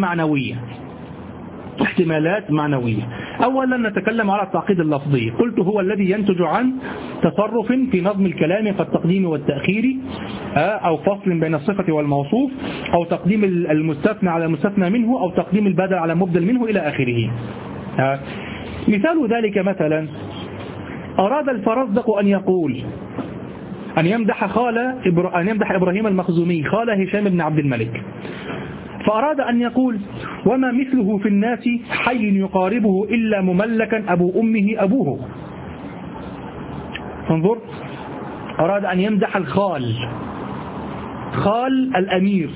معنوية. أولا نتكلم على التعقيد اللفظي. قلت هو الذي ينتج عن تصرف في نظم الكلام كالتقديم والتأخير، أو فصل بين الصفة والموصوف، أو تقديم المستثنى على المستثنى منه، أو تقديم البدل على المبدل منه إلى آخره. مثال ذلك مثلا أراد الفرزدق أن يمدح إبراهيم المخزومي خال هشام بن عبد الملك، فأراد أن يقول: وما مثله في الناس حي يقاربه إلا مملكا أبو أمه أبوه. انظر، أراد أن يمدح خال الأمير،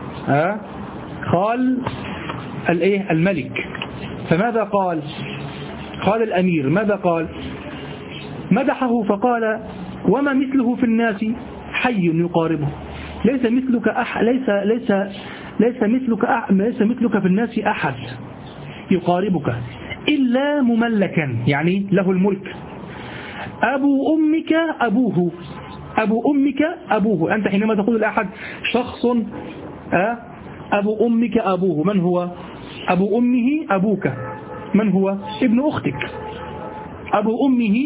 خال الملك. فماذا قال؟ خال الأمير ماذا قال؟ مدحه فقال: وما مثله في الناس حي يقاربه. ليس مثلك في الناس أحد يقاربك إلا مملكا، يعني له الملك. أبو أمك أبوه. أنت حينما تقول لأحد شخص أبو أمك أبوه، من هو؟ أبو أمه أبوك، من هو؟ ابن أختك. أبو أمه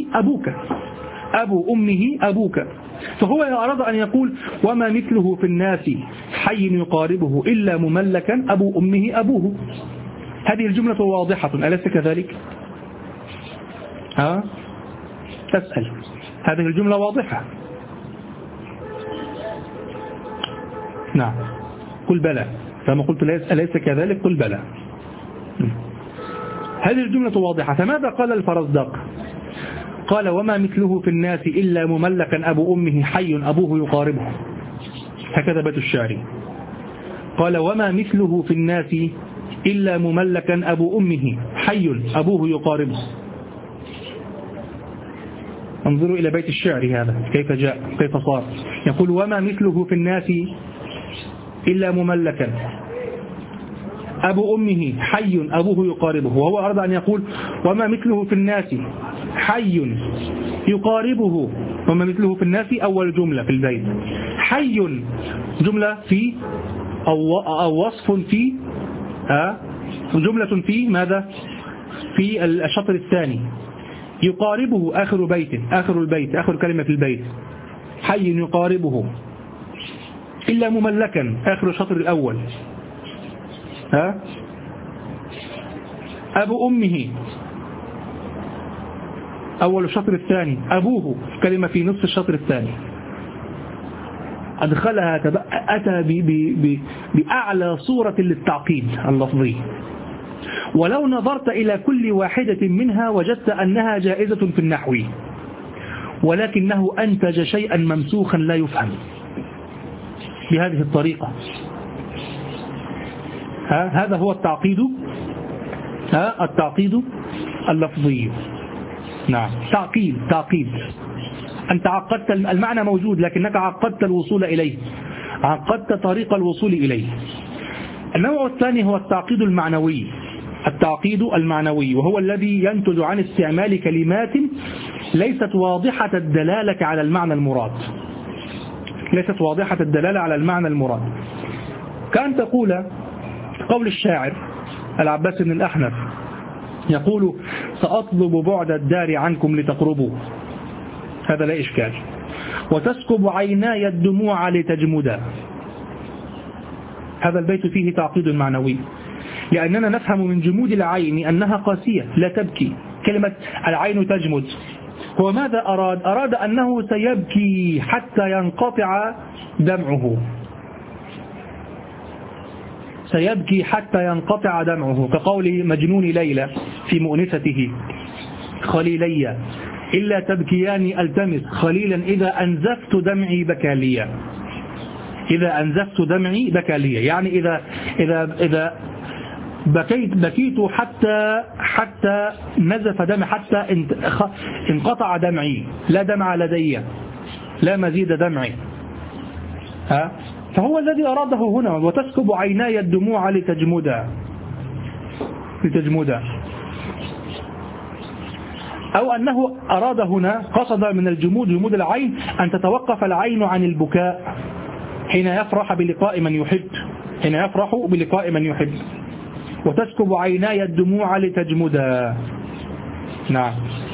أبوك. فهو أراد أن يقول: وما مثله في الناس حي يقاربه إلا مملكا أبو أمه أبوه. هذه الجملة واضحة، أليس كذلك؟ أسأل، هذه الجملة واضحة؟ نعم، قل بلى. فما قلت أليس كذلك؟ قل بلى. هذه الجملة واضحة. فماذا قال الفرزدق؟ قال وما مثله في الناس إلا مملكا أبو أمه حي أبوه يقاربه. هكذا بيت الشعر. قال وما مثله في الناس إلا مملكا أبو أمه حي أبوه يقاربه. انظروا إلى بيت الشعر هذا كيف جاء كيف صار. يقول وما مثله في الناس إلا مملكا أبو أمه حي أبوه يقاربه، وهو أراد أن يقول وما مثله في الناس حي يقاربه. وما مثله في الناس أول جملة في البيت، حي جملة في أو وصف في جملة في ماذا؟ في الشطر الثاني. يقاربه آخر بيت، آخر البيت، آخر كلمة في البيت، حي يقاربه. إلا مملكا آخر الشطر الأول. أبو أمه أول الشطر الثاني، أبوه كلمة في نصف الشطر الثاني. أدخلها أتى بأعلى صورة للتعقيد اللفظي. ولو نظرت إلى كل واحدة منها وجدت أنها جائزة في النحو، ولكنه أنتج شيئا ممسوخا لا يفهم بهذه الطريقة. هذا هو التعقيد، التعقيد اللفظي. نعم، تعقيد. أنت عقدت المعنى موجود لكنك عقدت الوصول إليه، عقدت طريق الوصول إليه. النوع الثاني هو التعقيد المعنوي. التعقيد المعنوي وهو الذي ينتج عن استعمال كلمات ليست واضحة الدلالة على المعنى المراد. ليست واضحة الدلالة على المعنى المراد. كأن تقول قول الشاعر العباس بن الأحنف يقول سأطلب بعد الدار عنكم لتقربوا، هذا لا إشكال. وتسكب عيناي الدموع لتجمدا، هذا البيت فيه تعقيد معنوي، لأننا نفهم من جمود العين أنها قاسية لا تبكي. كلمة العين تجمد، هو ماذا أراد؟ أراد أنه سيبكي حتى ينقطع دمعه، سيبكي حتى ينقطع دمعه، كقول مجنون ليلى في مؤنسته خليلي إلا تبكيان ألتمس خليلا إذا أنزفت دمعي بكى لي. إذا أنزفت دمعي بكى لي، يعني إذا بكيت حتى نزف دمعي، حتى انقطع دمعي، لا دمع لدي، لا مزيد دمعي. فهو الذي أراده هنا، وتسكب عيناي الدموع لتجمدا. أو أنه أراد هنا، قصد من الجمود، جمود العين، أن تتوقف العين عن البكاء حين يفرح بلقاء من يحب، حين يفرح بلقاء من يحب. وتسكب عيناي الدموع لتجمدا. نعم.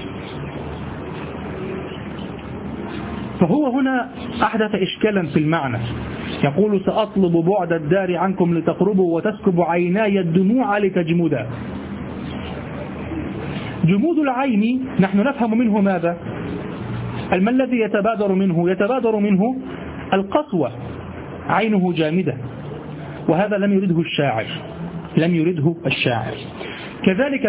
فهو هنا أحدث إشكالا في المعنى، يقول سأطلب بعد الدار عنكم لتقربوا وتسكب عيناي الدموع لتجمدا. جمود العين نحن نفهم منه ماذا؟ ما الذي يتبادر منه؟ يتبادر منه القسوة، عينه جامدة، وهذا لم يرده الشاعر، لم يرده الشاعر. كذلك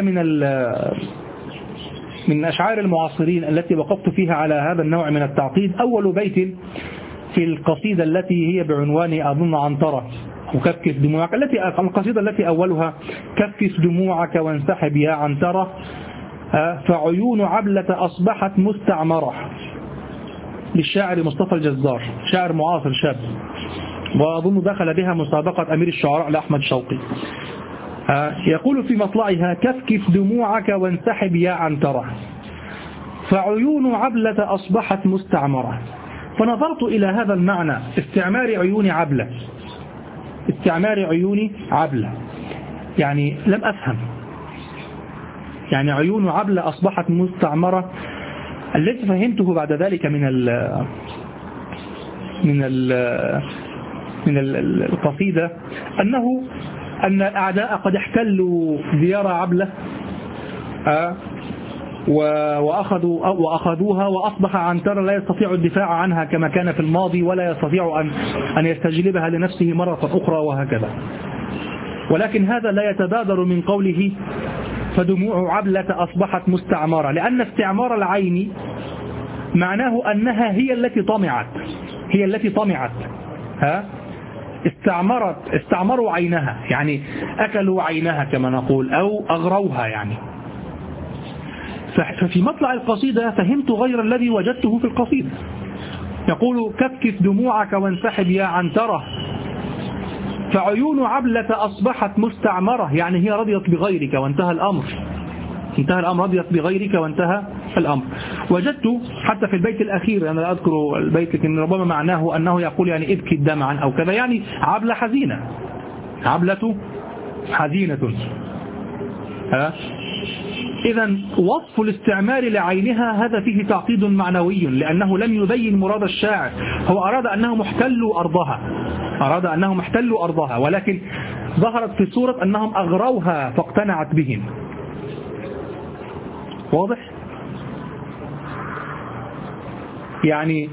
من أشعار المعاصرين التي وقفت فيها على هذا النوع من التعقيد أول بيت في القصيدة التي هي بعنوان أظن عنترة وكفكف دموعك، القصيدة التي أولها كفكف دموعك وانسحب يا عنترة فعيون عبلة أصبحت مستعمرة، للشاعر مصطفى الجزار، شاعر معاصر شاب، وأظن دخل بها مسابقة أمير الشعراء لأحمد شوقي. يقول في مطلعها كفكف دموعك وانسحب يا عنترة فعيون عبلة أصبحت مستعمرة. فنظرت إلى هذا المعنى، استعمار عيون عبلة، استعمار عيون عبلة، يعني لم أفهم، يعني عيون عبلة أصبحت مستعمرة. الذي فهمته بعد ذلك من القصيدة أن الأعداء قد احتلوا ديار عبلة وأخذوها، وأصبح عنترة لا يستطيع الدفاع عنها كما كان في الماضي، ولا يستطيع أن يستجلبها لنفسه مرة أخرى، وهكذا. ولكن هذا لا يتبادر من قوله فدموع عبلة أصبحت مستعمرة، لأن استعمار العين معناه أنها هي التي طمعت استعمروا عينها، يعني أكلوا عينها كما نقول، أو أغروها يعني. ففي مطلع القصيدة فهمت غير الذي وجدته في القصيدة. يقول كفكف دموعك وانسحب يا عنترة، فعيون عبلة أصبحت مستعمرة، يعني هي رضيت بغيرك وانتهى الأمر. رضيت بغيرك وانتهى الأمر. وجدت حتى في البيت الأخير، أنا لا أذكر البيت لكن ربما معناه أنه يقول يعني ابكي دمعا أو كذا، يعني عبلة حزينة، عبلة حزينة. إذا وصف الاستعمار لعينها هذا فيه تعقيد معنوي، لأنه لم يبين مراد الشاعر. هو أراد أنهم احتلوا أرضها، ولكن ظهرت في صورة أنهم أغروها فاقتنعت بهم. واضح؟ يعني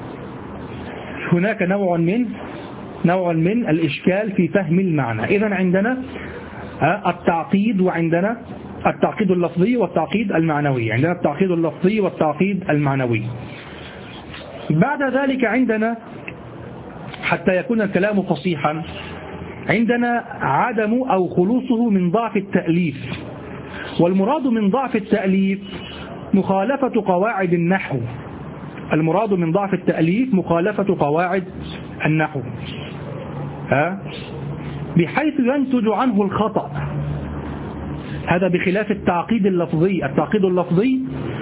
هناك نوع من الإشكال في فهم المعنى. إذن عندنا التعقيد، وعندنا التعقيد اللفظي والتعقيد المعنوي. عندنا التعقيد اللفظي والتعقيد المعنوي. بعد ذلك عندنا حتى يكون الكلام فصيحا عندنا عدم أو خلوصه من ضعف التأليف. والمراد من ضعف التأليف مخالفة قواعد النحو. المراد من ضعف التأليف مخالفة قواعد النحو بحيث ينتج عنه الخطأ. هذا بخلاف التعقيد اللفظي. التعقيد اللفظي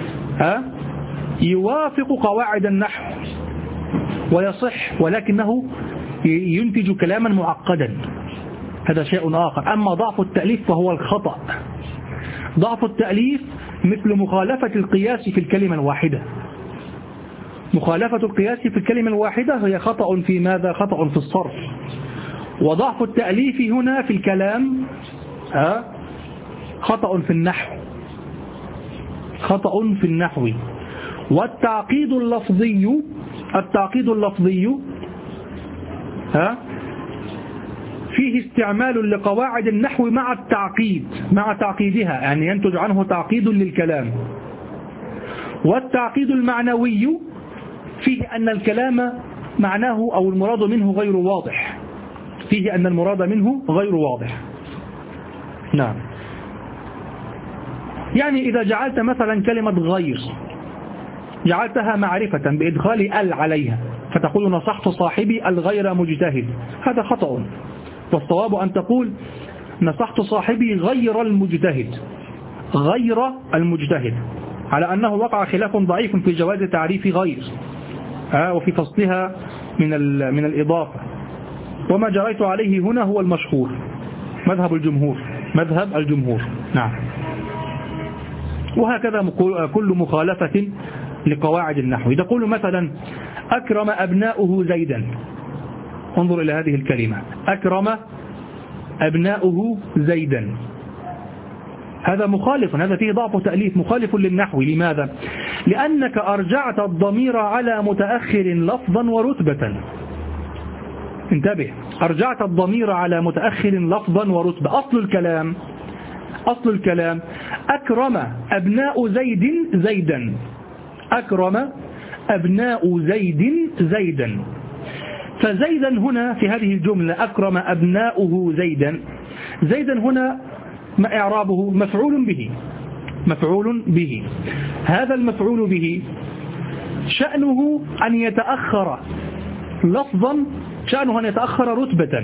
يوافق قواعد النحو ويصح، ولكنه ينتج كلاما معقدا، هذا شيء آخر. أما ضعف التأليف فهو الخطأ. ضعف التأليف مثل مخالفة القياس في الكلمة الواحدة. مخالفة القياس في الكلمة الواحدة هي خطأ في ماذا؟ خطأ في الصرف. وضعف التأليف هنا في الكلام خطأ في النحو، خطأ في النحو. والتعقيد اللفظي فيه استعمال لقواعد النحو مع تعقيدها، يعني ينتج عنه تعقيد للكلام. والتعقيد المعنوي فيه أن الكلام معناه أو المراد منه غير واضح، فيه أن المراد منه غير واضح. نعم. يعني إذا جعلت مثلا كلمة غير جعلتها معرفة بإدخال ال عليها، فتقول نصحت صاحبي الغير مجتهد، هذا خطأ. والصواب أن تقول نصحت صاحبي غير المجتهد، على أنه وقع خلاف ضعيف في جواز تعريف غير وفي فصلها من الإضافة. وما جريت عليه هنا هو المشهور، مذهب الجمهور. نعم. وهكذا كل مخالفة لقواعد النحو. تقول مثلا أكرم أبناؤه زيدا، انظر إلى هذه الكلمة، أكرم أبناؤه زيدا، هذا مخالف، هذا فيه ضعف تأليف، مخالف للنحو. لماذا؟ لأنك أرجعت الضمير على متأخر لفظا ورتبة. انتبه، أرجعت الضمير على متأخر لفظا ورتبة. أصل الكلام أكرم أبناء زيد زيدا، أكرم أبناء زيد زيدا. فزيدا هنا في هذه الجملة أكرم أبناؤه زيدا هنا ما إعرابه؟ مفعول به. هذا المفعول به شأنه أن يتأخر لفظا، شأنه أن يتأخر رتبة.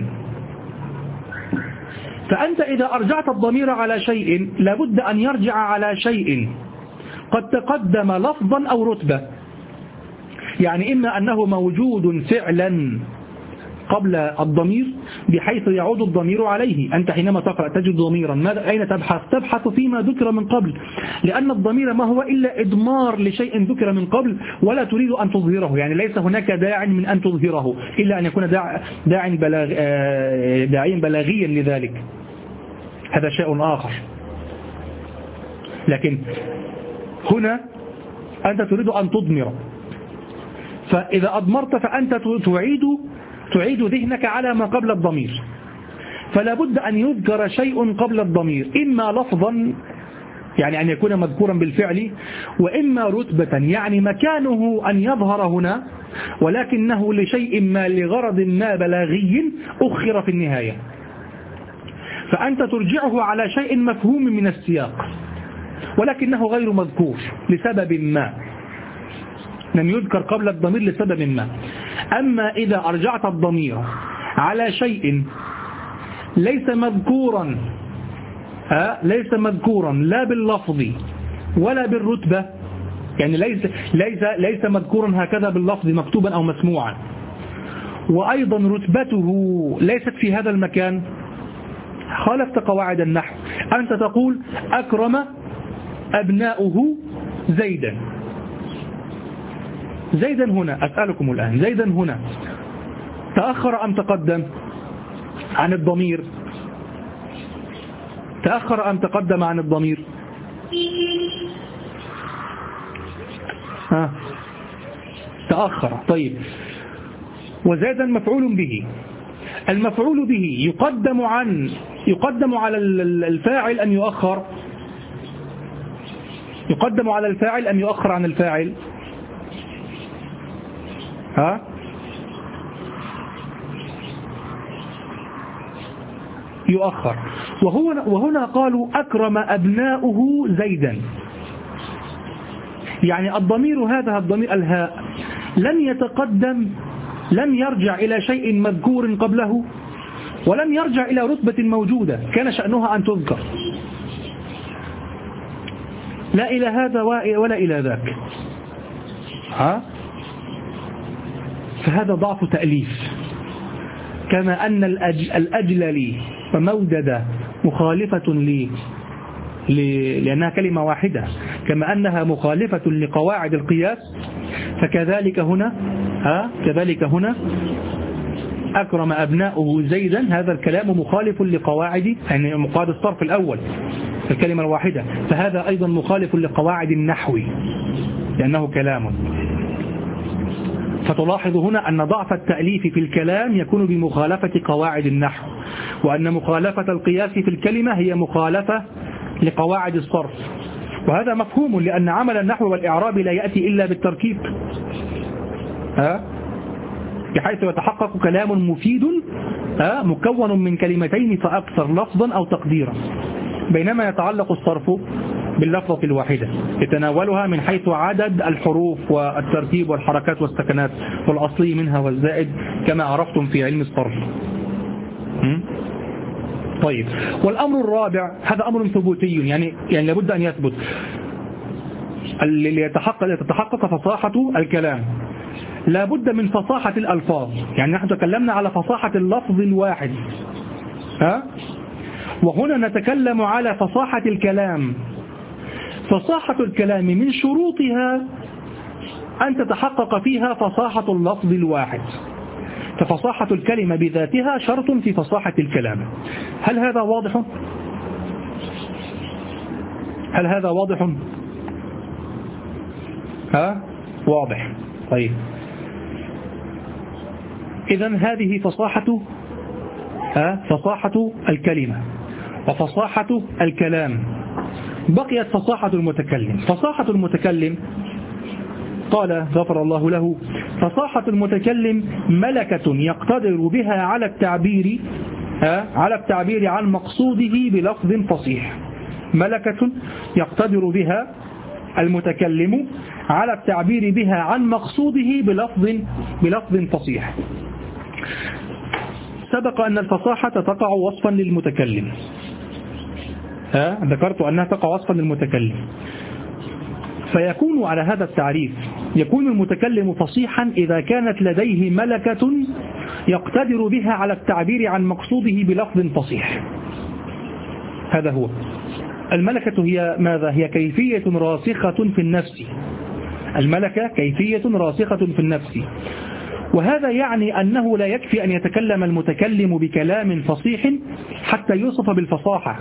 فأنت إذا أرجعت الضمير على شيء لابد أن يرجع على شيء قد تقدم لفظا أو رتبة، يعني إما أنه موجود فعلا قبل الضمير بحيث يعود الضمير عليه. أنت حينما تقرأ تجد ضميرا، أين تبحث؟ تبحث فيما ذكر من قبل، لأن الضمير ما هو إلا إضمار لشيء ذكر من قبل ولا تريد أن تظهره، يعني ليس هناك داع من أن تظهره إلا أن يكون داعيا بلاغيا لذلك، هذا شيء آخر. لكن هنا أنت تريد أن تضمر، فإذا أضمرت فأنت تعيد ذهنك على ما قبل الضمير. فلا بد أن يذكر شيء قبل الضمير، إما لفظا يعني أن يكون مذكورا بالفعل، وإما رتبة يعني مكانه أن يظهر هنا ولكنه لشيء ما لغرض ما بلاغي أخر في النهاية، فأنت ترجعه على شيء مفهوم من السياق ولكنه غير مذكور لسبب ما، لم يذكر قبل الضمير لسبب ما. أما إذا أرجعت الضمير على شيء ليس مذكورا لا باللفظ ولا بالرتبة، يعني ليس مذكورا هكذا باللفظ مكتوبا أو مسموعا، وأيضا رتبته ليست في هذا المكان، خالفت قواعد النحو. أنت تقول أكرم أبناؤه زيدا. زيدا هنا أسألكم الآن، زيدا هنا تأخر أم تقدم عن الضمير؟ تأخر أم تقدم عن الضمير؟ تأخر. طيب، وزيدا مفعول به، المفعول به يقدم على الفاعل أم يؤخر؟ يقدم على الفاعل أم يؤخر عن الفاعل؟ يؤخر. وهنا قالوا أكرم أبناؤه زيدا، يعني الضمير هذا الضمير الهاء لم يتقدم، لم يرجع إلى شيء مذكور قبله ولم يرجع إلى رتبة موجودة كان شأنها أن تذكر، لا إلى هذا ولا إلى ذاك. فهذا ضعف تأليف، كما أن الأجل ومودد مخالفة لأنها كلمة واحدة، كما أنها مخالفة لقواعد القياس، فكذلك هنا أكرم أبناؤه زيدا، هذا الكلام مخالف لقواعد، يعني مقاد الصرف الأول الكلمة الواحدة، فهذا أيضا مخالف لقواعد النحو لأنه كلام. فتلاحظ هنا أن ضعف التأليف في الكلام يكون بمخالفة قواعد النحو، وأن مخالفة القياس في الكلمة هي مخالفة لقواعد الصرف، وهذا مفهوم لأن عمل النحو والإعراب لا يأتي إلا بالتركيب، بحيث يتحقق كلام مفيد مكون من كلمتين فأكثر لفظا أو تقديرا، بينما يتعلق الصرف باللفظة الواحدة يتناولها من حيث عدد الحروف والترتيب والحركات والسكنات والأصلي منها والزائد كما عرفتم في علم الصرف. طيب، والأمر الرابع هذا أمر ثبوتي، يعني لابد أن يثبت ليتحقق فصاحة الكلام، لابد من فصاحة الألفاظ، يعني نحن تكلمنا على فصاحة اللفظ الواحد، وهنا نتكلم على فصاحة الكلام. فصاحة الكلام من شروطها أن تتحقق فيها فصاحة اللفظ الواحد، ففصاحة الكلمة بذاتها شرط في فصاحة الكلام. هل هذا واضح؟ واضح. طيب، إذن هذه فصاحة الكلمة وفصاحة الكلام. بقيت فصاحة المتكلم. فصاحة المتكلم قال غفر الله له: فصاحة المتكلم ملكة يقتدر بها على التعبير عن مقصوده بلفظ فصيح. ملكة يقتدر بها المتكلم على التعبير بها عن مقصوده بلفظ فصيح. سبق أن الفصاحة تقع وصفا للمتكلم، ذكرت أنها تقع وصفا للمتكلم، فيكون على هذا التعريف يكون المتكلم فصيحا إذا كانت لديه ملكة يقتدر بها على التعبير عن مقصوده بلفظ فصيح. هذا هو الملكة. هي ماذا؟ هي كيفية راسخة في النفس. الملكة كيفية راسخة في النفس، وهذا يعني أنه لا يكفي أن يتكلم المتكلم بكلام فصيح حتى يوصف بالفصاحة.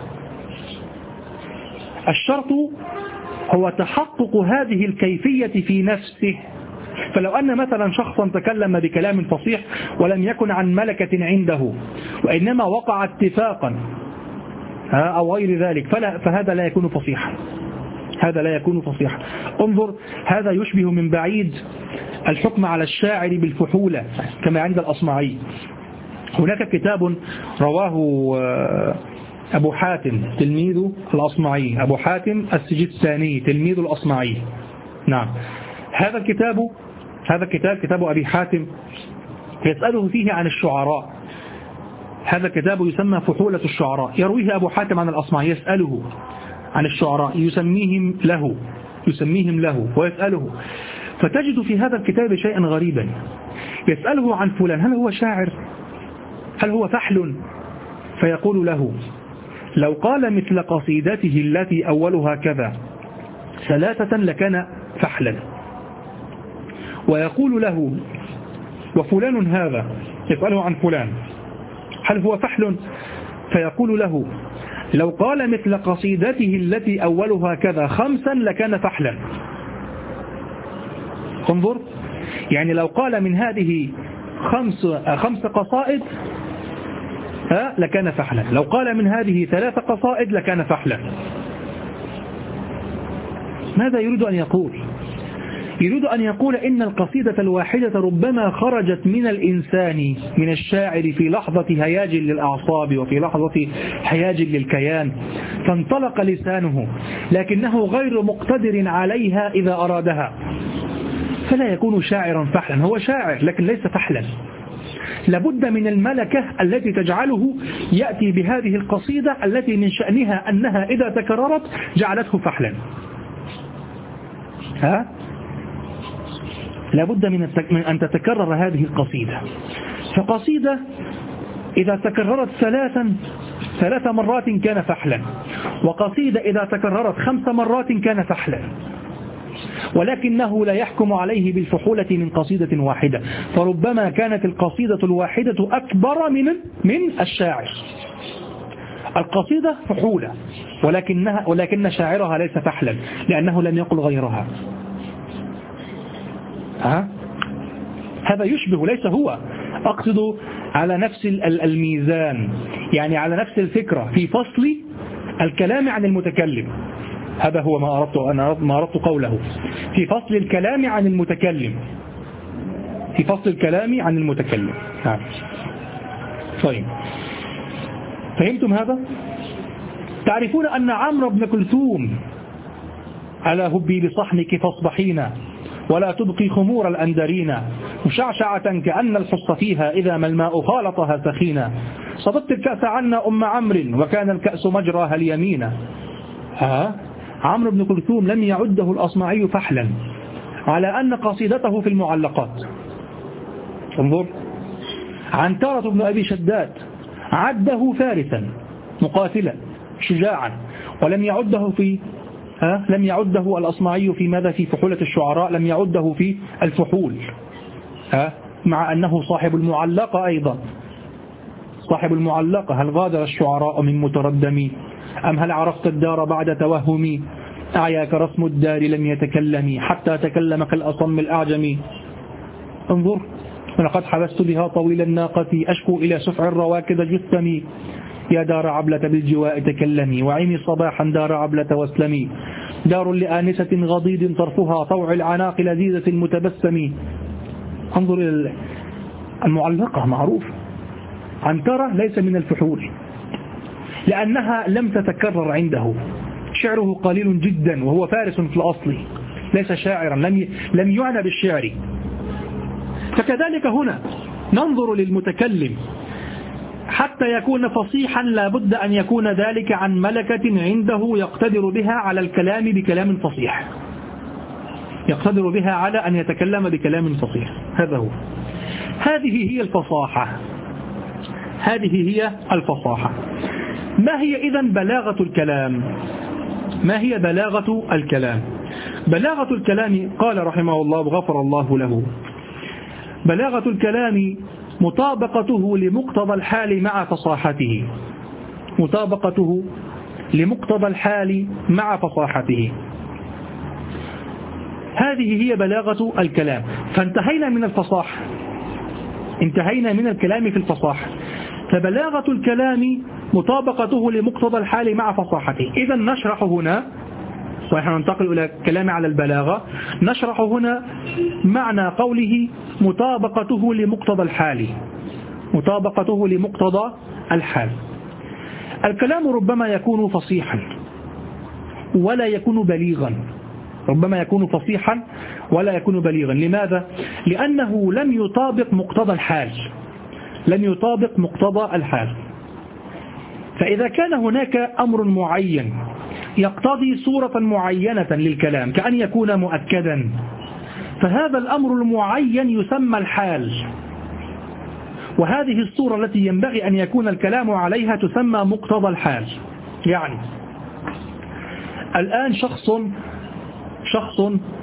الشرط هو تحقق هذه الكيفية في نفسه، فلو أن مثلا شخصا تكلم بكلام فصيح ولم يكن عن ملكة عنده وإنما وقع اتفاقا أو غير ذلك فهذا لا يكون فصيحا. هذا لا يكون فصيحا. انظر، هذا يشبه من بعيد الحكم على الشاعر بالفحولة كما عند الأصمعي. هناك كتاب رواه أبو حاتم تلميذ الأصمعي، أبو حاتم السجستاني تلميذ الأصمعي. نعم، هذا الكتاب كتاب أبي حاتم يسأله فيه عن الشعراء. هذا الكتاب يسمى فحولة الشعراء، يرويه أبو حاتم عن الأصمعي، يسأله عن الشعراء، يسميهم له ويسأله. فتجد في هذا الكتاب شيئا غريبا، يسأله عن فلان هل هو شاعر؟ هل هو فحل؟ فيقول له لو قال مثل قصيدته التي أولها كذا 3 لكان فحلا. ويقول له وفلان هذا، يسأله عن فلان هل هو فحل؟ فيقول له لو قال مثل قصيدته التي أولها كذا 5 لكان فحلا. انظر، يعني لو قال من هذه 5 قصائد لكان فحلا، لو قال من هذه 3 قصائد لكان فحلا. ماذا يريد أن يقول؟ يريد أن يقول إن القصيدة الواحدة ربما خرجت من الإنسان، من الشاعر، في لحظة هياج للأعصاب وفي لحظة هياج للكيان، فانطلق لسانه، لكنه غير مقتدر عليها إذا أرادها، فلا يكون شاعرا فحلا. هو شاعر لكن ليس فحلا. لابد من الملكة التي تجعله يأتي بهذه القصيدة التي من شأنها أنها إذا تكررت جعلته فحلا. لابد من أن تتكرر هذه القصيدة. فقصيدة إذا تكررت 3 مرات كان فحلا، وقصيدة إذا تكررت 5 مرات كان فحلا، ولكنه لا يحكم عليه بالفحولة من قصيدة واحدة، فربما كانت القصيدة الواحدة أكبر من الشاعر. القصيدة فحولة ولكن شاعرها ليس فحلا لأنه لم يقل غيرها. هذا يشبه، ليس هو، أقصد على نفس الميزان، يعني على نفس الفكرة في فصل الكلام عن المتكلم. هذا هو ما أردت قوله، في فصل الكلام عن المتكلم، في فصل الكلام عن المتكلم. طيب، فهمتم هذا؟ تعرفون أن عمرو بن كلثوم ألا هبي بصحنك فاصبحينا ولا تبقي خمور الأندرين مشعشعة كأن الحص فيها إذا ما الماء خالطها سخينا صددت الكأس عنا أم عمرو وكان الكأس مجراها اليمين. عمرو بن كلثوم لم يعده الأصمعي فحلا على أن قصيدته في المعلقات. انظر، عنترة بن أبي شداد عده فارسا مقاتلا شجاعا، ولم يعده لم يعده الأصمعي في ماذا؟ في فحولة الشعراء، لم يعده في الفحول، مع أنه صاحب المعلقة أيضا. صاحب المعلقة هل غادر الشعراء من متردمي أم هل عرفت الدار بعد توهمي أعياك رسم الدار لم يتكلمي حتى تكلم كالأصم الأعجمي. انظر، ولقد حبست بها طويل الناقة أشكو إلى سفع الرواكد جثمي يا دار عبلة بالجواء تكلمي وعيني صباحا دار عبلة واسلمي دار لآنسة غضيض طرفها طوع العناق لذيذة متبسم. انظر إلى المعلقة، معروف. عنترة ليس من الفحول لأنها لم تتكرر عنده، شعره قليل جدا وهو فارس في الأصل، ليس شاعرا، لم يعنى بالشعر. فكذلك هنا ننظر للمتكلم حتى يكون فصيحا لابد أن يكون ذلك عن ملكة عنده يقتدر بها على الكلام بكلام فصيح، يقتدر بها على أن يتكلم بكلام فصيح. هذا هو، هذه هي الفصاحة، هذه هي الفصاحة. ما هي إذن بلاغة الكلام؟ ما هي بلاغة الكلام؟ بلاغة الكلام قال رحمه الله وغفر الله له: بلاغة الكلام مطابقته لمقتضى الحال مع فصاحته، هذه هي بلاغة الكلام. فانتهينا من الفصاحة، انتهينا من الكلام في الفصاحة. فبلاغة الكلام مطابقته لمقتضى الحال مع فصاحته. إذا نشرح هنا، صحيح ننتقل إلى الكلام على البلاغة، نشرح هنا معنى قوله مطابقته لمقتضى الحال. مطابقته لمقتضى الحال. الكلام ربما يكون فصيحا ولا يكون بليغا، ربما يكون فصيحا ولا يكون بليغا. لماذا؟ لأنه لم يطابق مقتضى الحال، لم يطابق مقتضى الحال. فإذا كان هناك أمر معين يقتضي صورة معينة للكلام كأن يكون مؤكدا، فهذا الأمر المعين يسمى الحال، وهذه الصورة التي ينبغي أن يكون الكلام عليها تسمى مقتضى الحال. يعني الآن شخص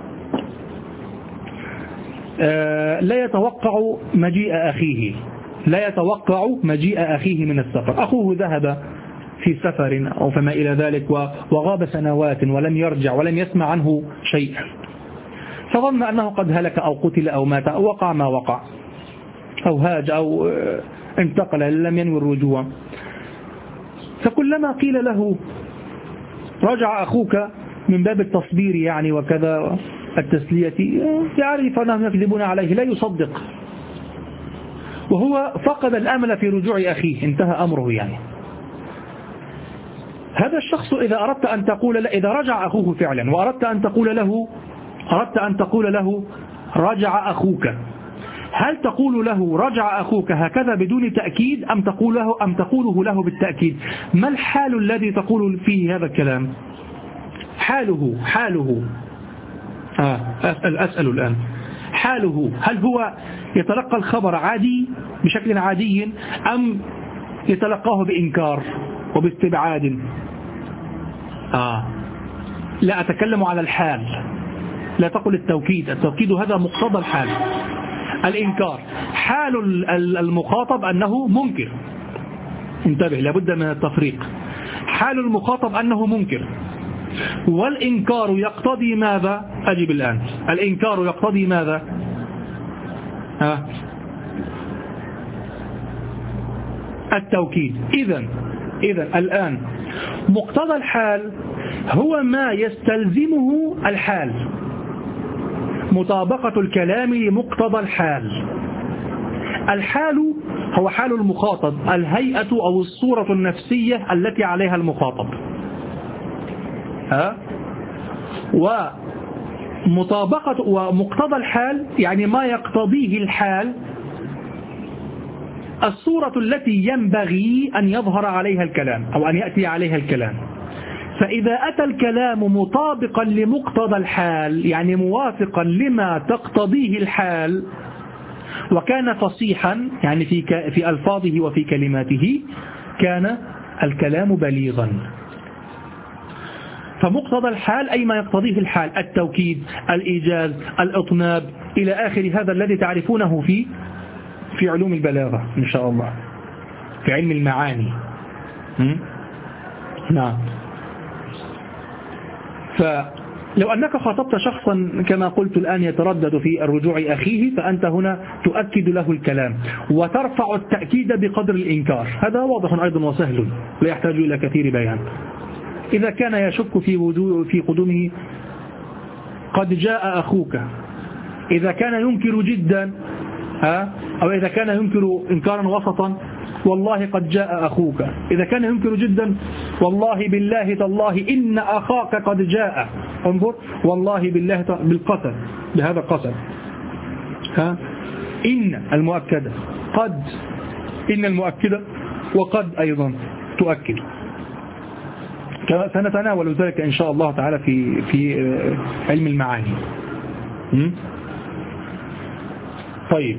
لا يتوقع مجيء أخيه، لا يتوقع مجيء أخيه من السفر. أخوه ذهب في سفر أو فما إلى ذلك وغاب سنوات ولم يرجع ولم يسمع عنه شيء، فظن أنه قد هلك أو قتل أو مات أو وقع ما وقع أو هاج أو انتقل لم ينوي الرجوع. فكلما قيل له رجع أخوك من باب التصبير يعني وكذا التسلية، يعرف أنهم يكذبون عليه، لا يصدق، وهو فقد الأمل في رجوع أخيه، انتهى أمره يعني. هذا الشخص إذا أردت أن تقول إذا رجع أخوه فعلا وأردت أن تقول له رجع أخوك، هل تقول له رجع أخوك هكذا بدون تأكيد أم تقوله له بالتأكيد؟ ما الحال الذي تقول فيه هذا الكلام؟ حاله أسأل الآن، حاله هل هو يتلقى الخبر عادي بشكل عادي أم يتلقاه بإنكار وباستبعاد؟ لا أتكلم على الحال، لا تقل التوكيد هذا مقتضى الحال. الإنكار حال المخاطب أنه منكر، انتبه لابد من التفريق. حال المخاطب أنه منكر، والإنكار يقتضي ماذا؟ أجب الآن. الإنكار يقتضي ماذا؟ التوكيد. إذن الآن مقتضى الحال هو ما يستلزمه الحال، مطابقة الكلام لمقتضى الحال. الحال هو حال المخاطب، الهيئة أو الصورة النفسية التي عليها المخاطب. ومقتضى الحال يعني ما يقتضيه الحال، الصورة التي ينبغي أن يظهر عليها الكلام أو أن يأتي عليها الكلام. فإذا أتى الكلام مطابقا لمقتضى الحال يعني موافقا لما تقتضيه الحال، وكان فصيحا يعني في ألفاظه وفي كلماته، كان الكلام بليغا. فمقتضى الحال أي ما يقتضيه الحال، التوكيد، الإيجاز، الإطناب إلى آخر هذا الذي تعرفونه في علوم البلاغة إن شاء الله، في علم المعاني. نعم. فلو أنك خاطبت شخصا كما قلت الآن يتردد في الرجوع أخيه، فأنت هنا تؤكد له الكلام وترفع التأكيد بقدر الإنكار. هذا واضح أيضا وسهل لا يحتاج إلى كثير بيان. إذا كان يشك في قدومه قد جاء أخوك، إذا كان ينكر جدا أو إذا كان ينكر إنكارا وسطا والله قد جاء أخوك، إذا كان ينكر جدا والله بالله تالله إن أخاك قد جاء، انظر والله بالله بالقسم، بهذا القسم. إن المؤكدة، قد إن المؤكدة، وقد أيضا تؤكد. سنتناول ذلك إن شاء الله تعالى في علم المعاني. طيب،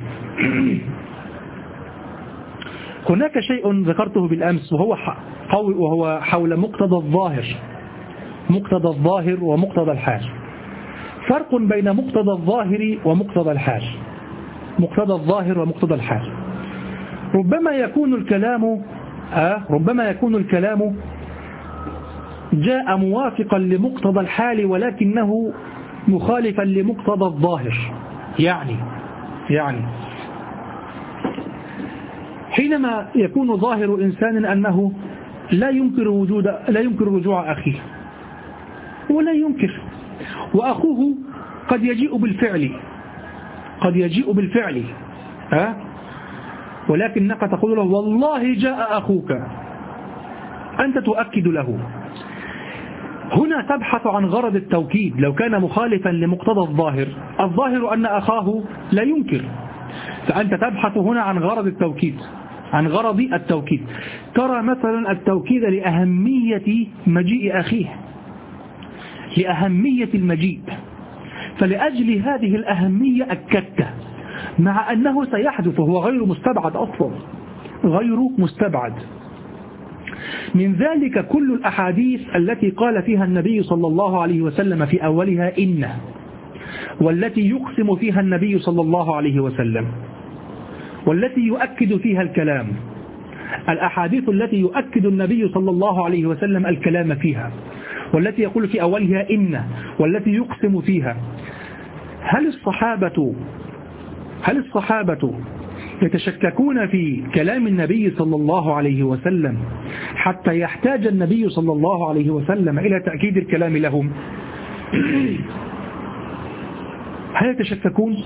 هناك شيء ذكرته بالأمس وهو حول مقتضى الظاهر ومقتضى الحال. فرق بين مقتضى الظاهر ومقتضى الحال. مقتضى الظاهر ومقتضى الحال ربما يكون الكلام جاء موافقا لمقتضى الحال ولكنه مخالفا لمقتضى الظاهر. يعني حينما يكون ظاهر إنسان أنه لا ينكر رجوع أخيه، ولا ينكر، وأخوه قد يجيء بالفعل ولكنك تقول له والله جاء أخوك، أنت تؤكد له. هنا تبحث عن غرض التوكيد. لو كان مخالفا لمقتضى الظاهر أن أخاه لا ينكر، فأنت تبحث هنا عن غرض التوكيد. ترى مثلا التوكيد لأهمية مجيء أخيه، لأهمية المجيء، فلأجل هذه الأهمية أكدت، مع أنه سيحدث، هو غير مستبعد أصلا، غير مستبعد. من ذلك كل الأحاديث التي قال فيها النبي صلى الله عليه وسلم في أولها إن، والتي يقسم فيها النبي صلى الله عليه وسلم، والتي يؤكد فيها الكلام. الأحاديث التي يؤكد النبي صلى الله عليه وسلم الكلام فيها، والتي يقول في أولها إن، والتي يقسم فيها. هل الصحابة يتشككون في كلام النبي صلى الله عليه وسلم حتى يحتاج النبي صلى الله عليه وسلم إلى تأكيد الكلام لهم؟ هل يتشككون؟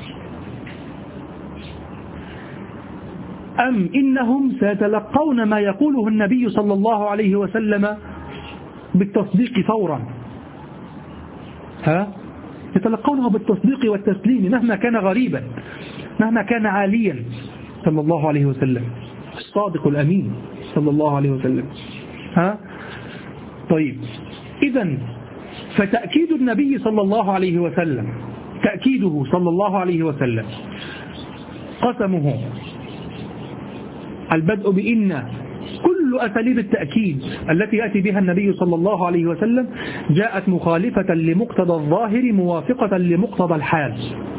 أم إنهم سيتلقون ما يقوله النبي صلى الله عليه وسلم بالتصديق فورا؟ يتلقونه بالتصديق والتسليم مهما كان غريبا، مهما كان عاليا، صلى الله عليه وسلم، الصادق الأمين صلى الله عليه وسلم. طيب، إذن فتأكيد النبي صلى الله عليه وسلم، تأكيده صلى الله عليه وسلم، قسمه، البدء بإن، كل أساليب التأكيد التي يأتي بها النبي صلى الله عليه وسلم جاءت مخالفة لمقتضى الظاهر موافقة لمقتضى الحال.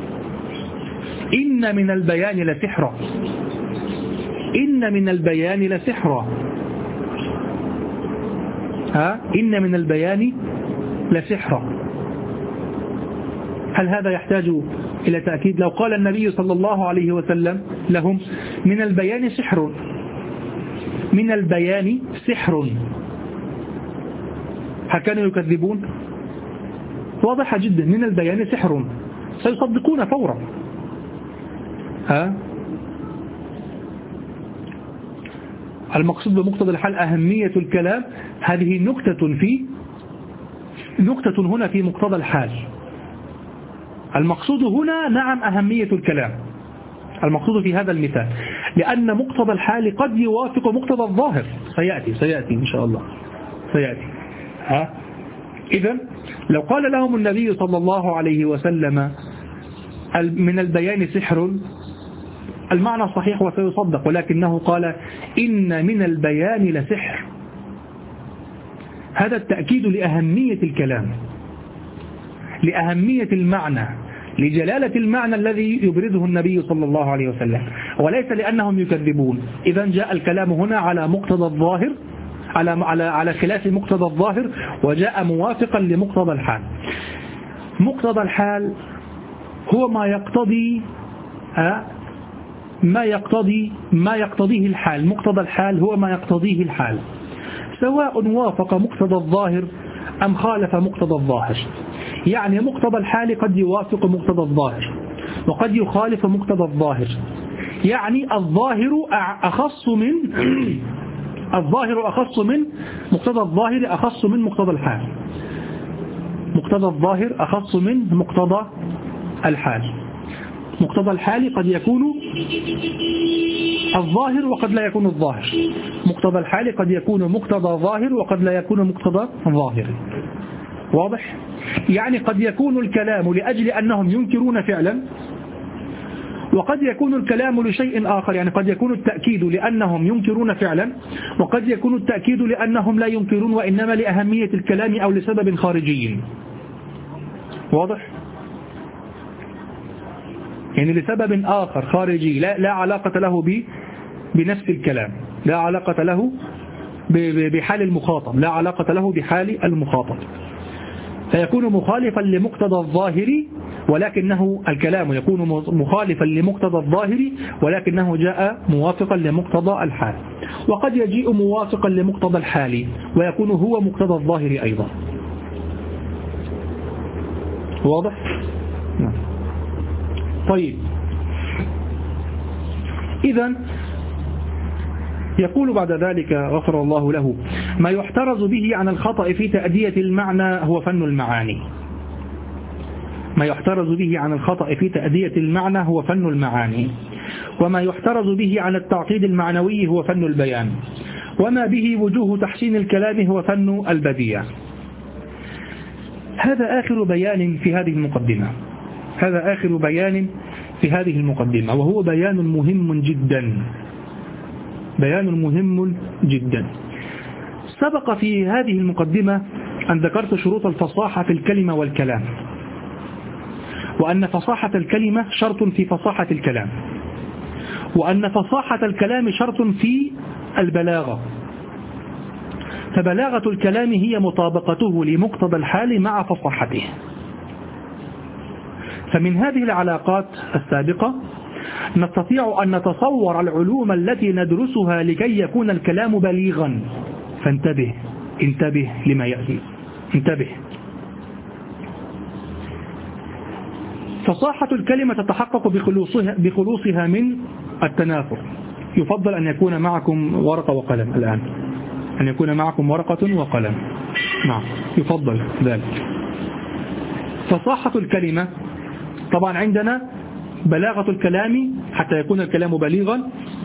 إن من البيان لسحرا، إن من البيان لسحرا، إن من البيان لسحرا. هل هذا يحتاج إلى تأكيد؟ لو قال النبي صلى الله عليه وسلم لهم من البيان سحر، من البيان سحر، هل كانوا يكذبون؟ واضحة جدا، من البيان سحر، سيصدقون فورا. المقصود بمقتضى الحال أهمية الكلام، هذه نكتة هنا في مقتضى الحال. المقصود هنا نعم أهمية الكلام، المقصود في هذا المثال، لأن مقتضى الحال قد يوافق مقتضى الظاهر، سيأتي إن شاء الله، سيأتي. إذن لو قال لهم النبي صلى الله عليه وسلم من البيان سحر، المعنى صحيح وسيصدق، ولكنه قال إن من البيان لسحر، هذا التأكيد لأهمية الكلام، لأهمية المعنى، لجلالة المعنى الذي يبرزه النبي صلى الله عليه وسلم، وليس لأنهم يكذبون. إذن جاء الكلام هنا على مقتضى الظاهر، على خلاف مقتضى الظاهر، وجاء موافقا لمقتضى الحال. مقتضى الحال هو ما يقتضيه الحال، مقتضى الحال هو ما يقتضيه الحال، سواء وافق مقتضى الظاهر أم خالف مقتضى الظاهر. يعني مقتضى الحال قد يوافق مقتضى الظاهر وقد يخالف مقتضى الظاهر، يعني الظاهر أخص من مقتضى الظاهر، أخص من مقتضى الحال، مقتضى الظاهر أخص من مقتضى الحال. مقتضى الحال قد يكون الظاهر وقد لا يكون الظاهر، مقتضى الحال قد يكون مقتضى ظاهر وقد لا يكون مقتضى ظاهر. واضح؟ يعني قد يكون الكلام لأجل أنهم ينكرون فعلا، وقد يكون الكلام لشيء آخر، يعني قد يكون التأكيد لأنهم ينكرون فعلا، وقد يكون التأكيد لأنهم لا ينكرون وإنما لأهمية الكلام أو لسبب خارجي. واضح؟ يعني لسبب آخر خارجي لا علاقة له بنفس الكلام، لا علاقة له بحال المخاطب، لا علاقة له بحال المخاطب. فيكون مخالفا لمقتضى الظاهر، ولكنه الكلام يكون مخالفا لمقتضى الظاهر ولكنه جاء موافقا لمقتضى الحال، وقد يجيء موافقا لمقتضى الحال ويكون هو مقتضى الظاهر أيضا. واضح؟ طيب، إذن يقول بعد ذلك غفر الله له: ما يحترز به عن الخطأ في تأدية المعنى هو فن المعاني. ما يحترز به عن الخطأ في تأدية المعنى هو فن المعاني، وما يحترز به عن التعقيد المعنوي هو فن البيان، وما به وجوه تحسين الكلام هو فن البديع. هذا آخر بيان في هذه المقدمة. هذا آخر بيان في هذه المقدمة، وهو بيان مهم جدا. بيان مهم جدا. سبق في هذه المقدمة أن ذكرت شروط الفصاحة في الكلمة والكلام، وأن فصاحة الكلمة شرط في فصاحة الكلام، وأن فصاحة الكلام شرط في البلاغة. فبلاغة الكلام هي مطابقته لمقتضى الحال مع فصاحته. فمن هذه العلاقات السابقة نستطيع أن نتصور العلوم التي ندرسها لكي يكون الكلام بليغا. فانتبه، انتبه لما يأتي، انتبه. فصاحة الكلمة تتحقق بخلوصها من التنافر. يفضل أن يكون معكم ورقة وقلم الآن، أن يكون معكم ورقة وقلم. نعم، يفضل ذلك. فصاحة الكلمة طبعا عندنا بلاغة الكلام حتى يكون الكلام بليغا،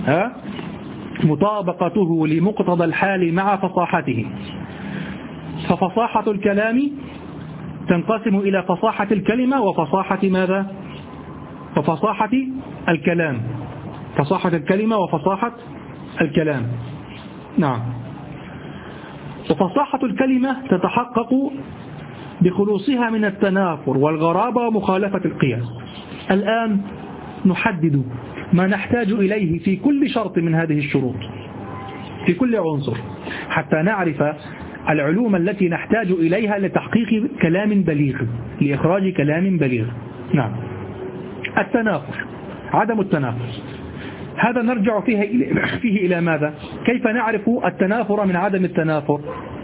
مطابقته لمقتضى الحال مع فصاحته. ففصاحة الكلام تنقسم إلى فصاحة الكلمة وفصاحة ماذا؟ وفصاحة الكلام. فصاحة الكلمة وفصاحة الكلام. نعم. وفصاحة الكلمة تتحقق بخلوصها من التنافر والغرابة ومخالفة القياس. الآن نحدد ما نحتاج إليه في كل شرط من هذه الشروط، في كل عنصر، حتى نعرف العلوم التي نحتاج إليها لتحقيق كلام بليغ، لإخراج كلام بليغ. نعم. التنافر، عدم التنافر، هذا نرجع فيه إلى ماذا؟ كيف نعرف التنافر من عدم التنافر؟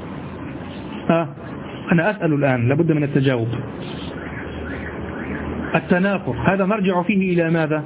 أنا أسأل الآن، لابد من التجاوب. التنافر هذا نرجع فيه إلى ماذا؟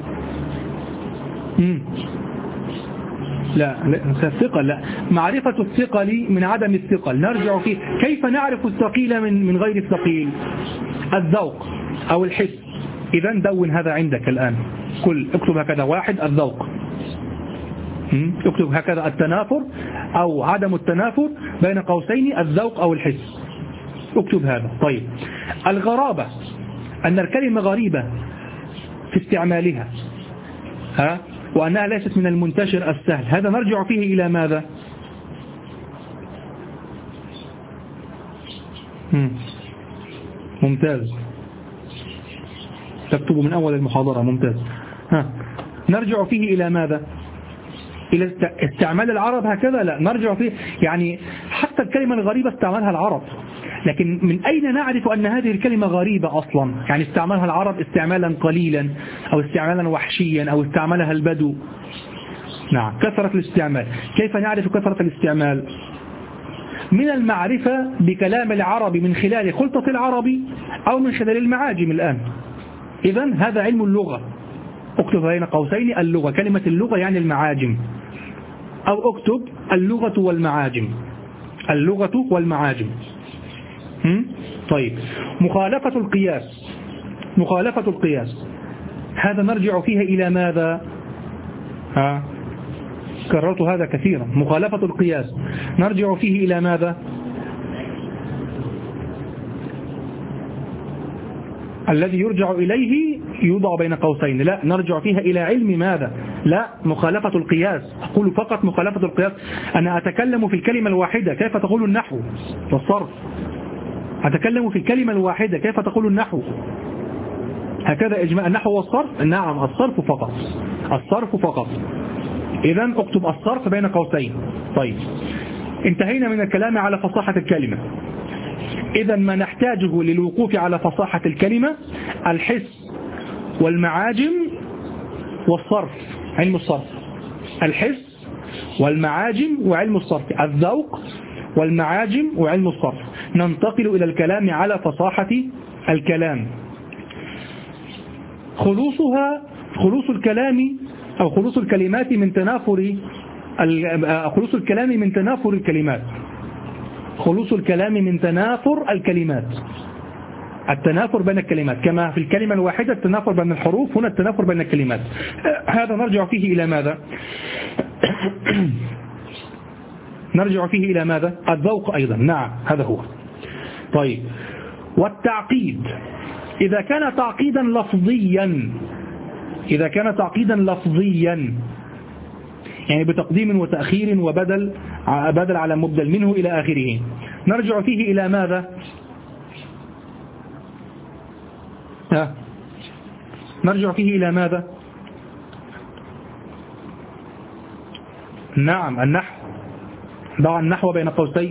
لا الثقل، لا، معرفة الثقل من عدم الثقل نرجع فيه. كيف نعرف الثقيل من غير الثقيل؟ الذوق أو الحس. إذا دون هذا عندك الآن، اكتب هكذا: 1 الذوق. اكتب هكذا: التنافر أو عدم التنافر بين قوسين الذوق أو الحس. اكتب هذا. طيب، الغرابة، أن الكلمة غريبة في استعمالها، وأنها ليست من المنتشر السهل، هذا نرجع فيه إلى ماذا؟ ممتاز، تكتب من أول المحاضرة. ممتاز. نرجع فيه إلى ماذا؟ إلى استعمال العرب هكذا؟ لا، نرجع فيه يعني حتى الكلمة الغريبة استعملها العرب، لكن من أين نعرف أن هذه الكلمة غريبة أصلا؟ يعني استعملها العرب استعمالا قليلا أو استعمالا وحشيا أو استعملها البدو. نعم، كثرة الاستعمال. كيف نعرف كثرة الاستعمال؟ من المعرفة بكلام العرب من خلال خلطة العرب أو من خلال المعاجم الآن. إذن هذا علم اللغة. اكتب بين قوسين اللغة، كلمة اللغة يعني المعاجم، أو اكتب اللغة والمعاجم، اللغة والمعاجم. طيب، مخالفة القياس، مخالفة القياس هذا نرجع فيها إلى ماذا؟ كررت هذا كثيرا. مخالفة القياس نرجع فيه إلى ماذا؟ الذي يرجع إليه يوضع بين قوسين. لا، نرجع فيها إلى علم ماذا؟ لا، مخالفة القياس. أقول فقط مخالفة القياس. أنا أتكلم في الكلمة الواحدة كيف تقول النحو والصرف. أتكلم في الكلمة الواحدة كيف تقول النحو. هكذا إجماع النحو والصرف. نعم، الصرف فقط، الصرف فقط. إذن اكتب الصرف بين قوسين. طيب، انتهينا من الكلام على فصاحة الكلمة. إذا ما نحتاجه للوقوف على فصاحة الكلمة الحس والمعاجم والصرف، علم الصرف، الحس والمعاجم وعلم الصرف، الذوق والمعاجم وعلم الصرف. ننتقل إلى الكلام على فصاحة الكلام. خلوص الكلام أو خلوص الكلمات من تنافر خلوص الكلام من تنافر الكلمات. خلوص الكلام من تنافر الكلمات، التنافر بين الكلمات، كما في الكلمة الواحدة التنافر بين الحروف، هنا التنافر بين الكلمات. هذا نرجع فيه إلى ماذا؟ نرجع فيه إلى ماذا؟ الذوق أيضا، نعم هذا هو. طيب، والتعقيد إذا كان تعقيدا لفظيا، إذا كان تعقيدا لفظيا يعني بتقديم وتأخير وبدل على مبدل منه إلى آخره، نرجع فيه إلى ماذا؟ نرجع فيه إلى ماذا؟ نعم النحو، ضع النحو بين قوسين.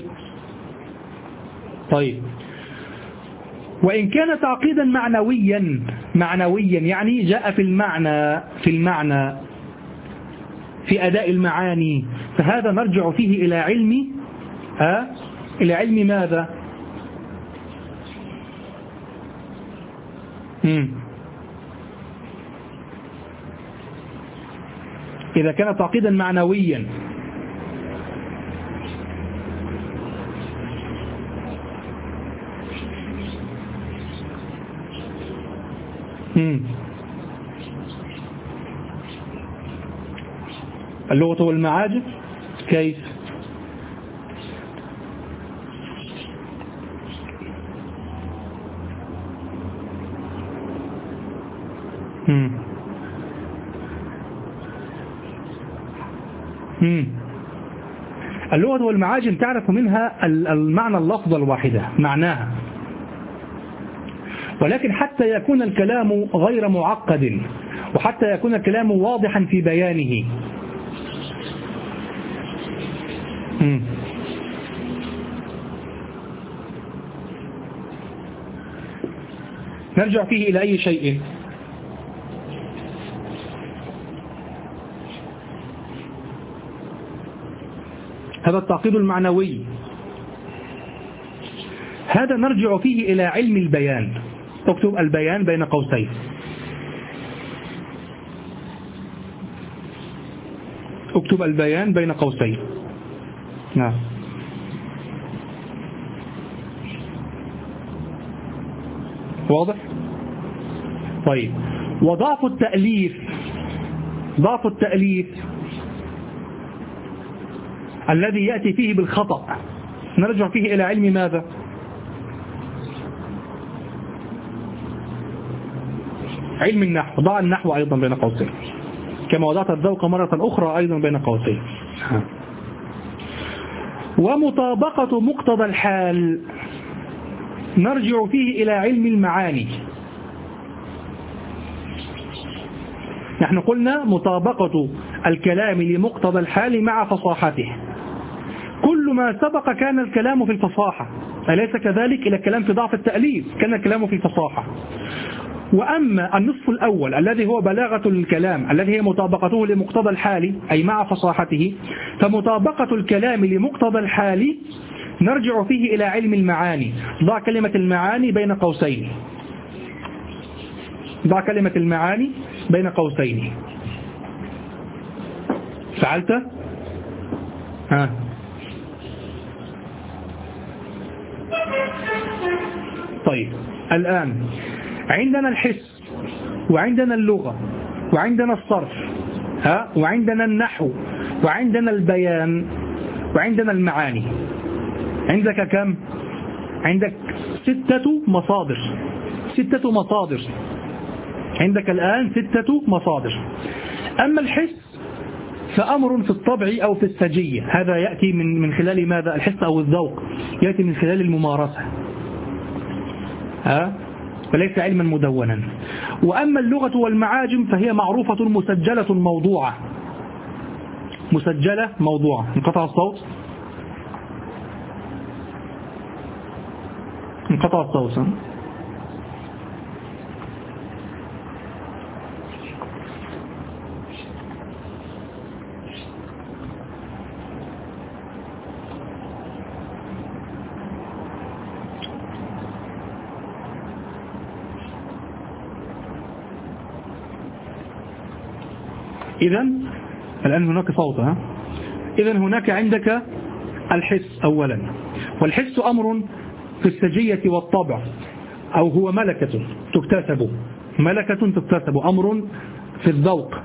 طيب، وإن كان تعقيدا معنويا يعني جاء في المعنى في أداء المعاني، فهذا نرجع فيه إلى علم ماذا؟ إذا كان تعقيدا معنويا اللغة والمعاجم كيف؟ اللغة والمعاجم تعرف منها المعنى اللفظ الواحدة معناها، ولكن حتى يكون الكلام غير معقد وحتى يكون الكلام واضحا في بيانه نرجع فيه إلى أي شيء؟ هذا التعقيد المعنوي، هذا نرجع فيه إلى علم البيان. اكتب البيان بين قوسين. اكتب البيان بين قوسين. نعم. واضح؟ طيب، وضعف التأليف الذي يأتي فيه بالخطأ نرجع فيه إلى علم ماذا؟ علم النحو. ضع النحو أيضا بين قوسين كما وضعت الذوق مرة أخرى أيضا بين قوسين. ومطابقة مقتضى الحال نرجع فيه إلى علم المعاني. نحن قلنا مطابقة الكلام لمقتضى الحال مع فصاحته. كل ما سبق كان الكلام في الفصاحة، أليس كذلك؟ إلى الكلام في ضعف التأليف كان الكلام في الفصاحة. وأما النصف الأول الذي هو بلاغة الكلام الذي هي مطابقته لمقتضى الحال أي مع فصاحته، فمطابقة الكلام لمقتضى الحال نرجع فيه إلى علم المعاني. ضع كلمة المعاني بين قوسين. ضع كلمة المعاني بين قوسين. فعلت؟ طيب، الآن عندنا الحس وعندنا اللغة وعندنا الصرف وعندنا النحو وعندنا البيان وعندنا المعاني. عندك كم؟ عندك 6 مصادر. 6 مصادر عندك الآن 6 مصادر. أما الحس فأمر في الطبع أو في السجية، هذا يأتي من خلال ماذا؟ الحس أو الذوق يأتي من خلال الممارسة، فليس علما مدونا. وأما اللغة والمعاجم فهي معروفة مسجلة موضوعة. مسجلة موضوعة. انقطع الصوت. انقطع الصوت. إذن الآن هناك صوت. إذن هناك عندك الحس أولا، والحس أمر في السجية والطبع، أو هو ملكة تكتسب، ملكة تكتسب، أمر في الذوق،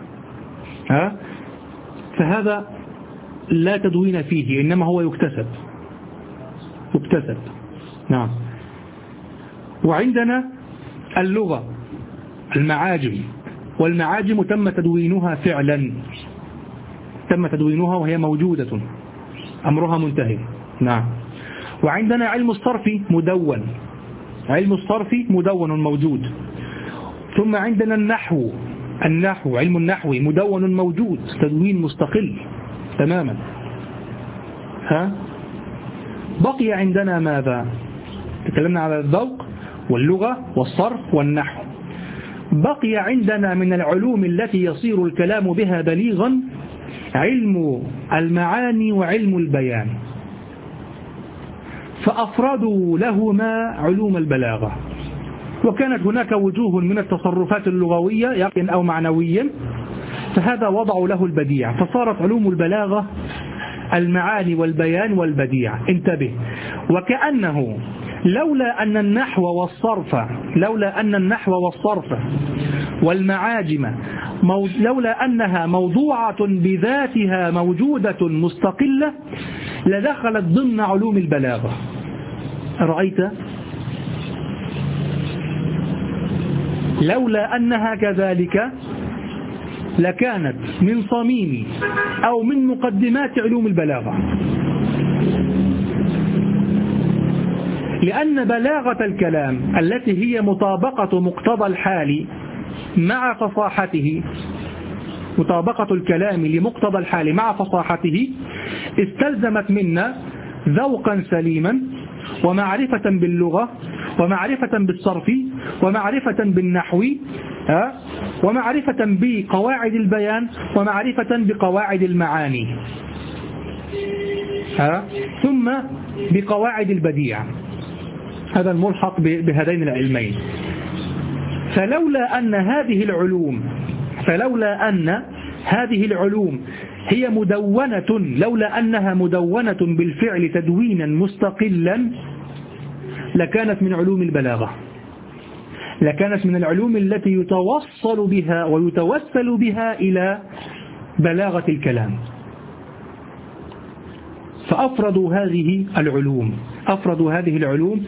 فهذا لا تدوين فيه، إنما هو يكتسب. نعم. وعندنا اللغة، المعاجم، والمعاجم تم تدوينها فعلا، تم تدوينها وهي موجودة، أمرها منتهي. نعم. وعندنا علم الصرف مدون، علم الصرف مدون موجود. ثم عندنا النحو، علم النحو مدون موجود، تدوين مستقل تماما. بقي عندنا ماذا؟ تكلمنا على الذوق واللغة والصرف والنحو. بقي عندنا من العلوم التي يصير الكلام بها بليغا علم المعاني وعلم البيان، فأفردوا لهما علوم البلاغة. وكانت هناك وجوه من التصرفات اللغوية أو معنويا، فهذا وضعوا له البديع، فصارت علوم البلاغة المعاني والبيان والبديع. انتبه، وكأنه لولا أن النحو والصرف والمعاجم لولا أنها موضوعة بذاتها موجودة مستقلة لدخلت ضمن علوم البلاغة. رأيت؟ لولا أنها كذلك لكانت من صميم أو من مقدمات علوم البلاغة، لأن بلاغة الكلام التي هي مطابقة مقتضى الحال مع فصاحته، مطابقة الكلام لمقتضى الحال مع فصاحته، استلزمت منا ذوقا سليما ومعرفة باللغة ومعرفة بالصرف ومعرفة بالنحو ومعرفة بقواعد البيان ومعرفة بقواعد المعاني ثم بقواعد البديع. هذا الملحق بهذين العلمين. فلولا أن هذه العلوم هي مدونة، لولا أنها مدونة بالفعل تدوينا مستقلا لكانت من علوم البلاغة، لكانت من العلوم التي يتوصل بها ويتوسل بها إلى بلاغة الكلام. فأفردوا هذه العلوم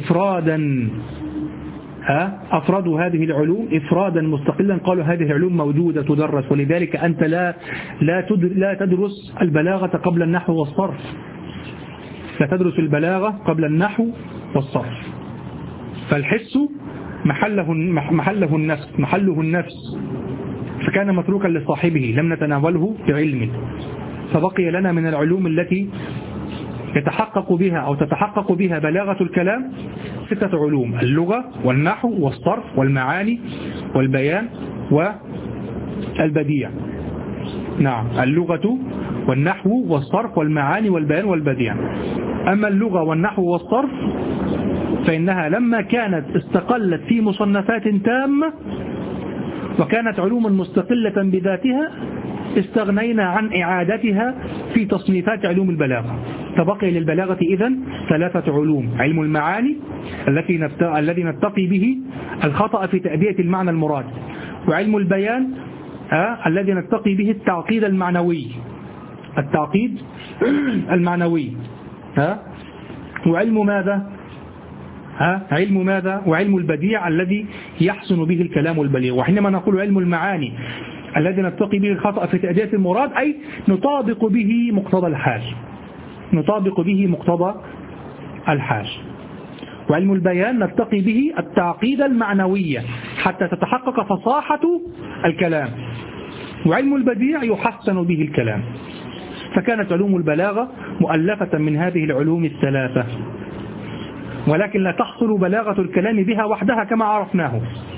إفرادا مستقلا. قالوا هذه العلوم موجودة تدرس، ولذلك أنت لا تدرس البلاغة قبل النحو والصرف، لا تدرس البلاغة قبل النحو والصرف. فالحس محله النفس، فكان متروكا لصاحبه، لم نتناوله بعلم. فبقي لنا من العلوم التي يتحقق بها أو تتحقق بها بلاغة الكلام 6 علوم: اللغة والنحو والصرف والمعاني والبيان والبديع. نعم، اللغة والنحو والصرف والمعاني والبيان والبديع. أما اللغة والنحو والصرف فإنها لما كانت استقلت في مصنفات تامة وكانت علوما مستقلة بذاتها استغنينا عن إعادتها في تصنيفات علوم البلاغة. فبقي للبلاغة إذن 3 علوم: علم المعاني الذي نتقي به الخطأ في تأدية المعنى المراد، وعلم البيان الذي نتقي به التعقيد المعنوي، وعلم ماذا؟ وعلم البديع الذي يحسن به الكلام البليغ. وحينما نقول علم المعاني الذي نتقي به الخطأ في تأدية المراد، أي نطابق به مقتضى الحال. وعلم البيان نتقي به التعقيد المعنوية حتى تتحقق فصاحة الكلام، وعلم البديع يحسن به الكلام. فكانت علوم البلاغة مؤلفة من هذه العلوم 3. ولكن لا تحصل بلاغة الكلام بها وحدها كما عرفناه.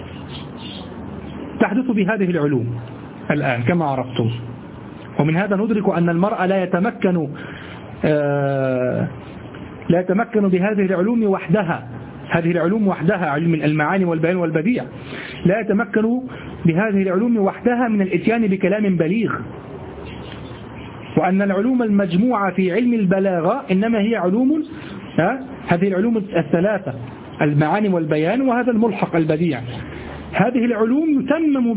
تحدث بهذه العلوم الآن كما عرفتم. ومن هذا ندرك أن المرء لا يتمكن بهذه العلوم وحدها. هذه العلوم وحدها، علم المعاني والبيان والبديع، لا يتمكن بهذه العلوم وحدها من الاتيان بكلام بليغ. وأن العلوم المجموعة في علم البلاغة إنما هي علوم، هذه العلوم الثلاثة، المعاني والبيان وهذا الملحق البديع. هذه العلوم يتمم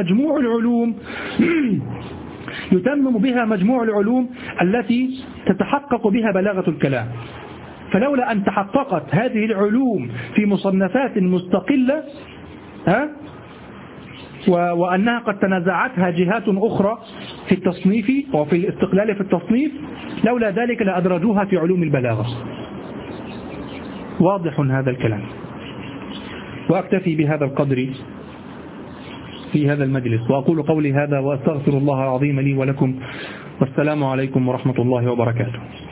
بها مجموع العلوم التي تتحقق بها بلاغة الكلام. فلولا أن تحققت هذه العلوم في مصنفات مستقلة وأنها قد تنازعتها جهات أخرى في التصنيف وفي الاستقلال في التصنيف، لولا ذلك لأدرجوها في علوم البلاغة. واضح هذا الكلام. وأكتفي بهذا القدر في هذا المجلس، وأقول قولي هذا وأستغفر الله العظيم لي ولكم، والسلام عليكم ورحمة الله وبركاته.